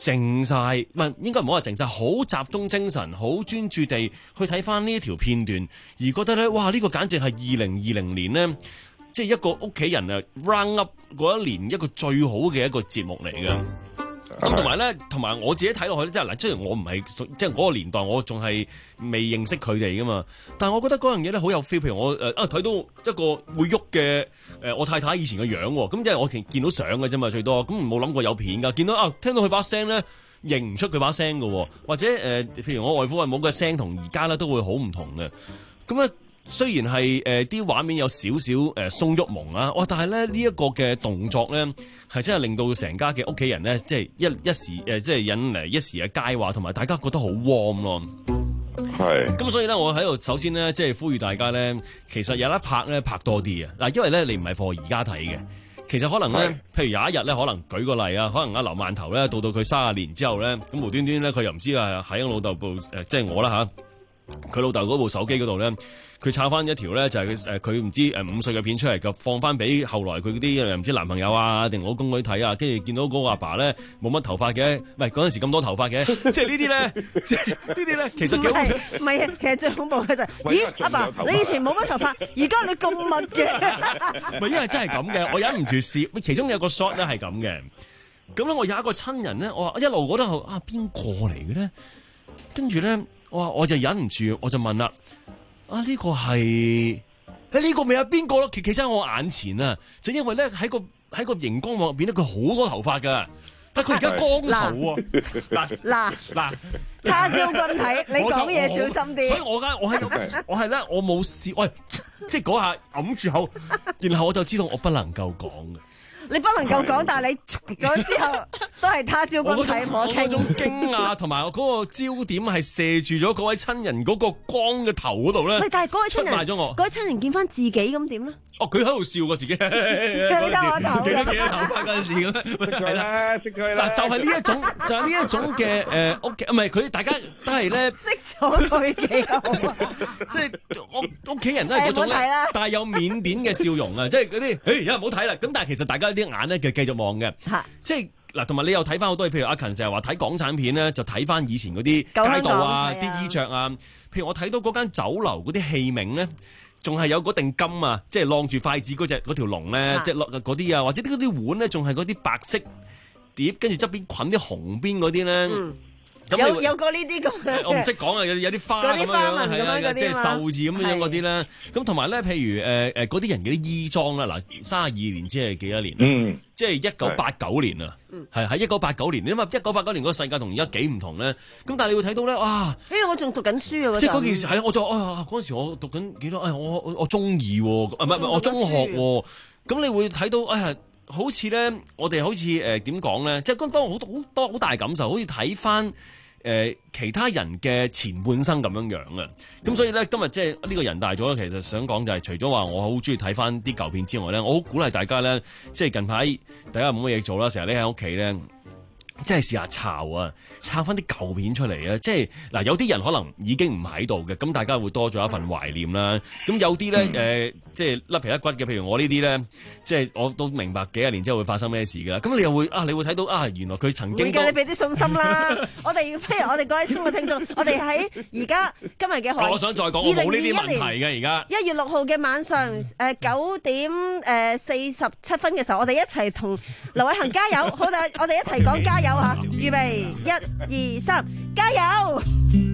靜晒，唔係應該唔好話靜晒，好集中精神，好專注地去睇翻呢一條片段，而覺得咧，哇！呢、呢個簡直係二零二零年呢，即係一個屋企人啊 round up 嗰一年一個最好嘅一個節目嚟嘅。咁同埋咧，同埋我自己睇落去咧，即係嗱，雖然我唔係即係嗰個年代，我仲係未認識佢哋噶嘛。但係我覺得嗰樣嘢咧好有 feel。譬如我誒啊睇到一個會喐嘅誒我太太以前嘅樣喎，咁即係我見見到相嘅啫嘛，最多咁冇諗過有片㗎。見到啊，聽到佢把聲咧，認唔出佢把聲㗎喎，或者誒、呃，譬如我外父外母嘅聲同而家咧都會好唔同嘅。咁咧。雖然係誒啲畫面有少少誒鬆郁蒙啊，哇！但係咧呢一個嘅動作咧，係真係令到成家嘅屋企人咧，即係一一時誒，即係引嚟一時嘅佳話，同埋大家覺得好 warm 咯。係。咁所以咧，我喺度首先咧，即係呼籲大家咧，其實有得拍咧，拍多啲啊！嗱，因為咧你唔係貨而家睇嘅，其實可能咧，譬如有一日咧，可能舉個例啊，可能阿劉饅頭咧，到到佢三十年之後咧，咁無端端咧，佢又唔知啊喺我老豆部誒，即係我啦嚇，佢老豆嗰部手機嗰度咧。佢抄翻一條咧，就係佢誒佢唔知誒五歲嘅片出嚟，就放翻俾後來佢嗰啲唔知男朋友啊定老公嗰啲睇啊，跟住見到嗰個阿爸咧冇乜頭髮嘅，唔係嗰陣時咁多頭髮嘅，即係呢啲咧，即係呢啲咧，其實幾好。 唔係啊，其實最恐怖嘅就係，咦阿爸，你以前冇乜頭髮，而家你咁密嘅。 唔係因為真係咁嘅，我忍唔住笑。其中有個 shot 咧係咁嘅，咁咧我有一個親人咧，我話一路覺得啊邊個嚟嘅咧，跟住咧我話我就忍唔住，我就問啦。啊！呢、這個係誒呢個咪係邊個咯？其其實喺我眼前啊，就因為咧喺個喺個熒光幕入邊咧，佢好多頭髮噶，但係佢而家光頭啊！嗱嗱嗱，他朝君睇，你講嘢小心啲。 所以我而家我係我係咧，我冇試喂，即係嗰下揞住口，然後我就知道我不能夠講嘅。 你不能夠講，但係你咗之後都係他朝君睇，冇傾。 嗰種驚訝同埋嗰個焦點係射住咗嗰位親人嗰個光嘅頭嗰度咧。 喂，但係嗰位親人，嗰位親人見翻自己咁點咧？ 哦，佢喺度笑過自己， 你得我頭， 記得幾多頭髮嗰陣時咁咧，係啦，識佢啦。嗱，就係呢一種，就係呢一種嘅誒屋企，唔係佢大家都係咧， 識咗佢幾好啊！ 即係屋屋企人都係嗰種咧，但係有腼腆嘅笑容啊！即係嗰啲，誒，而家唔好睇啦。咁但係其實大家啲眼咧，嘅繼續望嘅，即係嗱，同埋你又睇翻好多，譬如阿勤成日話睇港產片咧，就睇翻以前嗰啲街道啊、啲衣着啊。譬如我睇到嗰間酒樓嗰啲器皿咧。仲係有嗰定金啊，即係晾住筷子嗰隻嗰條龍咧，即係落嗰啲啊，或者啲嗰啲碗咧，仲係嗰啲白色碟，跟住側邊捆啲紅邊嗰啲咧。嗯有有個呢啲咁嘅， 我唔識講啊！有有啲花咁樣樣，係啊，即係壽字咁樣嗰啲咧。咁同埋咧，譬如誒誒嗰啲人嘅啲衣裝啦，嗱，三十二年即係幾多年？嗯，即係一九八九年啊，係喺一九八九年。因為一九八九年嗰個世界同而家幾唔同咧。咁但係你會睇到咧，哇！ 誒，我仲讀緊書啊！ 即係嗰件事係啦，我就啊嗰陣時我讀緊幾多？誒，我我我中二喎，唔係唔係我中學喎。咁你會睇到誒？哎好似咧，我哋好似誒點講咧，即係當好好多好大感受，好似睇翻誒其他人嘅前半生咁樣樣啊！咁所以咧，今日即係呢個人大咗，其實想講就係除咗話我好中意睇翻啲舊片之外咧，我好鼓勵大家咧，即係近排大家冇乜嘢做啦，成日匿喺屋企咧。即係試下抄啊，抄翻啲舊片出嚟啊！即係嗱，有啲人可能已經唔喺度嘅，咁大家會多咗一份懷念啦。咁有啲咧，誒、呃，即係甩皮甩骨嘅，譬如我呢啲咧，即係我都明白幾廿年之後會發生咩事噶啦。咁你又會啊，你會睇到啊，原來佢曾經會嘅，你俾啲信心啦。我哋譬如我哋各位親愛聽眾，我哋喺而家今日嘅我想再講，我冇呢啲問題嘅而家。 一月六號嘅晚上，誒九點誒四十七分嘅時候，我哋一齊同劉偉恒加油，好，我哋一齊講加油。預備一二三，加油！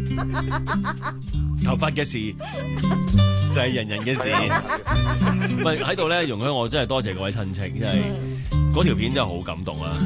頭髮嘅事就係人人嘅事。喂，喺度咧，容許我真係多謝各位親戚，因為嗰條片真係好感動啊！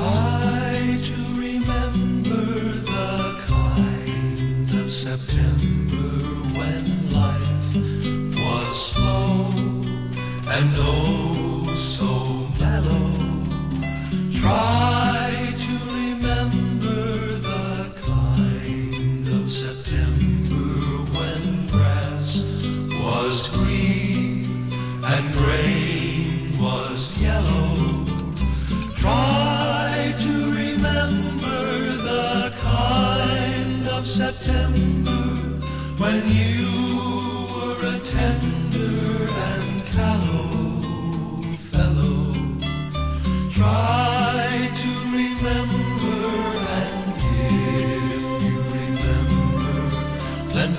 Was green and grain was yellow. Try to remember the kind of September when you were a tender and callow fellow. Try to remember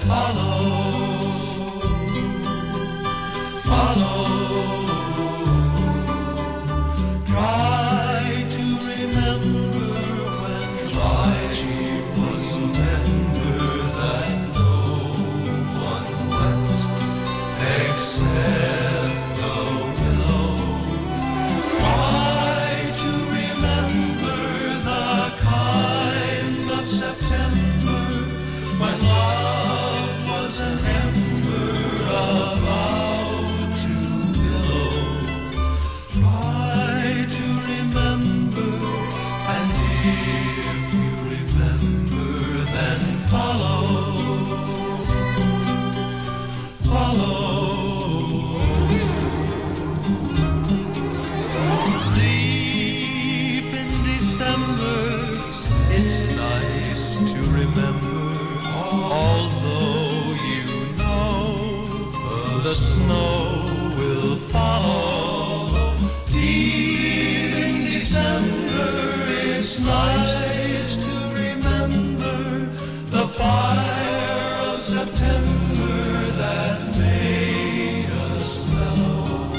The snow will follow. Deep in December, it's nice to remember the fire of September that made us mellow.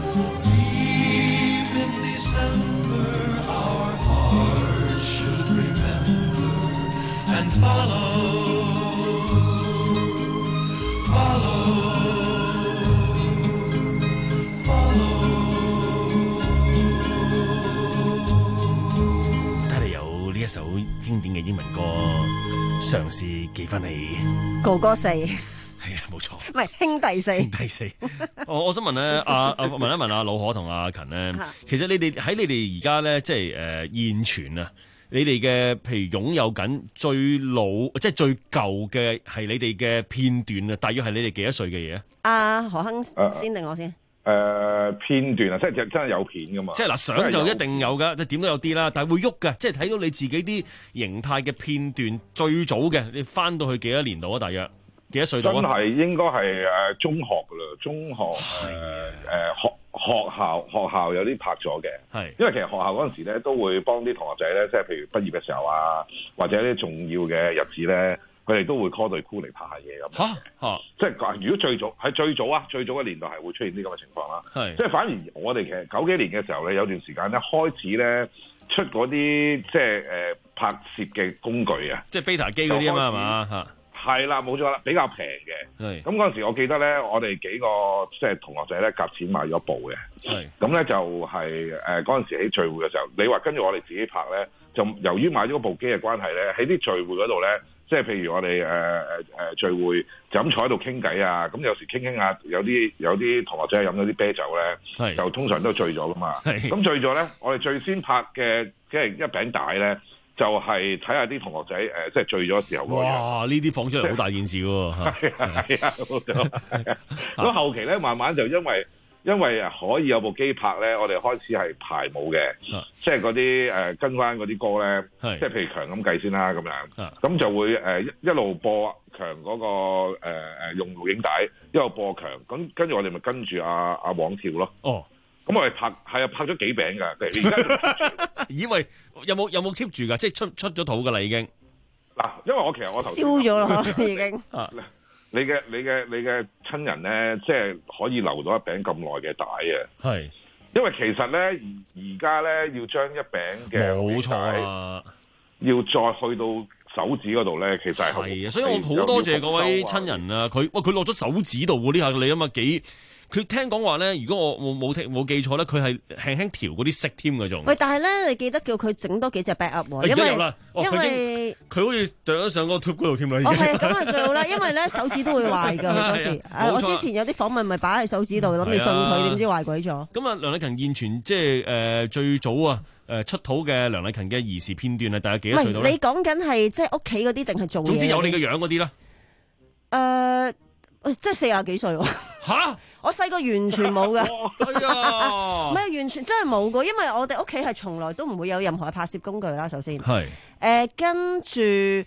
Deep in December, our hearts should remember and follow, follow. 一首經典嘅英文歌，嘗試記翻起哥哥四，係啊，冇錯， 唔係兄弟四， 兄弟四。我我想問咧，阿阿問一問阿老可同阿勤咧，其實你哋喺你哋而家咧，即係誒、呃、現存啊，你哋嘅譬如擁有緊最老，即係最舊嘅係你哋嘅片段啊，大約係你哋幾多歲嘅嘢啊？ 阿何亨先定我先？ 誒、呃、片段啊，即係真係有片噶嘛？ 即係嗱，相就一定有噶，即係點都有啲啦。但係會喐嘅，即係睇到你自己啲形態嘅片段，最早嘅，你翻到去幾多年度啊？大約幾多歲度啊？ 真係應該係誒中學噶啦，中學誒誒、呃、學學校學校有啲拍咗嘅。係，因為其實學校嗰陣時咧都會幫啲同學仔咧，即係譬如畢業嘅時候啊，或者啲重要嘅日子咧。佢哋都會 call 隊 crew 嚟拍下嘢咁。嚇嚇，即係如果最早喺最早啊，最早嘅年代係會出現啲咁嘅情況啦。係，即係反而我哋其實九幾年嘅時候咧，有段時間咧開始咧出嗰啲即係誒、呃、拍攝嘅工具啊，即係 beta 機嗰啲啊嘛，係嘛嚇。係啦，冇錯啦，比較平嘅。係。咁嗰陣時，我記得咧，我哋幾個即係同學仔咧，夾錢買咗部嘅。係。咁咧就係誒嗰陣時喺聚會嘅時候，你話跟住我哋自己拍咧，就由於買咗部機嘅關係咧，喺啲聚會嗰度咧。即係譬如我哋誒誒誒聚會就咁坐喺度傾偈啊，咁有時傾傾下，有啲有啲同學仔飲咗啲啤酒咧，就通常都醉咗噶嘛。咁醉咗咧，我哋最先拍嘅即係一餅帶咧，就係睇下啲同學仔誒、呃、即係醉咗時候嗰個樣。哇！呢啲放出嚟好大件事喎。係啊係啊，咁後期咧慢慢就因為。因為可以有部機拍咧，我哋開始係排舞嘅、啊，即係嗰啲誒跟翻嗰啲歌咧，即係譬如強咁計先啦咁樣，咁、啊、就會誒、呃、一路播強嗰、那個誒誒、呃、用錄影帶，一路播強，咁跟住我哋咪跟住阿阿黃跳咯。哦，咁我哋拍係啊拍咗幾餅㗎，而家以為有冇有冇 keep 住㗎？即係出出咗肚㗎啦已經。嗱，因為我其實我頭燒咗啦已經。啊你嘅你嘅你嘅親人咧，即係可以留到一餅咁耐嘅帶啊！係，因為其實咧而而家咧要將一餅嘅冇錯啊，要再去到手指嗰度咧，其實係係啊，所以我好多謝各位親人啊！佢哇佢落咗手指度喎，呢下你諗下幾？佢聽講話咧，如果我冇冇聽冇記錯咧，佢係輕輕調嗰啲色添嗰種。喂，但係咧，你記得叫佢整多幾隻 backup 喎，因為、哦、因為佢好似掉咗上個 tube 嗰度添啦。哦，係，咁係最好啦，因為咧手指都會壞㗎。嗰時誒，我之前有啲訪問咪擺喺手指度，諗住信佢，點知壞鬼咗。咁啊，梁禮勤現存即係誒、呃、最早啊誒出土嘅梁禮勤嘅兒時片段係大概幾多歲到咧？你講緊係即係屋企嗰啲定係做嘢？總之有你嘅樣嗰啲啦。誒、呃，即係四廿幾歲喎。嚇！我細個完全冇噶，唔係完全真係冇噶，因為我哋屋企係從來都唔會有任何嘅拍攝工具啦。首先係誒、呃，跟住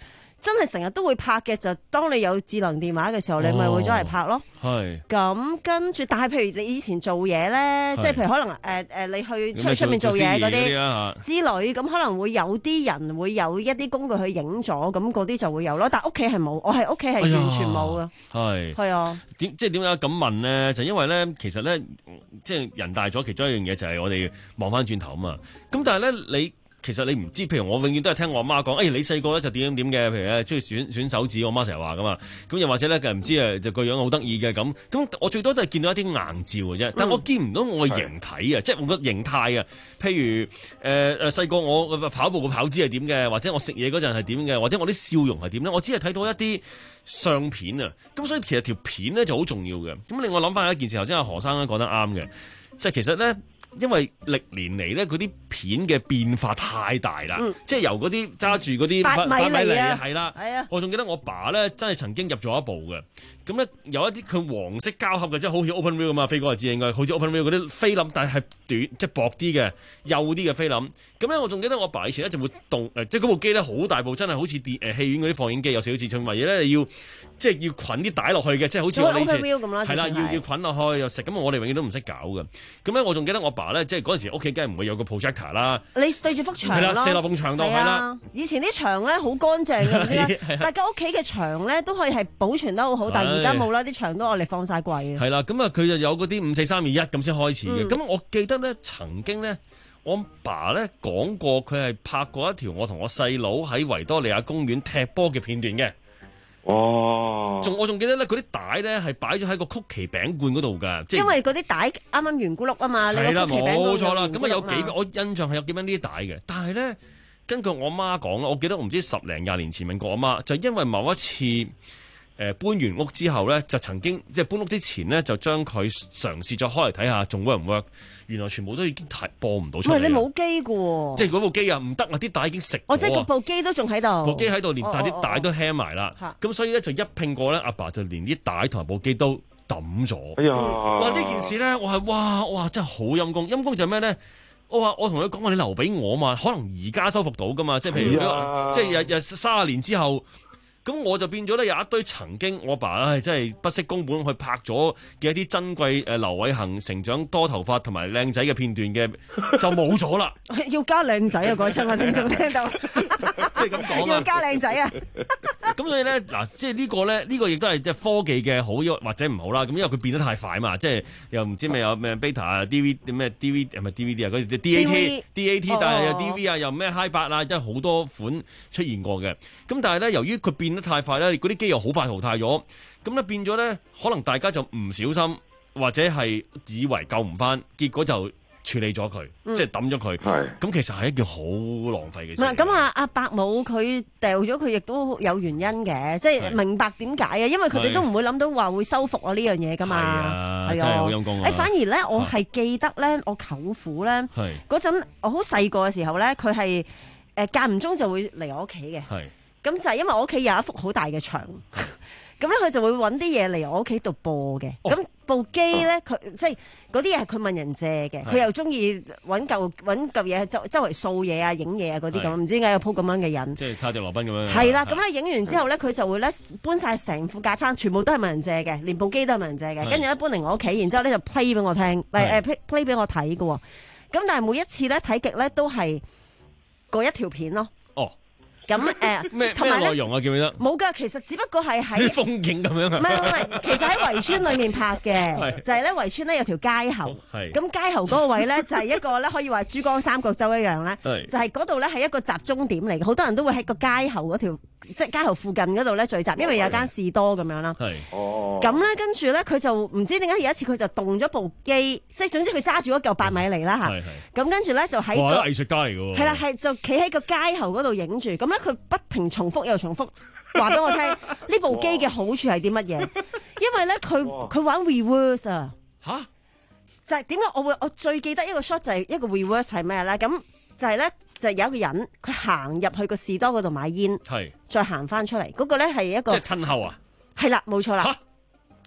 真係成日都會拍嘅，就當你有智能電話嘅時候，你咪會走嚟拍咯。 係。 咁跟住，但係譬如你以前做嘢咧，即係譬如可能誒誒、呃，你去出去出面做嘢嗰啲之類，咁可能會有啲人會有一啲工具去影咗，咁嗰啲就會有咯。但係屋企係冇，我係屋企係完全冇噶。係係啊。點即係點解咁問咧？就因為咧，其實咧，即係人大咗，其中一樣嘢就係我哋望翻轉頭啊嘛。咁但係咧，你。其實你唔知，譬如我永遠都係聽我阿媽講，誒、哎、你細個咧就點點點嘅，譬如咧中意選選手指，我媽成日話噶嘛。咁又或者咧，唔知誒就個樣好得意嘅咁。咁我最多都係見到一啲硬照嘅啫，但我見唔到我嘅形體啊，即係我個形態啊。譬如誒誒細個我跑步嘅跑姿係點嘅，或者我食嘢嗰陣係點嘅，或者我啲笑容係點咧，我只係睇到一啲相片啊。咁所以其實條片咧就好重要嘅。咁令我諗翻一件事，頭先阿何生咧講得啱嘅，即係其實咧。因為歷年嚟咧，嗰啲片嘅變化太大啦，嗯、即係由嗰啲揸住嗰啲八米嚟啊，係啦，我仲記得我爸咧真係曾經入咗一部嘅，咁咧有一啲佢黃色膠盒嘅，即係好似 Open Wheel 咁嘛，飛哥就知應該好似 Open Wheel 嗰啲菲林，但係短即係薄啲嘅幼啲嘅菲林。咁咧我仲記得我爸以前咧就會動誒，即係嗰部機咧好大部，真係好似電誒戲院嗰啲放映機，有少少似春蕙嘢咧，你要即係要捆啲帶落去嘅，即係好似我以前係啦，要要捆落去又食，咁我哋永遠都唔識搞嘅。咁咧我仲記得我爸咧，即係嗰陣時屋企梗係唔會有個 projector 啦，你對住幅牆咯，係啦，射落埲牆度係啦。以前啲牆咧好乾淨嘅，大家屋企嘅牆咧都可以係保存得好好，但係而家冇啦，啲牆都我哋放晒櫃。係啦，咁啊佢就有嗰啲五四三二一咁先開始嘅。咁、嗯、我記得咧曾經咧。我爸咧講過，佢係拍過一條我同我細佬喺維多利亞公園踢波嘅片段嘅。哦，仲我仲記得咧，嗰啲帶咧係擺咗喺個曲奇餅罐嗰度㗎，即係因為嗰啲帶啱啱圓咕碌啊嘛。係啦，冇錯啦。咁啊有幾，我印象係有幾蚊呢啲帶嘅。但係咧，根據我媽講啦，我記得我唔知十零廿年前問過我媽，就因為某一次誒、呃、搬完屋之後咧，就曾經即係搬屋之前咧，就將佢嘗試咗開嚟睇下，仲 work 唔 work？原來全部都已經睇播唔到出嚟。喂，你冇機嘅喎，即係嗰部機啊，唔得啊！啲帶已經食咗。哦，即係部機都仲喺度。部機喺度，連但係啲帶都輕埋啦。咁、哦、所以咧就一拼過咧，阿爸，爸就連啲帶同埋部機都抌咗。哎呀！哇！呢件事咧，我係哇哇真係好陰公。陰公就係咩咧？我話我同佢講話，你留俾我嘛，可能而家收復到噶嘛。即係譬如，哎、即係日日三十年之後。咁我就變咗咧有一堆曾經我爸唉真係不惜工本去拍咗嘅一啲珍貴誒劉偉恒成長多頭髮同埋靚仔嘅片段嘅就冇咗啦。要加靚仔啊！各位親愛聽眾聽到，即係咁講啊！要加靚仔啊！咁所以咧嗱，即係呢個咧呢個亦都係即係科技嘅好或者唔好啦。咁因為佢變得太快嘛，即係又唔知咩有咩 beta 啊 D V 咩 D V 係咪 D V D 啊嗰啲 D A T D A T 但係又 D V 啊又咩 Hi 八啊，即係好多款出現過嘅。咁但係咧由於佢變得太快咧，嗰啲機又好快淘汰咗，咁咧變咗咧，可能大家就唔小心或者係以為救唔翻，結果就處理咗佢，嗯、即係抌咗佢。咁其實係一件好浪費嘅事。咁啊，阿伯母佢掉咗佢，亦都有原因嘅，即係明白點解啊？因為佢哋都唔會諗到話會修復啊呢樣嘢噶嘛。係啊，真係好陰功啊！誒，反而咧，我係記得咧，我舅父咧嗰陣，我好細個嘅時候咧，佢係誒間唔中就會嚟我屋企嘅。係。咁就係因為我屋企有一幅好大嘅牆，咁咧佢就會揾啲嘢嚟我屋企度播嘅。咁、哦、部機咧，佢即係嗰啲嘢係佢問人借嘅，佢又中意揾嚿揾嚿嘢周周圍掃嘢啊、影嘢啊嗰啲咁，唔知點解有鋪咁樣嘅人。即係卡迪羅賓咁樣。係啦，咁咧影完之後咧，佢就會咧搬晒成副架撐，全部都係問人借嘅，連部機都係問人借嘅。跟住咧搬嚟我屋企，然之後咧就 play 俾我聽，誒誒 play play 俾我睇嘅。咁但係每一次咧睇極咧都係嗰一條片咯。咁誒咩咩內容啊？記唔記得？冇㗎，其實只不過係喺風景咁樣。唔係唔係，其實喺圍村裏面拍嘅，就係咧圍村咧有條街喉。咁街喉嗰個位咧就係一個咧可以話珠江三角洲一樣咧，就係嗰度咧係一個集中點嚟嘅，好多人都會喺個街喉嗰條即係街喉附近嗰度咧聚集，因為有間士多咁樣啦。係哦。咁咧跟住咧佢就唔知點解有一次佢就動咗部機，即係總之佢揸住嗰嚿八米嚟啦嚇。係係。咁跟住咧就喺個藝術家嚟㗎喎。係啦，係就企喺個街喉嗰度影住咁。佢不停重複又重複話俾我聽呢部機嘅好處係啲乜嘢？因為咧佢佢玩 reverse 啊吓，就係點解我會我最記得一個 shot 就係一個 reverse 係咩咧？咁就係咧就係有一個人佢行入去個士多嗰度買煙，係再行翻出嚟嗰個咧係一個即係褪後啊，係啦冇錯啦。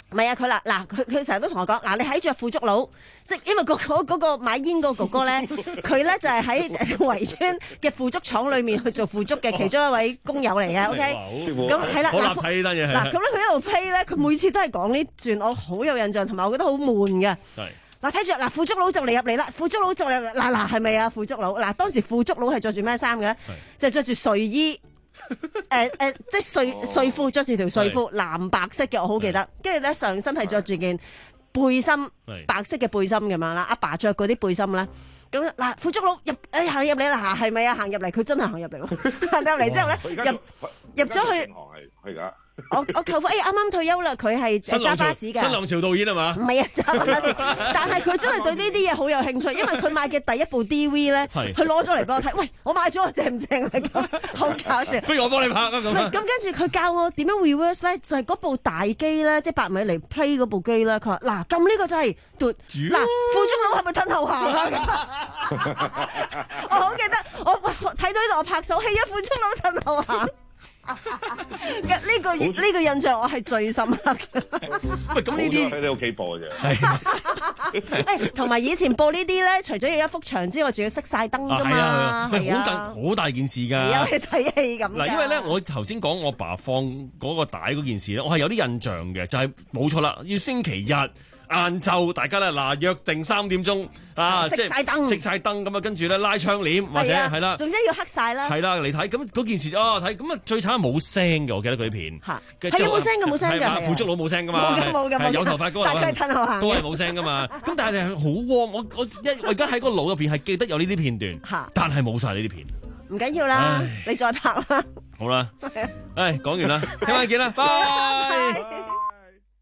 唔係啊，佢嗱嗱佢佢成日都同我講嗱，你喺着腐竹佬，即係因為、嗰個嗰、嗰個買煙嗰個哥哥咧，佢咧就係喺圍村嘅腐竹廠裏面去做腐竹嘅其中一位工友嚟嘅。OK， 咁係啦， 好立體呢單嘢。 嗱咁咧，佢一路批咧，佢每次都係講呢段，我好有印象，同埋我覺得好悶嘅。 係嗱，睇住嗱，腐竹佬就嚟入嚟啦，腐竹佬就嚟嗱嗱係咪啊？腐竹佬嗱，當時腐竹佬係着住咩衫嘅咧？就着住睡衣。誒誒、呃呃，即係睡睡褲，着住條睡褲，藍白色嘅，我好記得。跟住咧上身係着住件背心，白色嘅背心咁樣啦。阿爸着嗰啲背心咧，咁嗱，腐竹佬入誒行入嚟啦，係咪啊？行入嚟，佢真係行入嚟，行入嚟之後咧，入入咗去。 係㗎。 我我舅父誒啱啱退休啦，佢係揸巴士嘅。 新浪潮導演係嘛？ 唔係啊，揸巴士。但係佢真係對呢啲嘢好有興趣，因為佢買嘅第一部 D V 咧，佢攞咗嚟幫我睇。喂，我買咗，正唔正啊？咁好搞笑。 不如我幫你拍啊咁。 咁跟住佢教我點樣 reverse 咧，就係嗰部大機咧，即係八米嚟 play 嗰部機咧。佢話嗱，撳呢個就係嘟。嗱，腐竹佬係咪褪後行啊？我好記得，我睇到呢度我拍手，係啊，腐竹佬褪後行。呢、這個呢、這個印象我係最深刻嘅。 喂，咁呢啲喺你屋企播嘅啫。 誒，同埋以前播呢啲咧，除咗要一幅牆之外，仲要熄晒燈噶嘛。 係啊，好大好大件事㗎。 有去睇戲咁。 嗱，因為咧，我頭先講我爸放嗰個帶嗰件事咧，我係有啲印象嘅，就係冇錯啦，要星期日。晏晝大家咧嗱約定三點鐘啊， 熄晒燈， 熄晒燈咁啊，跟住咧拉窗簾或者係啦， 總之要黑晒啦。 係啦嚟睇，咁嗰件事哦睇，咁啊最慘係冇聲嘅，我記得佢啲片。 嚇，係有冇聲嘅冇聲嘅。 腐竹佬冇聲噶嘛， 冇嘅冇嘅， 有頭髮嗰個大家褪後行， 都係冇聲噶嘛。咁但係係好 warm，我我一我而家喺個腦入邊係記得有呢啲片段，但係冇晒呢啲片。 唔緊要啦，你再拍啦。 好啦，誒講完啦，聽晚見啦，拜。